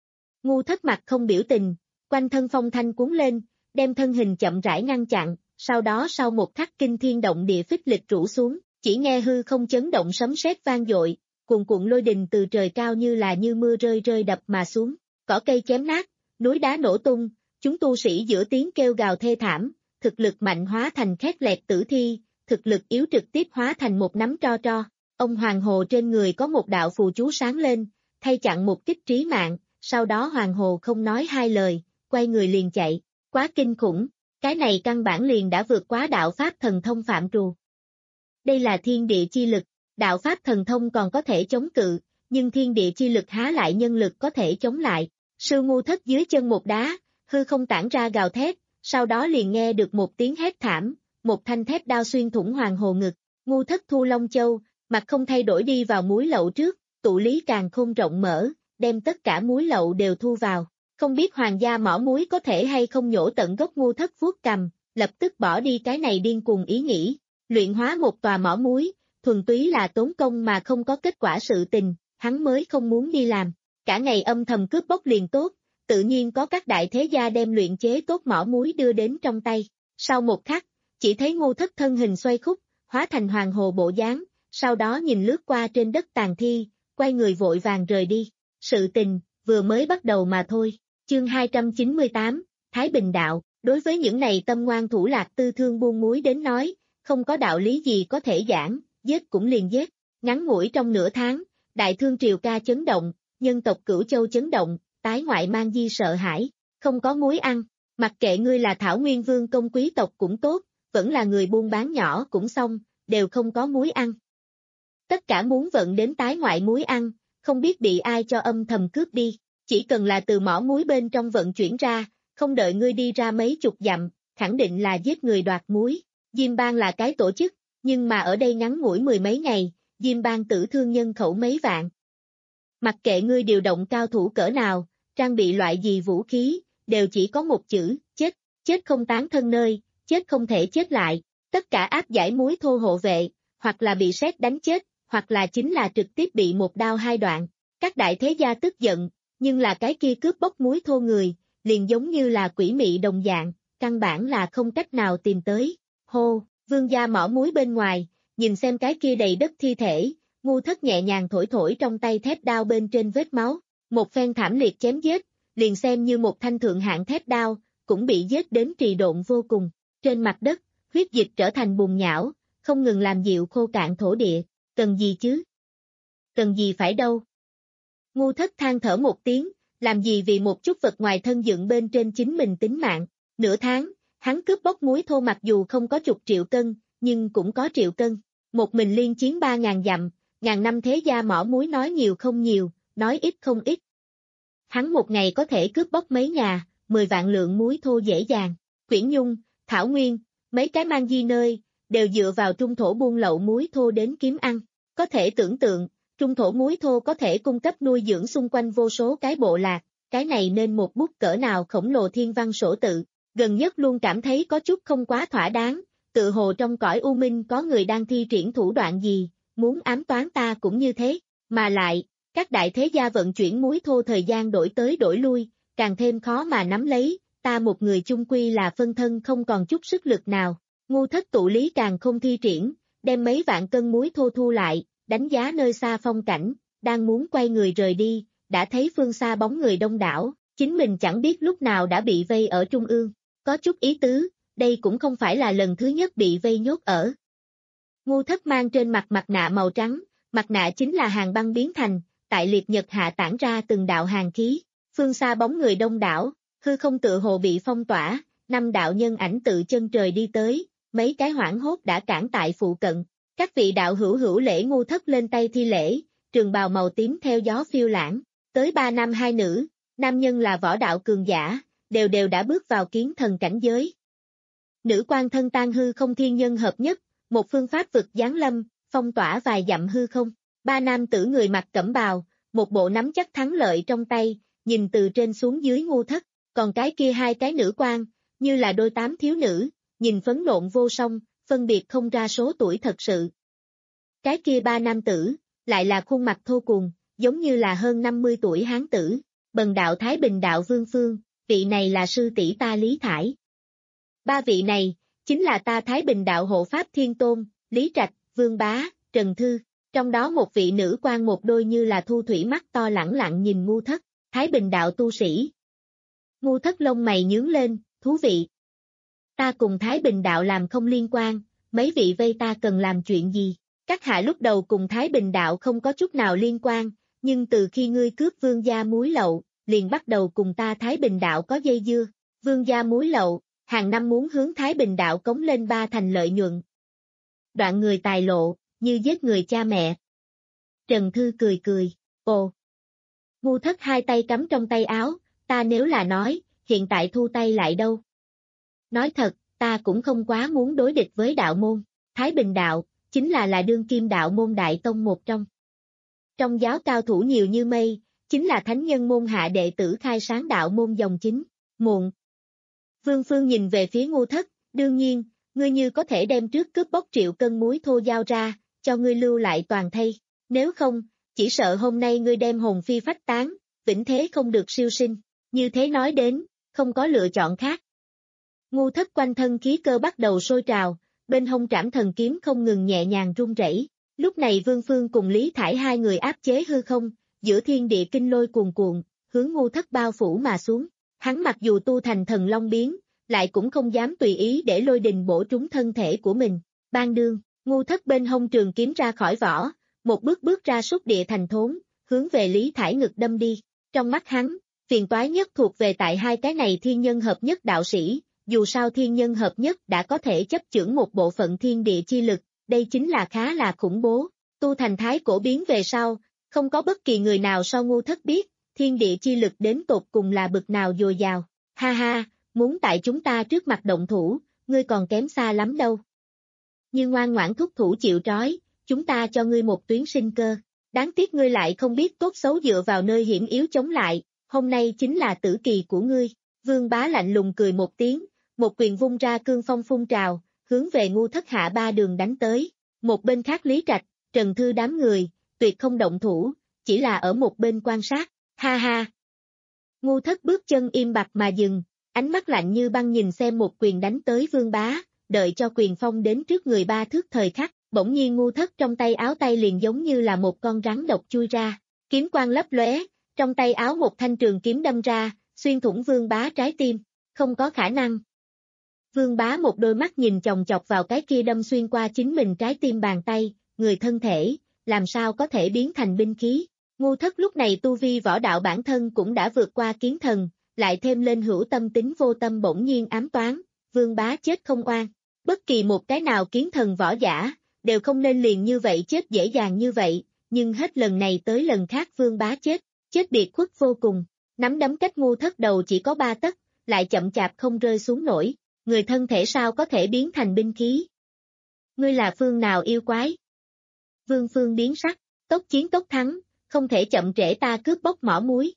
Ngu Thất mặt không biểu tình, quanh thân phong thanh cuốn lên, đem thân hình chậm rãi ngăn chặn, sau đó sau một khắc kinh thiên động địa phích lịch rủ xuống, chỉ nghe hư không chấn động sấm sét vang dội, cuồn cuộn lôi đình từ trời cao như là như mưa rơi rơi đập mà xuống, cỏ cây chém nát, núi đá nổ tung, chúng tu sĩ giữa tiếng kêu gào thê thảm, thực lực mạnh hóa thành khét lẹt tử thi, thực lực yếu trực tiếp hóa thành một nắm tro tro. Ông Hoàng Hồ trên người có một đạo phù chú sáng lên, thay chặn một kích trí mạng, sau đó Hoàng Hồ không nói hai lời, quay người liền chạy, quá kinh khủng, cái này căn bản liền đã vượt quá đạo pháp thần thông phạm trù. Đây là thiên địa chi lực, đạo pháp thần thông còn có thể chống cự, nhưng thiên địa chi lực há lại nhân lực có thể chống lại. Sư Ngu Thất dưới chân một đá, hư không tản ra gào thét, sau đó liền nghe được một tiếng hét thảm, một thanh thép đao xuyên thủng Hoàng Hồ ngực, Ngu Thất thu Long Châu, mặt không thay đổi đi vào muối lậu trước, tụ lý càng khôn rộng mở, đem tất cả muối lậu đều thu vào. Không biết hoàng gia mỏ muối có thể hay không nhổ tận gốc. Ngu Thất vuốt cầm, lập tức bỏ đi cái này điên cuồng ý nghĩ, luyện hóa một tòa mỏ muối, thuần túy là tốn công mà không có kết quả sự tình, hắn mới không muốn đi làm. Cả ngày âm thầm cướp bóc liền tốt, tự nhiên có các đại thế gia đem luyện chế tốt mỏ muối đưa đến trong tay. Sau một khắc, chỉ thấy Ngu Thất thân hình xoay khúc, hóa thành Hoàng Hồ bộ dáng, sau đó nhìn lướt qua trên đất tàn thi, quay người vội vàng rời đi. Sự tình, vừa mới bắt đầu mà thôi. Chương hai trăm chín mươi tám, Thái Bình Đạo, đối với những này tâm ngoan thủ lạc tư thương buôn muối đến nói, không có đạo lý gì có thể giảng, giết cũng liền giết. Ngắn ngủi trong nửa tháng, đại thương triều ca chấn động, nhân tộc Cửu Châu chấn động, tái ngoại mang di sợ hãi, không có muối ăn, mặc kệ ngươi là Thảo Nguyên Vương công quý tộc cũng tốt, vẫn là người buôn bán nhỏ cũng xong, đều không có muối ăn. Tất cả muốn vận đến tái ngoại muối ăn, không biết bị ai cho âm thầm cướp đi, chỉ cần là từ mỏ muối bên trong vận chuyển ra, không đợi ngươi đi ra mấy chục dặm, khẳng định là giết người đoạt muối. Diêm Bang là cái tổ chức, nhưng mà ở đây ngắn ngủi mười mấy ngày, Diêm Bang tử thương nhân khẩu mấy vạn. Mặc kệ ngươi điều động cao thủ cỡ nào, trang bị loại gì vũ khí, đều chỉ có một chữ, chết, chết không tán thân nơi, chết không thể chết lại. Tất cả áp giải muối thô hộ vệ, hoặc là bị sét đánh chết, hoặc là chính là trực tiếp bị một đao hai đoạn. Các đại thế gia tức giận, nhưng là cái kia cướp bóc muối thô người, liền giống như là quỷ mị đồng dạng, căn bản là không cách nào tìm tới. Hô, vương gia mỏ muối bên ngoài, nhìn xem cái kia đầy đất thi thể, Ngu Thất nhẹ nhàng thổi thổi trong tay thép đao bên trên vết máu, một phen thảm liệt chém giết, liền xem như một thanh thượng hạng thép đao, cũng bị giết đến trì độn vô cùng. Trên mặt đất, huyết dịch trở thành bùn nhão, không ngừng làm dịu khô cạn thổ địa. Cần gì chứ? Cần gì phải đâu? Ngu Thất than thở một tiếng, làm gì vì một chút vật ngoài thân dựng bên trên chính mình tính mạng. Nửa tháng, hắn cướp bóc muối thô mặc dù không có chục triệu cân, nhưng cũng có triệu cân. Một mình liên chiến ba ngàn dặm, ngàn năm thế gia mỏ muối nói nhiều không nhiều, nói ít không ít. Hắn một ngày có thể cướp bóc mấy nhà, mười vạn lượng muối thô dễ dàng. Quyển Nhung, Thảo Nguyên, mấy cái mang di nơi, đều dựa vào trung thổ buôn lậu muối thô đến kiếm ăn. Có thể tưởng tượng, trung thổ muối thô có thể cung cấp nuôi dưỡng xung quanh vô số cái bộ lạc, cái này nên một bút cỡ nào khổng lồ thiên văn sổ tự. Gần nhất luôn cảm thấy có chút không quá thỏa đáng, tự hồ trong cõi u minh có người đang thi triển thủ đoạn gì, muốn ám toán ta cũng như thế, mà lại, các đại thế gia vận chuyển muối thô thời gian đổi tới đổi lui, càng thêm khó mà nắm lấy, ta một người chung quy là phân thân không còn chút sức lực nào. Ngu Thất tụ lý càng không thi triển, đem mấy vạn cân muối thô thu lại, đánh giá nơi xa phong cảnh, đang muốn quay người rời đi, đã thấy phương xa bóng người đông đảo, chính mình chẳng biết lúc nào đã bị vây ở trung ương. Có chút ý tứ, đây cũng không phải là lần thứ nhất bị vây nhốt ở. Ngu Thất mang trên mặt mặt nạ màu trắng, mặt nạ chính là hàng băng biến thành, tại liệt nhật hạ tản ra từng đạo hàn khí, phương xa bóng người đông đảo, hư không tự hồ bị phong tỏa, năm đạo nhân ảnh tự chân trời đi tới, mấy cái hoảng hốt đã cản tại phụ cận. Các vị đạo hữu hữu lễ. Ngu Thất lên tay thi lễ, trường bào màu tím theo gió phiêu lãng, tới ba nam hai nữ, nam nhân là võ đạo cường giả, đều đều đã bước vào kiến thần cảnh giới. Nữ quan thân tan hư không thiên nhân hợp nhất, một phương pháp vực giáng lâm, phong tỏa vài dặm hư không. Ba nam tử người mặc cẩm bào, một bộ nắm chắc thắng lợi trong tay, nhìn từ trên xuống dưới Ngu Thất, còn cái kia hai cái nữ quan, như là đôi tám thiếu nữ, nhìn phấn nộn vô song, phân biệt không ra số tuổi thật sự. Cái kia ba nam tử, lại là khuôn mặt thô cuồng, giống như là hơn năm mươi tuổi hán tử, Bần đạo Thái Bình đạo Vương Phương, vị này là sư tỷ ta Lý Thải. Ba vị này, chính là ta Thái Bình đạo hộ pháp Thiên Tôn, Lý Trạch, Vương Bá, Trần Thư, trong đó một vị nữ quan một đôi như là thu thủy mắt to lẳng lặng nhìn Ngu Thất, Thái Bình đạo tu sĩ. Ngu Thất lông mày nhướng lên, thú vị. Ta cùng Thái Bình đạo làm không liên quan, mấy vị vây ta cần làm chuyện gì? Các hạ lúc đầu cùng Thái Bình đạo không có chút nào liên quan, nhưng từ khi ngươi cướp vương gia muối lậu, liền bắt đầu cùng ta Thái Bình đạo có dây dưa. Vương gia muối lậu, hàng năm muốn hướng Thái Bình đạo cống lên ba thành lợi nhuận. Đoạn người tài lộ, như giết người cha mẹ. Trần Thư cười cười, ồ. Ngu Thất hai tay cắm trong tay áo, ta nếu là nói, hiện tại thu tay lại đâu. Nói thật, ta cũng không quá muốn đối địch với đạo môn, Thái Bình đạo, chính là là đương kim đạo môn đại tông một trong. Trong giáo cao thủ nhiều như mây, chính là thánh nhân môn hạ đệ tử khai sáng đạo môn dòng chính, muộn. Vương Phương nhìn về phía Ngu Thất, đương nhiên, ngươi như có thể đem trước cướp bóc triệu cân muối thô giao ra, cho ngươi lưu lại toàn thây, nếu không, chỉ sợ hôm nay ngươi đem hồn phi phách tán, vĩnh thế không được siêu sinh, như thế nói đến, không có lựa chọn khác. Ngu Thất quanh thân khí cơ bắt đầu sôi trào, bên hông trảm thần kiếm không ngừng nhẹ nhàng rung rẩy. Lúc này Vương Phương cùng Lý Thải hai người áp chế hư không, giữa thiên địa kinh lôi cuồn cuộn, hướng Ngu Thất bao phủ mà xuống. Hắn mặc dù tu thành thần long biến, lại cũng không dám tùy ý để lôi đình bổ trúng thân thể của mình. Ban đương, Ngu Thất bên hông trường kiếm ra khỏi vỏ, một bước bước ra xúc địa thành thốn, hướng về Lý Thải ngực đâm đi. Trong mắt hắn, phiền toái nhất thuộc về tại hai cái này thiên nhân hợp nhất đạo sĩ, dù sao thiên nhân hợp nhất đã có thể chấp chưởng một bộ phận thiên địa chi lực, đây chính là khá là khủng bố. Tu thành thái cổ biến về sau, không có bất kỳ người nào so Ngu Thất biết, thiên địa chi lực đến tột cùng là bực nào dồi dào. Ha ha, muốn tại chúng ta trước mặt động thủ, ngươi còn kém xa lắm đâu. Như ngoan ngoãn thúc thủ chịu trói, chúng ta cho ngươi một tuyến sinh cơ. Đáng tiếc ngươi lại không biết tốt xấu dựa vào nơi hiểm yếu chống lại, hôm nay chính là tử kỳ của ngươi. Vương Bá lạnh lùng cười một tiếng, một quyền vung ra cương phong phun trào, hướng về Ngu Thất hạ ba đường đánh tới. Một bên khác Lý Trạch, Trần Thư đám người, tuyệt không động thủ, chỉ là ở một bên quan sát. Ha ha! Ngu Thất bước chân im bặt mà dừng, ánh mắt lạnh như băng nhìn xem một quyền đánh tới Vương Bá, đợi cho quyền phong đến trước người ba thước thời khắc, bỗng nhiên Ngu Thất trong tay áo tay liền giống như là một con rắn độc chui ra, kiếm quang lấp lóe, trong tay áo một thanh trường kiếm đâm ra, xuyên thủng Vương Bá trái tim, không có khả năng. Vương Bá một đôi mắt nhìn chòng chọc vào cái kia đâm xuyên qua chính mình trái tim bàn tay, người thân thể, làm sao có thể biến thành binh khí. Ngu Thất lúc này tu vi võ đạo bản thân cũng đã vượt qua kiến thần, lại thêm lên hữu tâm tính vô tâm bỗng nhiên ám toán, Vương Bá chết không oan. Bất kỳ một cái nào kiến thần võ giả, đều không nên liền như vậy chết dễ dàng như vậy, nhưng hết lần này tới lần khác Vương Bá chết, chết biệt khuất vô cùng. Nắm đấm cách Ngu Thất đầu chỉ có ba tấc, lại chậm chạp không rơi xuống nổi, người thân thể sao có thể biến thành binh khí. Ngươi là phương nào yêu quái? Vương Phương biến sắc, tốc chiến tốc thắng, không thể chậm trễ ta cướp bóc mỏ muối.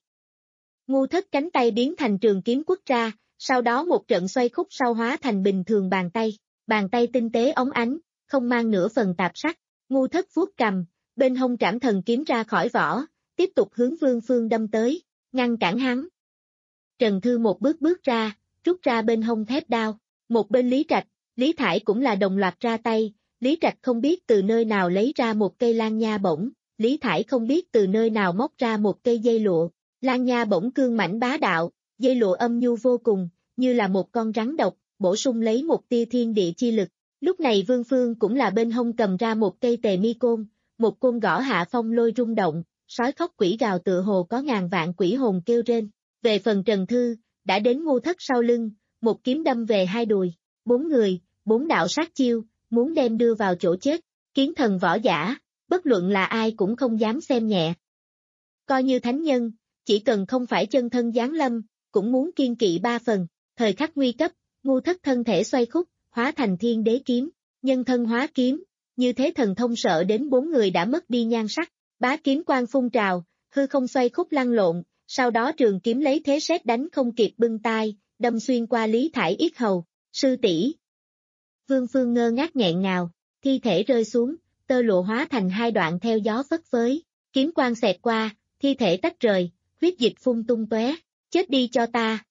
Ngu Thất cánh tay biến thành trường kiếm quất ra, sau đó một trận xoay khúc sau hóa thành bình thường bàn tay, bàn tay tinh tế óng ánh, không mang nửa phần tạp sắc. Ngu Thất vuốt cầm, bên hông trảm thần kiếm ra khỏi vỏ, tiếp tục hướng Vương Phương đâm tới, ngăn cản hắn. Trần Thư một bước bước ra, rút ra bên hông thép đao, một bên Lý Trạch, Lý Thải cũng là đồng loạt ra tay. Lý Trạch không biết từ nơi nào lấy ra một cây lan nha bổng, Lý Thải không biết từ nơi nào móc ra một cây dây lụa, lan nha bổng cương mãnh bá đạo, dây lụa âm nhu vô cùng, như là một con rắn độc, bổ sung lấy một tia thiên địa chi lực. Lúc này Vương Phương cũng là bên hông cầm ra một cây tề mi côn, một côn gõ hạ phong lôi rung động, sói khóc quỷ gào tựa hồ có ngàn vạn quỷ hồn kêu rên. Về phần Trần Thư, đã đến Ngu Thất sau lưng, một kiếm đâm về hai đùi, bốn người, bốn đạo sát chiêu, muốn đem đưa vào chỗ chết, kiến thần võ giả, bất luận là ai cũng không dám xem nhẹ. Coi như thánh nhân, chỉ cần không phải chân thân giáng lâm, cũng muốn kiên kỵ ba phần, thời khắc nguy cấp, Ngu Thất thân thể xoay khúc, hóa thành thiên đế kiếm, nhân thân hóa kiếm, như thế thần thông sợ đến bốn người đã mất đi nhan sắc, bá kiếm quang phun trào, hư không xoay khúc lăn lộn, sau đó trường kiếm lấy thế sét đánh không kịp bưng tai, đâm xuyên qua Lý Thải yết hầu, sư tỷ. Vương Phương ngơ ngác nghẹn ngào, thi thể rơi xuống, tơ lụa hóa thành hai đoạn theo gió phất phới, kiếm quang xẹt qua, thi thể tách rời, huyết dịch phun tung tóe, chết đi cho ta.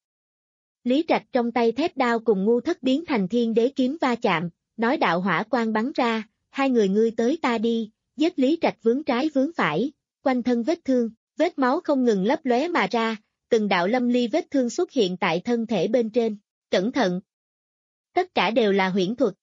Lý Trạch trong tay thép đao cùng Ngu Thất biến thành thiên đế kiếm va chạm, nói đạo hỏa quang bắn ra, hai người ngươi tới ta đi, giết Lý Trạch vướng trái vướng phải, quanh thân vết thương, vết máu không ngừng lấp lóe mà ra, từng đạo lâm ly vết thương xuất hiện tại thân thể bên trên, cẩn thận. Tất cả đều là huyễn thuật.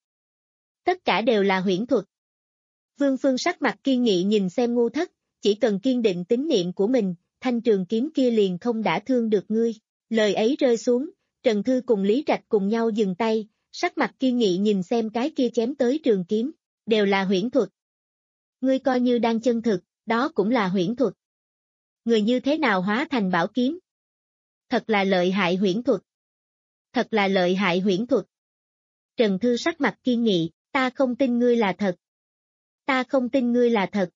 Tất cả đều là huyễn thuật. Vương Phương sắc mặt kiên nghị nhìn xem Ngu Thất, chỉ cần kiên định tín niệm của mình, thanh trường kiếm kia liền không đã thương được ngươi. Lời ấy rơi xuống, Trần Thư cùng Lý Trạch cùng nhau dừng tay, sắc mặt kiên nghị nhìn xem cái kia chém tới trường kiếm, đều là huyễn thuật. Ngươi coi như đang chân thực, đó cũng là huyễn thuật. Người như thế nào hóa thành bảo kiếm? Thật là lợi hại huyễn thuật. Thật là lợi hại huyễn thuật. Trần Thư sắc mặt kiên nghị, ta không tin ngươi là thật. Ta không tin ngươi là thật.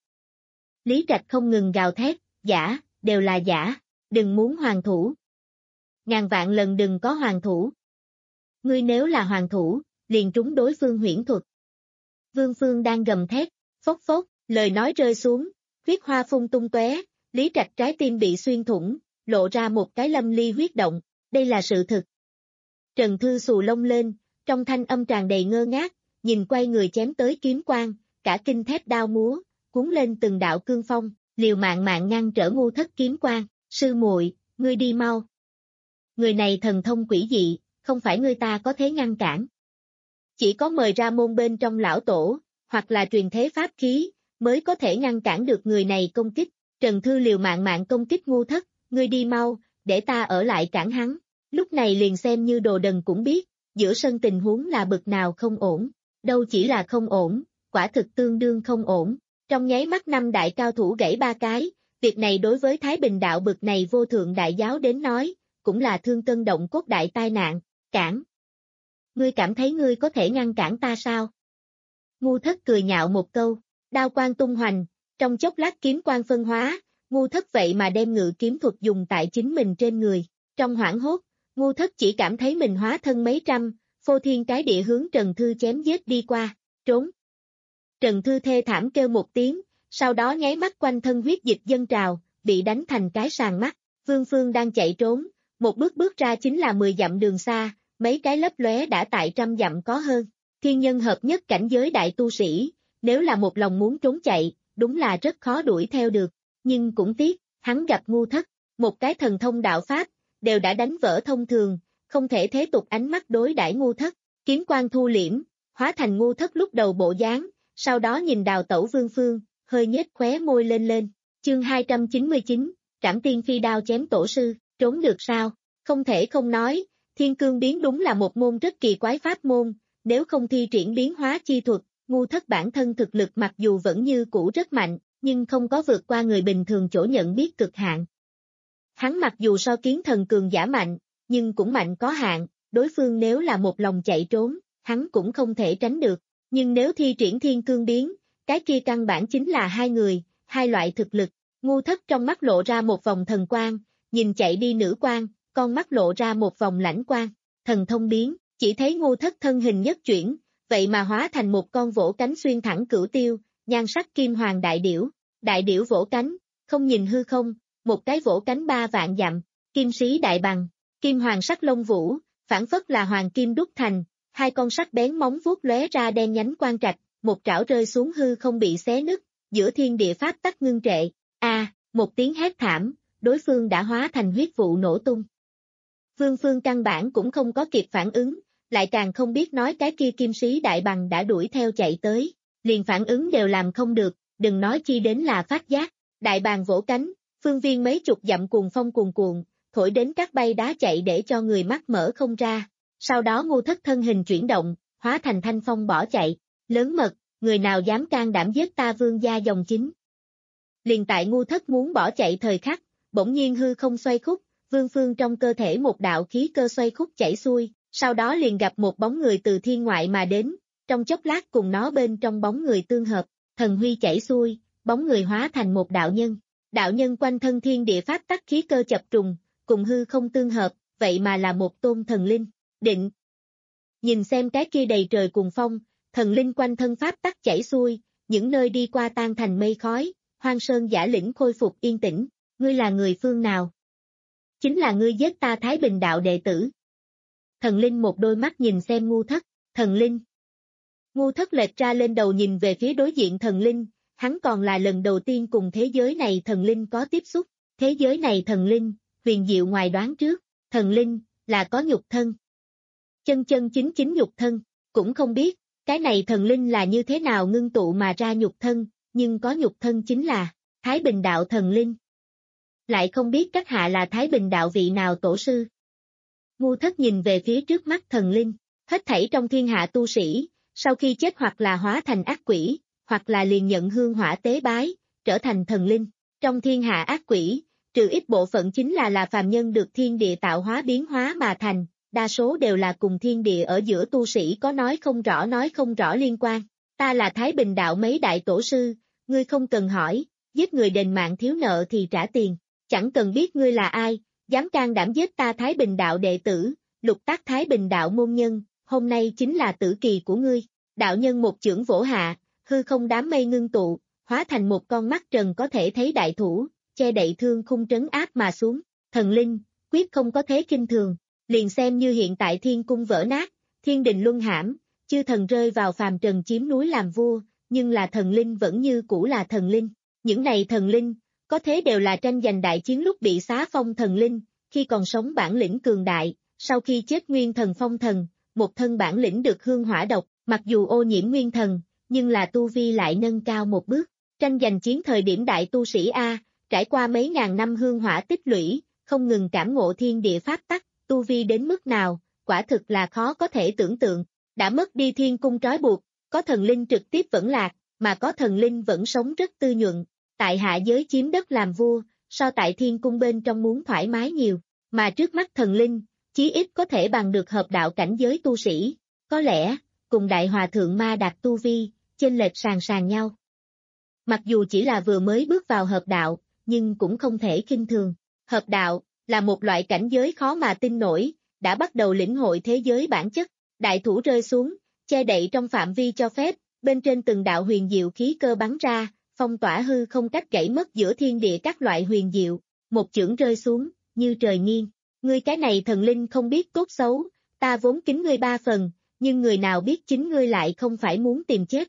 Lý Trạch không ngừng gào thét, giả, đều là giả, đừng muốn hoàn thủ. Ngàn vạn lần đừng có hoàn thủ. Ngươi nếu là hoàn thủ, liền trúng đối phương huyễn thuật. Vương Phương đang gầm thét, phốc phốc, lời nói rơi xuống, huyết hoa phun tung tóe, Lý Trạch trái tim bị xuyên thủng, lộ ra một cái lâm ly huyết động, đây là sự thực. Trần Thư xù lông lên, trong thanh âm tràn đầy ngơ ngác, nhìn quay người chém tới kiếm quang, cả kinh thép đao múa, cuốn lên từng đạo cương phong, liều mạng mạng ngăn trở Ngu Thất kiếm quang, sư muội, ngươi đi mau. Người này thần thông quỷ dị, không phải ngươi ta có thể ngăn cản. Chỉ có mời ra môn bên trong lão tổ, hoặc là truyền thế pháp khí, mới có thể ngăn cản được người này công kích. Trần Thư liều mạng mạng công kích Ngu Thất, ngươi đi mau, để ta ở lại cản hắn. Lúc này liền xem như đồ đần cũng biết, giữa sân tình huống là bực nào không ổn, đâu chỉ là không ổn, quả thực tương đương không ổn. Trong nháy mắt năm đại cao thủ gãy ba cái, việc này đối với Thái Bình đạo bực này vô thượng đại giáo đến nói, cũng là thương cân động cốt đại tai nạn, cản. Ngươi cảm thấy ngươi có thể ngăn cản ta sao? Ngu Thất cười nhạo một câu, đao quang tung hoành, trong chốc lát kiếm quang phân hóa, Ngu Thất vậy mà đem ngự kiếm thuật dùng tại chính mình trên người. Trong hoảng hốt, Ngu Thất chỉ cảm thấy mình hóa thân mấy trăm, phô thiên cái địa hướng Trần Thư chém giết đi qua, trốn. Trần Thư thê thảm kêu một tiếng, sau đó nháy mắt quanh thân huyết dịch dâng trào, bị đánh thành cái sàn mắt. Vương Phương đang chạy trốn, một bước bước ra chính là mười dặm đường xa, mấy cái lấp lóe đã tại trăm dặm có hơn. Thiên nhân hợp nhất cảnh giới đại tu sĩ, nếu là một lòng muốn trốn chạy, đúng là rất khó đuổi theo được. Nhưng cũng tiếc, hắn gặp Ngu Thất, một cái thần thông đạo pháp, đều đã đánh vỡ thông thường, không thể thế tục ánh mắt đối đãi Ngu Thất, kiếm quang thu liễm, hóa thành Ngu Thất lúc đầu bộ dáng, sau đó nhìn Đào Tẩu Vương Phương, hơi nhếch khóe môi lên lên, chương hai trăm chín mươi chín, Trảm Tiên Phi đao chém tổ sư, trốn được sao, không thể không nói, Thiên Cương biến đúng là một môn rất kỳ quái pháp môn, nếu không thi triển biến hóa chi thuật, Ngu Thất bản thân thực lực mặc dù vẫn như cũ rất mạnh, nhưng không có vượt qua người bình thường chỗ nhận biết cực hạn. Hắn mặc dù so kiến thần cường giả mạnh, nhưng cũng mạnh có hạn, đối phương nếu là một lòng chạy trốn, hắn cũng không thể tránh được, nhưng nếu thi triển Thiên Cương biến, cái kia căn bản chính là hai người, hai loại thực lực. Ngu Thất trong mắt lộ ra một vòng thần quang, nhìn chạy đi nữ quan, con mắt lộ ra một vòng lãnh quang, thần thông biến, chỉ thấy Ngu Thất thân hình nhất chuyển, vậy mà hóa thành một con vỗ cánh xuyên thẳng cửu tiêu, nhan sắc kim hoàng đại điểu, đại điểu vỗ cánh, không nhìn hư không, một cái vỗ cánh ba vạn dặm, kim sĩ đại bằng, kim hoàng sắc lông vũ, phản phất là hoàng kim đúc thành, hai con sắc bén móng vuốt lóe ra đen nhánh quang trạch, một trảo rơi xuống hư không bị xé nứt, giữa thiên địa pháp tắc ngưng trệ, a, một tiếng hét thảm, đối phương đã hóa thành huyết vụ nổ tung. Vương Phương căn bản cũng không có kịp phản ứng, lại càng không biết nói cái kia kim sĩ đại bằng đã đuổi theo chạy tới, liền phản ứng đều làm không được, đừng nói chi đến là phát giác, đại bàng vỗ cánh, phương viên mấy chục dặm cuồng phong cuồn cuộn, thổi đến các bay đá chạy để cho người mắt mở không ra, sau đó Ngu Thất thân hình chuyển động, hóa thành thanh phong bỏ chạy, lớn mật, người nào dám can đảm giết ta vương gia dòng chính. Liền tại Ngu Thất muốn bỏ chạy thời khắc, bỗng nhiên hư không xoay khúc, Vương Phương trong cơ thể một đạo khí cơ xoay khúc chảy xuôi, sau đó liền gặp một bóng người từ thiên ngoại mà đến, trong chốc lát cùng nó bên trong bóng người tương hợp, thần huy chảy xuôi, bóng người hóa thành một đạo nhân. Đạo nhân quanh thân thiên địa pháp tắc khí cơ chập trùng, cùng hư không tương hợp, vậy mà là một tôn thần linh, định. Nhìn xem cái kia đầy trời cùng phong, thần linh quanh thân pháp tắc chảy xuôi, những nơi đi qua tan thành mây khói, hoang sơn giả lĩnh khôi phục yên tĩnh, ngươi là người phương nào? Chính là ngươi giết ta Thái Bình đạo đệ tử. Thần linh một đôi mắt nhìn xem Ngu Thất, thần linh. Ngu Thất lệch ra lên đầu nhìn về phía đối diện thần linh, hắn còn là lần đầu tiên cùng thế giới này thần linh có tiếp xúc, thế giới này thần linh, huyền diệu ngoài đoán trước, thần linh, là có nhục thân. Chân chân chính chính nhục thân, cũng không biết, cái này thần linh là như thế nào ngưng tụ mà ra nhục thân, nhưng có nhục thân chính là Thái Bình đạo thần linh. Lại không biết các hạ là Thái Bình đạo vị nào tổ sư. Ngu Thất nhìn về phía trước mắt thần linh, hết thảy trong thiên hạ tu sĩ, sau khi chết hoặc là hóa thành ác quỷ, hoặc là liền nhận hương hỏa tế bái, trở thành thần linh. Trong thiên hạ ác quỷ, trừ ít bộ phận chính là là phàm nhân được thiên địa tạo hóa biến hóa mà thành, đa số đều là cùng thiên địa ở giữa tu sĩ có nói không rõ nói không rõ liên quan. Ta là Thái Bình đạo mấy đại tổ sư, ngươi không cần hỏi, giết người đền mạng thiếu nợ thì trả tiền, chẳng cần biết ngươi là ai, dám can đảm giết ta Thái Bình đạo đệ tử, lục tác Thái Bình đạo môn nhân, hôm nay chính là tử kỳ của ngươi. Đạo nhân một chưởng vỗ hạ, hư không đám mây ngưng tụ, hóa thành một con mắt trần có thể thấy đại thủ, che đậy thương khung trấn áp mà xuống, thần linh, quyết không có thế kinh thường, liền xem như hiện tại thiên cung vỡ nát, thiên đình luân hãm, chư thần rơi vào phàm trần chiếm núi làm vua, nhưng là thần linh vẫn như cũ là thần linh, những này thần linh, có thế đều là tranh giành đại chiến lúc bị xá phong thần linh, khi còn sống bản lĩnh cường đại, sau khi chết nguyên thần phong thần, một thân bản lĩnh được hương hỏa độc, mặc dù ô nhiễm nguyên thần, nhưng là tu vi lại nâng cao một bước, tranh giành chiến thời điểm đại tu sĩ A, trải qua mấy ngàn năm hương hỏa tích lũy, không ngừng cảm ngộ thiên địa pháp tắc, tu vi đến mức nào, quả thực là khó có thể tưởng tượng, đã mất đi thiên cung trói buộc, có thần linh trực tiếp vẫn lạc, mà có thần linh vẫn sống rất tư nhuận, tại hạ giới chiếm đất làm vua, so tại thiên cung bên trong muốn thoải mái nhiều, mà trước mắt thần linh, chí ít có thể bằng được hợp đạo cảnh giới tu sĩ, có lẽ, cùng đại hòa thượng ma đạt tu vi, chênh lệch sàn sàn nhau. Mặc dù chỉ là vừa mới bước vào hợp đạo, nhưng cũng không thể khinh thường. Hợp đạo, là một loại cảnh giới khó mà tin nổi, đã bắt đầu lĩnh hội thế giới bản chất, đại thủ rơi xuống, che đậy trong phạm vi cho phép, bên trên từng đạo huyền diệu khí cơ bắn ra, phong tỏa hư không cách gãy mất giữa thiên địa các loại huyền diệu, một chưởng rơi xuống, như trời nghiêng. Ngươi cái này thần linh không biết tốt xấu, ta vốn kính ngươi ba phần, nhưng người nào biết chính ngươi lại không phải muốn tìm chết.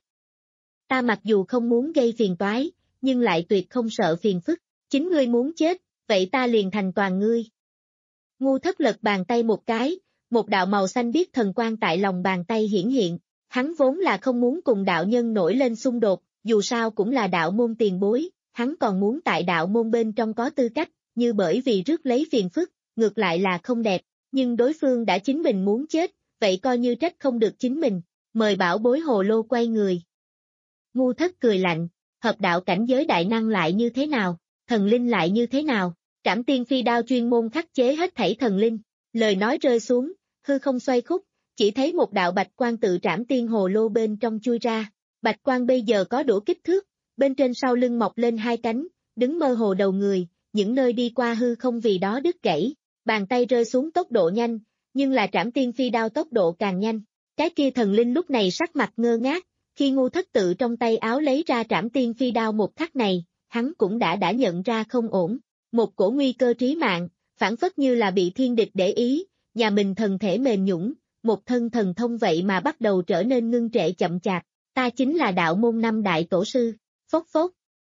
Ta mặc dù không muốn gây phiền toái, nhưng lại tuyệt không sợ phiền phức, chính ngươi muốn chết, vậy ta liền thành toàn ngươi. Ngu Thất lật bàn tay một cái, một đạo màu xanh biếc thần quang tại lòng bàn tay hiển hiện, hắn vốn là không muốn cùng đạo nhân nổi lên xung đột, dù sao cũng là đạo môn tiền bối, hắn còn muốn tại đạo môn bên trong có tư cách, như bởi vì rước lấy phiền phức, ngược lại là không đẹp, nhưng đối phương đã chính mình muốn chết, vậy coi như trách không được chính mình, mời bảo bối hồ lô quay người. Ngu Thất cười lạnh, hợp đạo cảnh giới đại năng lại như thế nào, thần linh lại như thế nào, Trảm Tiên Phi đao chuyên môn khắc chế hết thảy thần linh, lời nói rơi xuống, hư không xoay khúc, chỉ thấy một đạo bạch quang tự Trảm Tiên hồ lô bên trong chui ra, bạch quang bây giờ có đủ kích thước, bên trên sau lưng mọc lên hai cánh, đứng mơ hồ đầu người, những nơi đi qua hư không vì đó đứt gãy, bàn tay rơi xuống tốc độ nhanh, nhưng là Trảm Tiên Phi đao tốc độ càng nhanh, cái kia thần linh lúc này sắc mặt ngơ ngác, khi Ngu Thất tự trong tay áo lấy ra Trảm Tiên Phi đao một khắc này, hắn cũng đã đã nhận ra không ổn, một cổ nguy cơ trí mạng, phản phất như là bị thiên địch để ý, nhà mình thần thể mềm nhũn, một thân thần thông vậy mà bắt đầu trở nên ngưng trệ chậm chạp, ta chính là đạo môn năm đại tổ sư, phốc phốc.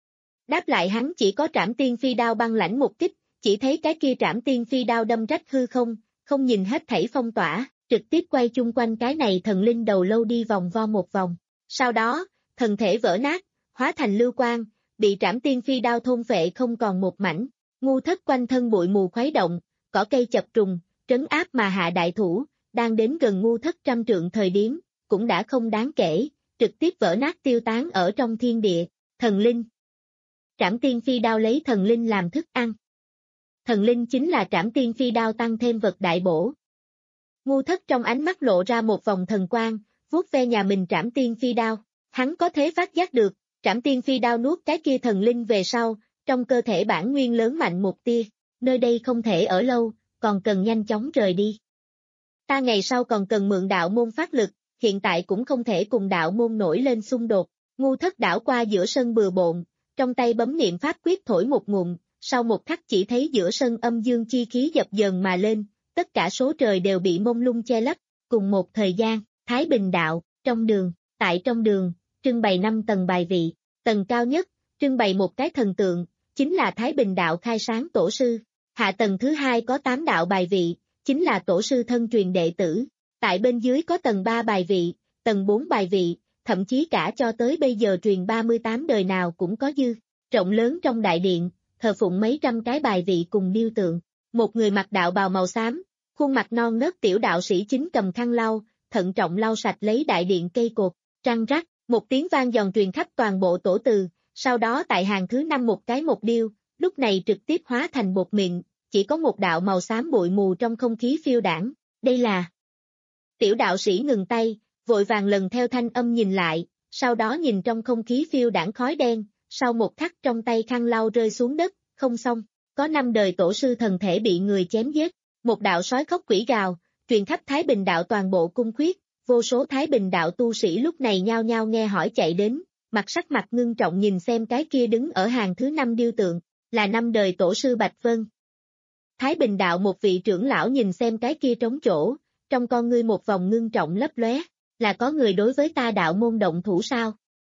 Đáp lại hắn chỉ có Trảm Tiên Phi đao băng lãnh một kích, chỉ thấy cái kia Trảm Tiên Phi đao đâm rách hư không, không nhìn hết thảy phong tỏa, trực tiếp quay chung quanh cái này thần linh đầu lâu đi vòng vo một vòng. Sau đó, thần thể vỡ nát, hóa thành lưu quang, bị Trảm Tiên Phi đao thôn phệ không còn một mảnh. Ngu Thất quanh thân bụi mù khuấy động, cỏ cây chập trùng, trấn áp mà hạ đại thủ, đang đến gần Ngu Thất trăm trượng thời điểm, cũng đã không đáng kể, trực tiếp vỡ nát tiêu tán ở trong thiên địa. Thần linh. Trảm Tiên Phi đao lấy thần linh làm thức ăn. Thần linh chính là Trảm Tiên Phi đao tăng thêm vật đại bổ. Ngu Thất trong ánh mắt lộ ra một vòng thần quang, vuốt ve nhà mình Trảm Tiên Phi đao, hắn có thể phát giác được, Trảm Tiên Phi đao nuốt cái kia thần linh về sau, trong cơ thể bản nguyên lớn mạnh một tia, nơi đây không thể ở lâu, còn cần nhanh chóng rời đi. Ta ngày sau còn cần mượn đạo môn phát lực, hiện tại cũng không thể cùng đạo môn nổi lên xung đột. Ngu Thất đảo qua giữa sân bừa bộn, trong tay bấm niệm pháp quyết thổi một ngụm, sau một khắc chỉ thấy giữa sân âm dương chi khí dập dờn mà lên, tất cả số trời đều bị mông lung che lấp, cùng một thời gian, Thái Bình đạo, trong đường, tại trong đường, trưng bày năm tầng bài vị, tầng cao nhất, trưng bày một cái thần tượng, chính là Thái Bình đạo khai sáng tổ sư, hạ tầng thứ hai có tám đạo bài vị, chính là tổ sư thân truyền đệ tử, tại bên dưới có tầng ba bài vị, tầng bốn bài vị, thậm chí cả cho tới bây giờ truyền ba mươi tám đời nào cũng có dư, rộng lớn trong đại điện, thờ phụng mấy trăm cái bài vị cùng điêu tượng, một người mặc đạo bào màu xám, khuôn mặt non nớt tiểu đạo sĩ chính cầm khăn lau, thận trọng lau sạch lấy đại điện cây cột, răng rắc, một tiếng vang giòn truyền khắp toàn bộ tổ từ, sau đó tại hàng thứ năm một cái một điêu, lúc này trực tiếp hóa thành bột mịn, chỉ có một đạo màu xám bụi mù trong không khí phiêu đảng, đây là... Tiểu đạo sĩ ngừng tay, vội vàng lần theo thanh âm nhìn lại, sau đó nhìn trong không khí phiêu đảng khói đen, sau một khắc trong tay khăn lau rơi xuống đất, không xong, có năm đời tổ sư thần thể bị người chém giết, một đạo sói khóc quỷ gào, truyền khắp Thái Bình đạo toàn bộ cung khuyết, vô số Thái Bình đạo tu sĩ lúc này nhao nhao nghe hỏi chạy đến, mặt sắc mặt ngưng trọng nhìn xem cái kia đứng ở hàng thứ năm điêu tượng, là năm đời tổ sư Bạch Vân. Thái Bình đạo một vị trưởng lão nhìn xem cái kia trống chỗ, trong con ngươi một vòng ngưng trọng lấp lóe, là có người đối với ta đạo môn động thủ sao?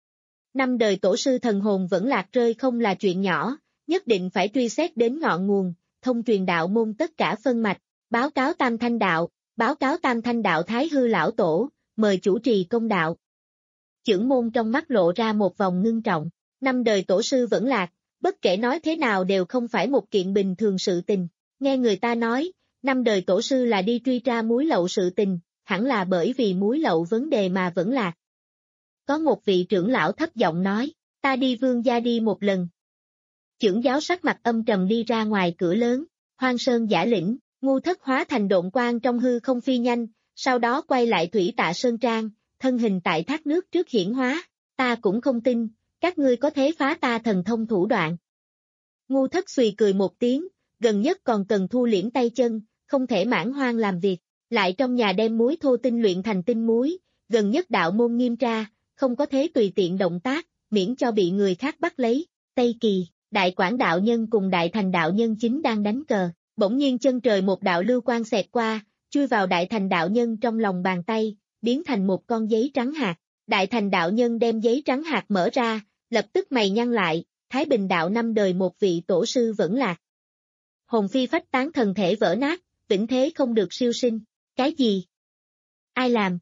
Năm đời tổ sư thần hồn vẫn lạc rơi không là chuyện nhỏ, nhất định phải truy xét đến ngọn nguồn, thông truyền đạo môn tất cả phân mạch, báo cáo Tam Thanh đạo, báo cáo Tam Thanh đạo Thái Hư lão tổ, mời chủ trì công đạo. Chưởng môn trong mắt lộ ra một vòng ngưng trọng, năm đời tổ sư vẫn lạc, bất kể nói thế nào đều không phải một kiện bình thường sự tình, nghe người ta nói, năm đời tổ sư là đi truy tra muối lậu sự tình, hẳn là bởi vì muối lậu vấn đề mà vẫn lạc. Có một vị trưởng lão thấp giọng nói, ta đi vương gia đi một lần. Trưởng giáo sắc mặt âm trầm đi ra ngoài cửa lớn, Hoang Sơn giả lĩnh, Ngu Thất hóa thành độn quang trong hư không phi nhanh, sau đó quay lại Thủy Tạ Sơn Trang, thân hình tại thác nước trước hiển hóa, ta cũng không tin, các ngươi có thể phá ta thần thông thủ đoạn. Ngu Thất xùy cười một tiếng, gần nhất còn cần thu liễm tay chân, không thể mãn hoang làm việc, lại trong nhà đem muối thô tinh luyện thành tinh muối, gần nhất đạo môn nghiêm tra, không có thế tùy tiện động tác, miễn cho bị người khác bắt lấy. Tây Kỳ, Đại Quảng đạo nhân cùng Đại Thành đạo nhân chính đang đánh cờ, bỗng nhiên chân trời một đạo lưu quang xẹt qua, chui vào Đại Thành đạo nhân trong lòng bàn tay, biến thành một con giấy trắng hạt. Đại Thành đạo nhân đem giấy trắng hạt mở ra, lập tức mày nhăn lại, Thái Bình đạo năm đời một vị tổ sư vẫn lạc. Hồn phi phách tán thần thể vỡ nát, vĩnh thế không được siêu sinh. Cái gì? Ai làm?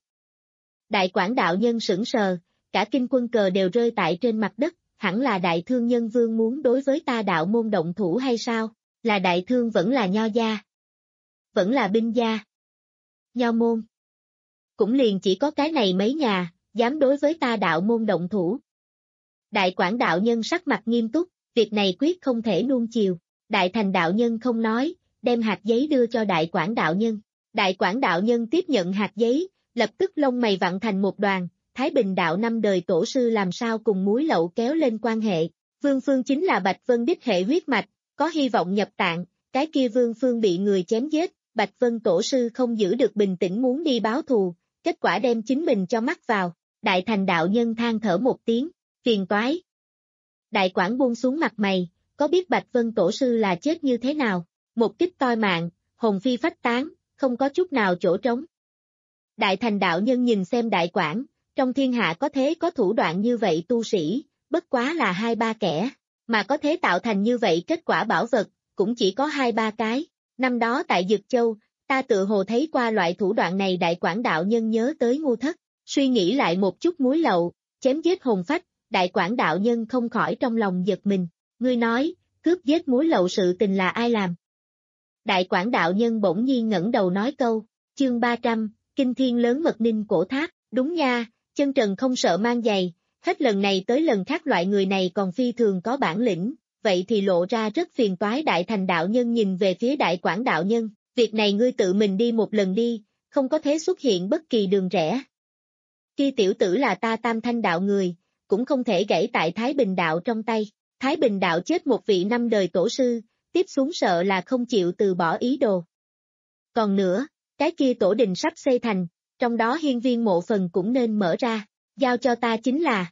Đại Quảng đạo nhân sững sờ, cả kinh quân cờ đều rơi tại trên mặt đất, hẳn là Đại Thương Nhân Vương muốn đối với ta đạo môn động thủ hay sao? Là Đại Thương vẫn là Nho gia? Vẫn là Binh gia? Nho môn? Cũng liền chỉ có cái này mấy nhà, dám đối với ta đạo môn động thủ. Đại Quảng đạo nhân sắc mặt nghiêm túc, việc này quyết không thể nuông chiều. Đại Thành đạo nhân không nói, đem hạt giấy đưa cho Đại Quảng đạo nhân. Đại Quảng đạo nhân tiếp nhận hạt giấy, lập tức lông mày vặn thành một đoàn, Thái Bình đạo năm đời tổ sư làm sao cùng muối lậu kéo lên quan hệ. Vương Phương chính là Bạch Vân đích hệ huyết mạch, có hy vọng nhập tạng, cái kia Vương Phương bị người chém giết, Bạch Vân tổ sư không giữ được bình tĩnh muốn đi báo thù, kết quả đem chính mình cho mắc vào. Đại Thành đạo nhân than thở một tiếng, phiền toái. Đại Quảng buông xuống mặt mày, có biết Bạch Vân tổ sư là chết như thế nào? Một kích toi mạng, hồn phi phách tán, không có chút nào chỗ trống. Đại Thành đạo nhân nhìn xem Đại Quảng, trong thiên hạ có thế có thủ đoạn như vậy tu sĩ, bất quá là hai ba kẻ, mà có thế tạo thành như vậy kết quả bảo vật, cũng chỉ có hai ba cái. Năm đó tại Dực Châu, ta tự hồ thấy qua loại thủ đoạn này. Đại Quảng đạo nhân nhớ tới Ngu Thất, suy nghĩ lại một chút muối lậu, chém giết hồn phách, Đại Quảng đạo nhân không khỏi trong lòng giật mình. Ngươi nói, cướp giết muối lậu sự tình là ai làm? Đại Quảng đạo nhân bỗng nhiên ngẩng đầu nói câu, chương ba trăm, Kinh Thiên Lớn Mật Ninh Cổ Tháp, đúng nha, chân trần không sợ mang giày, hết lần này tới lần khác loại người này còn phi thường có bản lĩnh, vậy thì lộ ra rất phiền toái. Đại Thành đạo nhân nhìn về phía Đại Quảng đạo nhân, việc này ngươi tự mình đi một lần đi, không có thế xuất hiện bất kỳ đường rẽ. Khi tiểu tử là ta Tam Thanh đạo người, cũng không thể gãy tại Thái Bình đạo trong tay. Thái Bình đạo chết một vị năm đời tổ sư, tiếp xuống sợ là không chịu từ bỏ ý đồ. Còn nữa, cái kia tổ đình sắp xây thành, trong đó hiên viên mộ phần cũng nên mở ra, giao cho ta chính là.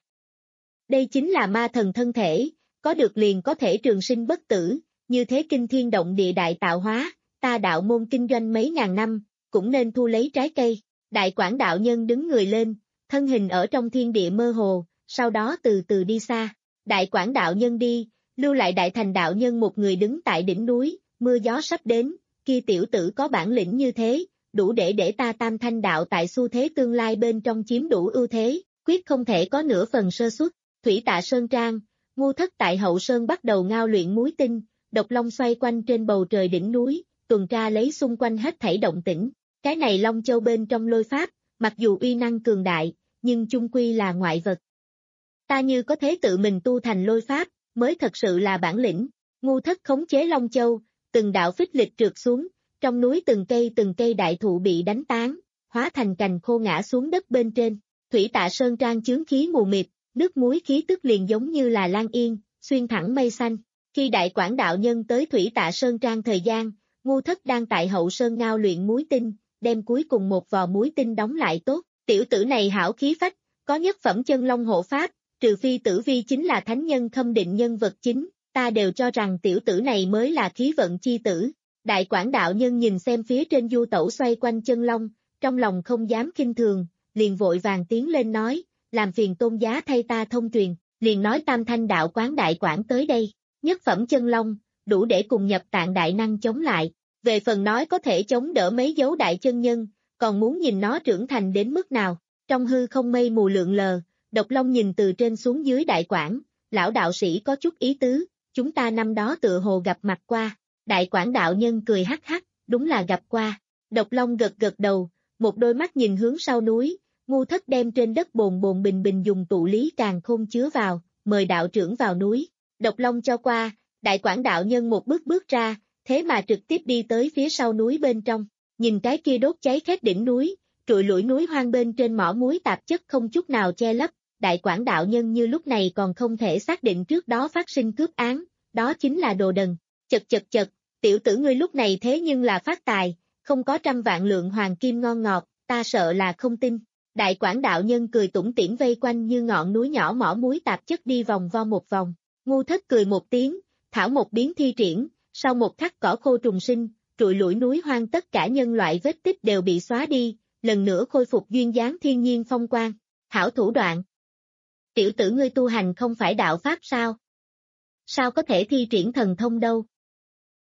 Đây chính là ma thần thân thể, có được liền có thể trường sinh bất tử, như thế kinh thiên động địa đại tạo hóa, ta đạo môn kinh doanh mấy ngàn năm, cũng nên thu lấy trái cây. Đại Quảng đạo nhân đứng người lên, thân hình ở trong thiên địa mơ hồ, sau đó từ từ đi xa. Đại Quảng đạo nhân đi, lưu lại Đại Thành đạo nhân một người đứng tại đỉnh núi, mưa gió sắp đến, kia tiểu tử có bản lĩnh như thế, đủ để để ta Tam Thanh đạo tại xu thế tương lai bên trong chiếm đủ ưu thế, quyết không thể có nửa phần sơ suất. Thủy Tạ Sơn Trang, Ngu Thất tại Hậu Sơn bắt đầu ngao luyện muối tinh, độc long xoay quanh trên bầu trời đỉnh núi, tuần tra lấy xung quanh hết thảy động tĩnh. Cái này Long Châu bên trong lôi pháp, mặc dù uy năng cường đại, nhưng chung quy là ngoại vật. Ta như có thế tự mình tu thành lôi pháp, mới thật sự là bản lĩnh. Ngu Thất khống chế Long Châu, từng đạo phích lịch trượt xuống, trong núi từng cây từng cây đại thụ bị đánh tán, hóa thành cành khô ngã xuống đất bên trên. Thủy Tạ Sơn Trang chướng khí mù mịt, nước muối khí tức liền giống như là lan yên, xuyên thẳng mây xanh. Khi Đại Quảng đạo nhân tới Thủy Tạ Sơn Trang thời gian, Ngu Thất đang tại Hậu Sơn ngao luyện muối tinh, đem cuối cùng một vò muối tinh đóng lại tốt. Tiểu tử này hảo khí phách, có nhất phẩm chân long hộ pháp, trừ phi Tử Vi chính là thánh nhân khâm định nhân vật chính, ta đều cho rằng tiểu tử này mới là khí vận chi tử. Đại Quảng đạo nhân nhìn xem phía trên du tẩu xoay quanh chân long, trong lòng không dám khinh thường, liền vội vàng tiến lên nói, làm phiền tôn giá thay ta thông truyền, liền nói Tam Thanh đạo quán Đại Quảng tới đây, nhất phẩm chân long, đủ để cùng nhập tạng đại năng chống lại, về phần nói có thể chống đỡ mấy dấu đại chân nhân, còn muốn nhìn nó trưởng thành đến mức nào. Trong hư không mây mù lượn lờ, Độc Long nhìn từ trên xuống dưới Đại Quảng, lão đạo sĩ có chút ý tứ, chúng ta năm đó tựa hồ gặp mặt qua. Đại Quảng đạo nhân cười hắc hắc, đúng là gặp qua. Độc Long gật gật đầu, một đôi mắt nhìn hướng sau núi, Ngu Thất đem trên đất bồn bồn bình bình dùng tụ lý càn khôn chứa vào, mời đạo trưởng vào núi. Độc Long cho qua, Đại Quảng đạo nhân một bước bước ra, thế mà trực tiếp đi tới phía sau núi bên trong, nhìn cái kia đốt cháy khét đỉnh núi, trụi lủi núi hoang bên trên mỏ muối tạp chất không chút nào che lấp. Đại Quảng đạo nhân như lúc này còn không thể xác định trước đó phát sinh cướp án, đó chính là đồ đần. Chật chật chật, tiểu tử ngươi lúc này thế nhưng là phát tài, không có trăm vạn lượng hoàng kim ngon ngọt, ta sợ là không tin. Đại Quảng đạo nhân cười tủm tỉm vây quanh như ngọn núi nhỏ mỏ muối tạp chất đi vòng vo một vòng. Ngu Thất cười một tiếng, thảo một biến thi triển, sau một khắc cỏ khô trùng sinh, trụi lủi núi hoang tất cả nhân loại vết tích đều bị xóa đi, lần nữa khôi phục duyên dáng thiên nhiên phong quang. Hảo thủ đoạn. Tiểu tử ngươi tu hành không phải đạo pháp sao? Sao có thể thi triển thần thông đâu?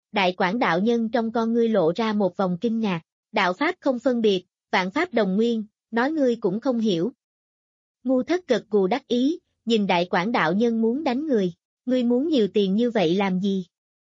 Đại Quảng đạo nhân trong con ngươi lộ ra một vòng kinh ngạc, đạo pháp không phân biệt, vạn pháp đồng nguyên, nói ngươi cũng không hiểu. Ngu Thất gật gù đắc ý, nhìn Đại Quảng đạo nhân muốn đánh người, ngươi muốn nhiều tiền như vậy làm gì?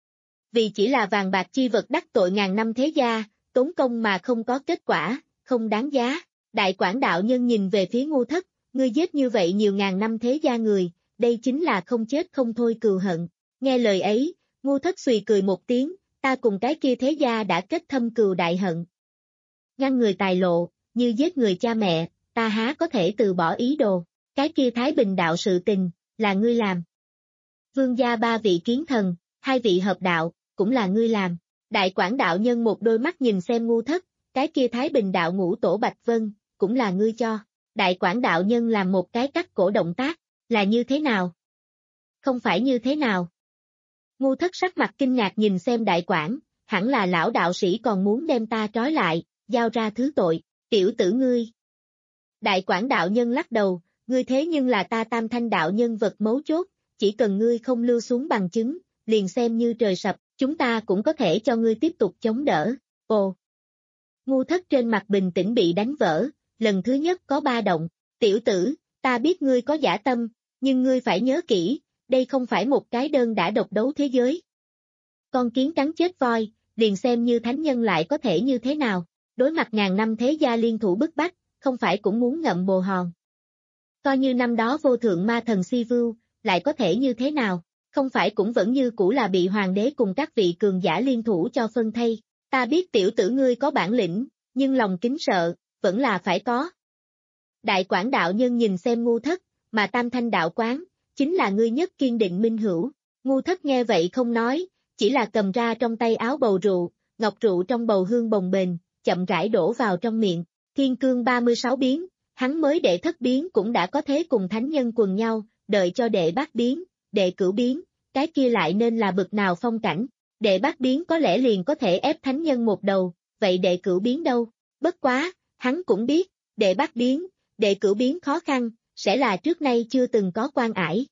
Vì chỉ là vàng bạc chi vật đắc tội ngàn năm thế gia, tốn công mà không có kết quả, không đáng giá. Đại Quảng đạo nhân nhìn về phía Ngu Thất, ngươi giết như vậy nhiều ngàn năm thế gia người, đây chính là không chết không thôi cừu hận. Nghe lời ấy, Ngu Thất xùy cười một tiếng, ta cùng cái kia thế gia đã kết thâm cừu đại hận. Ngăn người tài lộ, như giết người cha mẹ, ta há có thể từ bỏ ý đồ, cái kia Thái Bình đạo sự tình, là ngươi làm. Vương gia ba vị kiến thần, hai vị hợp đạo, cũng là ngươi làm. Đại Quảng đạo nhân một đôi mắt nhìn xem Ngu Thất, cái kia Thái Bình đạo ngũ tổ Bạch Vân, cũng là ngươi cho. Đại Quảng đạo nhân làm một cái cắt cổ động tác, là như thế nào? Không phải như thế nào? Ngu Thất sắc mặt kinh ngạc nhìn xem Đại Quảng, hẳn là lão đạo sĩ còn muốn đem ta trói lại, giao ra thứ tội, tiểu tử ngươi. Đại Quảng đạo nhân lắc đầu, ngươi thế nhưng là ta Tam Thanh đạo nhân vật mấu chốt, chỉ cần ngươi không lưu xuống bằng chứng, liền xem như trời sập, chúng ta cũng có thể cho ngươi tiếp tục chống đỡ. Ồ! Ngu Thất trên mặt bình tĩnh bị đánh vỡ, lần thứ nhất có ba động, tiểu tử, ta biết ngươi có dã tâm, nhưng ngươi phải nhớ kỹ, đây không phải một cái đơn đã độc đấu thế giới. Con kiến cắn chết voi, liền xem như thánh nhân lại có thể như thế nào, đối mặt ngàn năm thế gia liên thủ bức bách, không phải cũng muốn ngậm bồ hòn. Coi như năm đó vô thượng ma thần Si Vưu, lại có thể như thế nào, không phải cũng vẫn như cũ là bị hoàng đế cùng các vị cường giả liên thủ cho phân thây. Ta biết tiểu tử ngươi có bản lĩnh, nhưng lòng kính sợ, vẫn là phải có. Đại Quảng đạo nhân nhìn xem Ngu Thất, mà Tam Thanh đạo quán, chính là ngươi nhất kiên định minh hữu. Ngu Thất nghe vậy không nói, chỉ là cầm ra trong tay áo bầu rượu, ngọc rượu trong bầu hương bồng bềnh, chậm rãi đổ vào trong miệng. Thiên cương ba mươi sáu biến, hắn mới đệ thất biến cũng đã có thế cùng thánh nhân quần nhau, đợi cho đệ bát biến, đệ cửu biến, cái kia lại nên là bực nào phong cảnh. Đệ bát biến có lẽ liền có thể ép thánh nhân một đầu, vậy đệ cửu biến đâu? Bất quá, hắn cũng biết, đệ bát biến, đệ cửu biến khó khăn, sẽ là trước nay chưa từng có quan ải.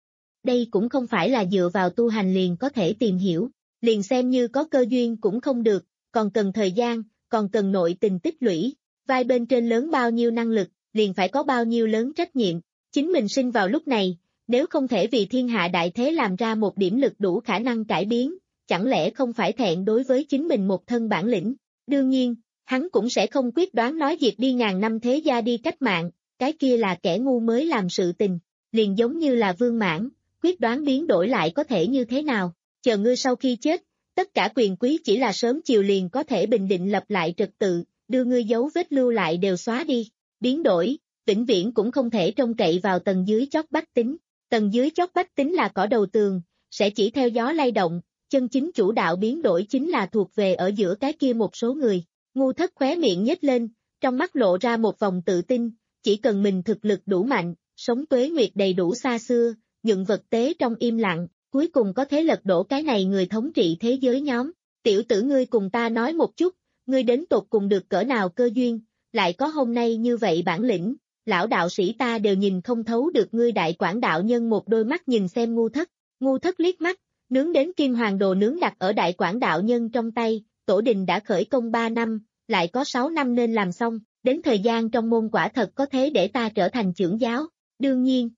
Đây cũng không phải là dựa vào tu hành liền có thể tìm hiểu, liền xem như có cơ duyên cũng không được, còn cần thời gian, còn cần nội tình tích lũy, vai bên trên lớn bao nhiêu năng lực, liền phải có bao nhiêu lớn trách nhiệm. Chính mình sinh vào lúc này, nếu không thể vì thiên hạ đại thế làm ra một điểm lực đủ khả năng cải biến, chẳng lẽ không phải thẹn đối với chính mình một thân bản lĩnh. Đương nhiên, hắn cũng sẽ không quyết đoán nói diệt đi ngàn năm thế gia đi cách mạng, cái kia là kẻ ngu mới làm sự tình, liền giống như là Vương Mãn, quyết đoán biến đổi lại có thể như thế nào, chờ ngươi sau khi chết, tất cả quyền quý chỉ là sớm chiều liền có thể bình định lập lại trật tự, đưa ngươi dấu vết lưu lại đều xóa đi, biến đổi, vĩnh viễn cũng không thể trông cậy vào tầng dưới chót bách tính, tầng dưới chót bách tính là cỏ đầu tường, sẽ chỉ theo gió lay động, chân chính chủ đạo biến đổi chính là thuộc về ở giữa cái kia một số người. Ngu Thất khóe miệng nhếch lên, trong mắt lộ ra một vòng tự tin, chỉ cần mình thực lực đủ mạnh, sống tuế nguyệt đầy đủ xa xưa, những vật tế trong im lặng, cuối cùng có thể lật đổ cái này người thống trị thế giới nhóm. Tiểu tử ngươi cùng ta nói một chút, ngươi đến tột cùng được cỡ nào cơ duyên, lại có hôm nay như vậy bản lĩnh, lão đạo sĩ ta đều nhìn không thấu được ngươi. Đại Quảng đạo nhân một đôi mắt nhìn xem Ngu Thất, Ngu Thất liếc mắt, nướng đến kim hoàng đồ nướng đặt ở Đại Quảng đạo nhân trong tay, tổ đình đã khởi công ba năm, lại có sáu năm nên làm xong, đến thời gian trong môn quả thật có thế để ta trở thành trưởng giáo, đương nhiên.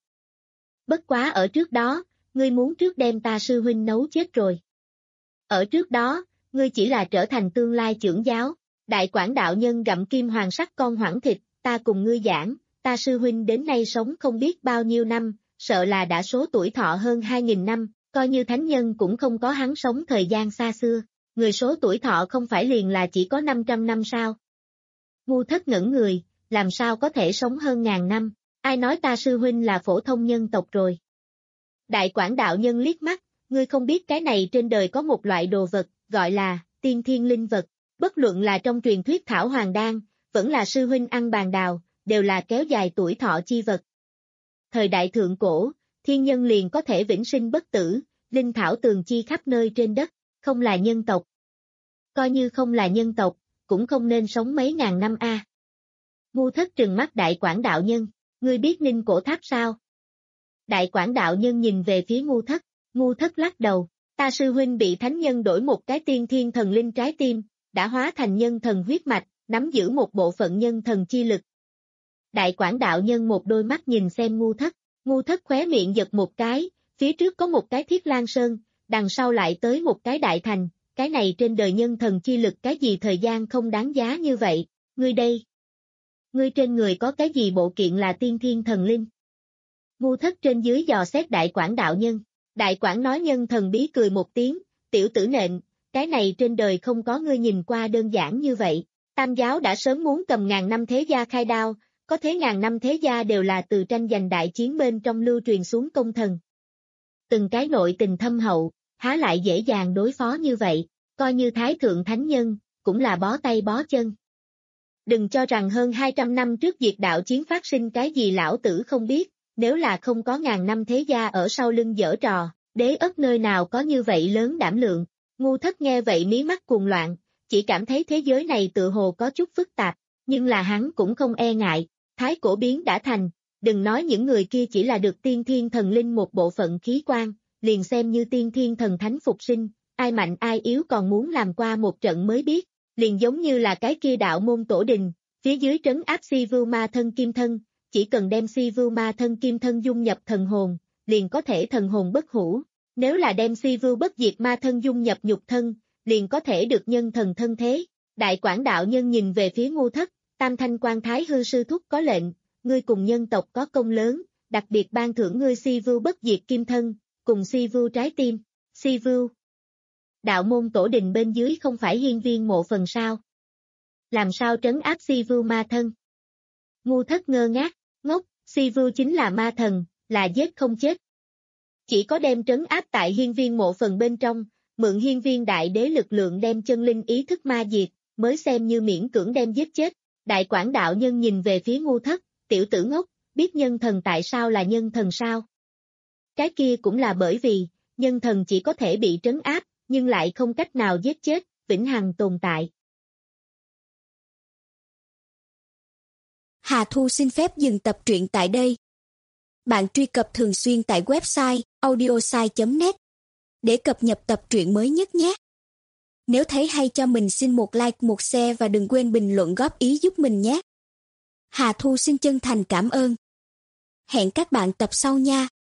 Bất quá ở trước đó, ngươi muốn trước đem ta sư huynh nấu chết rồi. Ở trước đó, ngươi chỉ là trở thành tương lai trưởng giáo. Đại Quảng đạo nhân gặm kim hoàng sắc con hoảng thịt, ta cùng ngươi giảng, ta sư huynh đến nay sống không biết bao nhiêu năm, sợ là đã số tuổi thọ hơn hai nghìn năm, coi như thánh nhân cũng không có hắn sống thời gian xa xưa. Người số tuổi thọ không phải liền là chỉ có năm trăm năm sao? Ngu Thất ngẩn người, làm sao có thể sống hơn ngàn năm, ai nói ta sư huynh là phổ thông nhân tộc rồi. Đại Quảng đạo nhân liếc mắt, ngươi không biết cái này trên đời có một loại đồ vật, gọi là tiên thiên linh vật, bất luận là trong truyền thuyết thảo hoàng đan, vẫn là sư huynh ăn bàn đào, đều là kéo dài tuổi thọ chi vật. Thời đại thượng cổ, thiên nhân liền có thể vĩnh sinh bất tử, linh thảo tường chi khắp nơi trên đất, không là nhân tộc. Coi như không là nhân tộc, cũng không nên sống mấy ngàn năm a. À. Ngu Thất trừng mắt Đại Quảng đạo nhân, ngươi biết Ninh Cổ Tháp sao? Đại Quảng đạo nhân nhìn về phía Ngu Thất, Ngu Thất lắc đầu, Ta sư huynh bị thánh nhân đổi một cái tiên thiên thần linh trái tim, đã hóa thành nhân thần huyết mạch, nắm giữ một bộ phận nhân thần chi lực. Đại Quảng đạo nhân một đôi mắt nhìn xem Ngu Thất, Ngu Thất khóe miệng giật một cái, phía trước có một cái Thiết Lan Sơn, đằng sau lại tới một cái Đại Thành, cái này trên đời nhân thần chi lực cái gì thời gian không đáng giá như vậy, ngươi đây. Ngươi trên người có cái gì bộ kiện là tiên thiên thần linh? Ngu Thất trên dưới dò xét Đại Quảng đạo nhân, Đại Quảng nói nhân thần bí cười một tiếng, tiểu tử nện, cái này trên đời không có ngươi nhìn qua đơn giản như vậy, Tam giáo đã sớm muốn cầm ngàn năm thế gia khai đao, có thế ngàn năm thế gia đều là từ tranh giành đại chiến bên trong lưu truyền xuống công thần. Từng cái nội tình thâm hậu, há lại dễ dàng đối phó như vậy, coi như Thái Thượng Thánh Nhân, cũng là bó tay bó chân. Đừng cho rằng hơn hai trăm năm trước diệt đạo chiến phát sinh cái gì lão tử không biết, nếu là không có ngàn năm thế gia ở sau lưng giở trò, đế ất nơi nào có như vậy lớn đảm lượng. Ngu Thất nghe vậy mí mắt cuồng loạn, chỉ cảm thấy thế giới này tự hồ có chút phức tạp, nhưng là hắn cũng không e ngại, thái cổ biến đã thành, đừng nói những người kia chỉ là được tiên thiên thần linh một bộ phận khí quan, liền xem như tiên thiên thần thánh phục sinh, ai mạnh ai yếu còn muốn làm qua một trận mới biết, liền giống như là cái kia đạo môn tổ đình, phía dưới trấn áp si vưu ma thân kim thân, chỉ cần đem si vưu ma thân kim thân dung nhập thần hồn, liền có thể thần hồn bất hủ, nếu là đem si vưu bất diệt ma thân dung nhập nhục thân, liền có thể được nhân thần thân thế. Đại Quảng đạo nhân nhìn về phía Ngu Thất, Tam Thanh Quan Thái Hư sư thúc có lệnh, ngươi cùng nhân tộc có công lớn, đặc biệt ban thưởng ngươi si vưu bất diệt kim thân, cùng si vưu trái tim, si vưu. Đạo môn tổ đình bên dưới không phải hiên viên mộ phần sao? Làm sao trấn áp si vưu ma thân? Ngu Thất ngơ ngác, ngốc, si vưu chính là ma thần, là giết không chết. Chỉ có đem trấn áp tại hiên viên mộ phần bên trong, mượn hiên viên đại đế lực lượng đem chân linh ý thức ma diệt, mới xem như miễn cưỡng đem giết chết. Đại Quảng đạo nhân nhìn về phía Ngu Thất, tiểu tử ngốc, biết nhân thần tại sao là nhân thần sao? Cái kia cũng là bởi vì, nhân thần chỉ có thể bị trấn áp, nhưng lại không cách nào giết chết, vĩnh hằng tồn tại. Hà Thu xin phép dừng tập truyện tại đây. Bạn truy cập thường xuyên tại website audiosai chấm net để cập nhật tập truyện mới nhất nhé. Nếu thấy hay cho mình xin một like, một share và đừng quên bình luận góp ý giúp mình nhé. Hà Thu xin chân thành cảm ơn. Hẹn các bạn tập sau nha.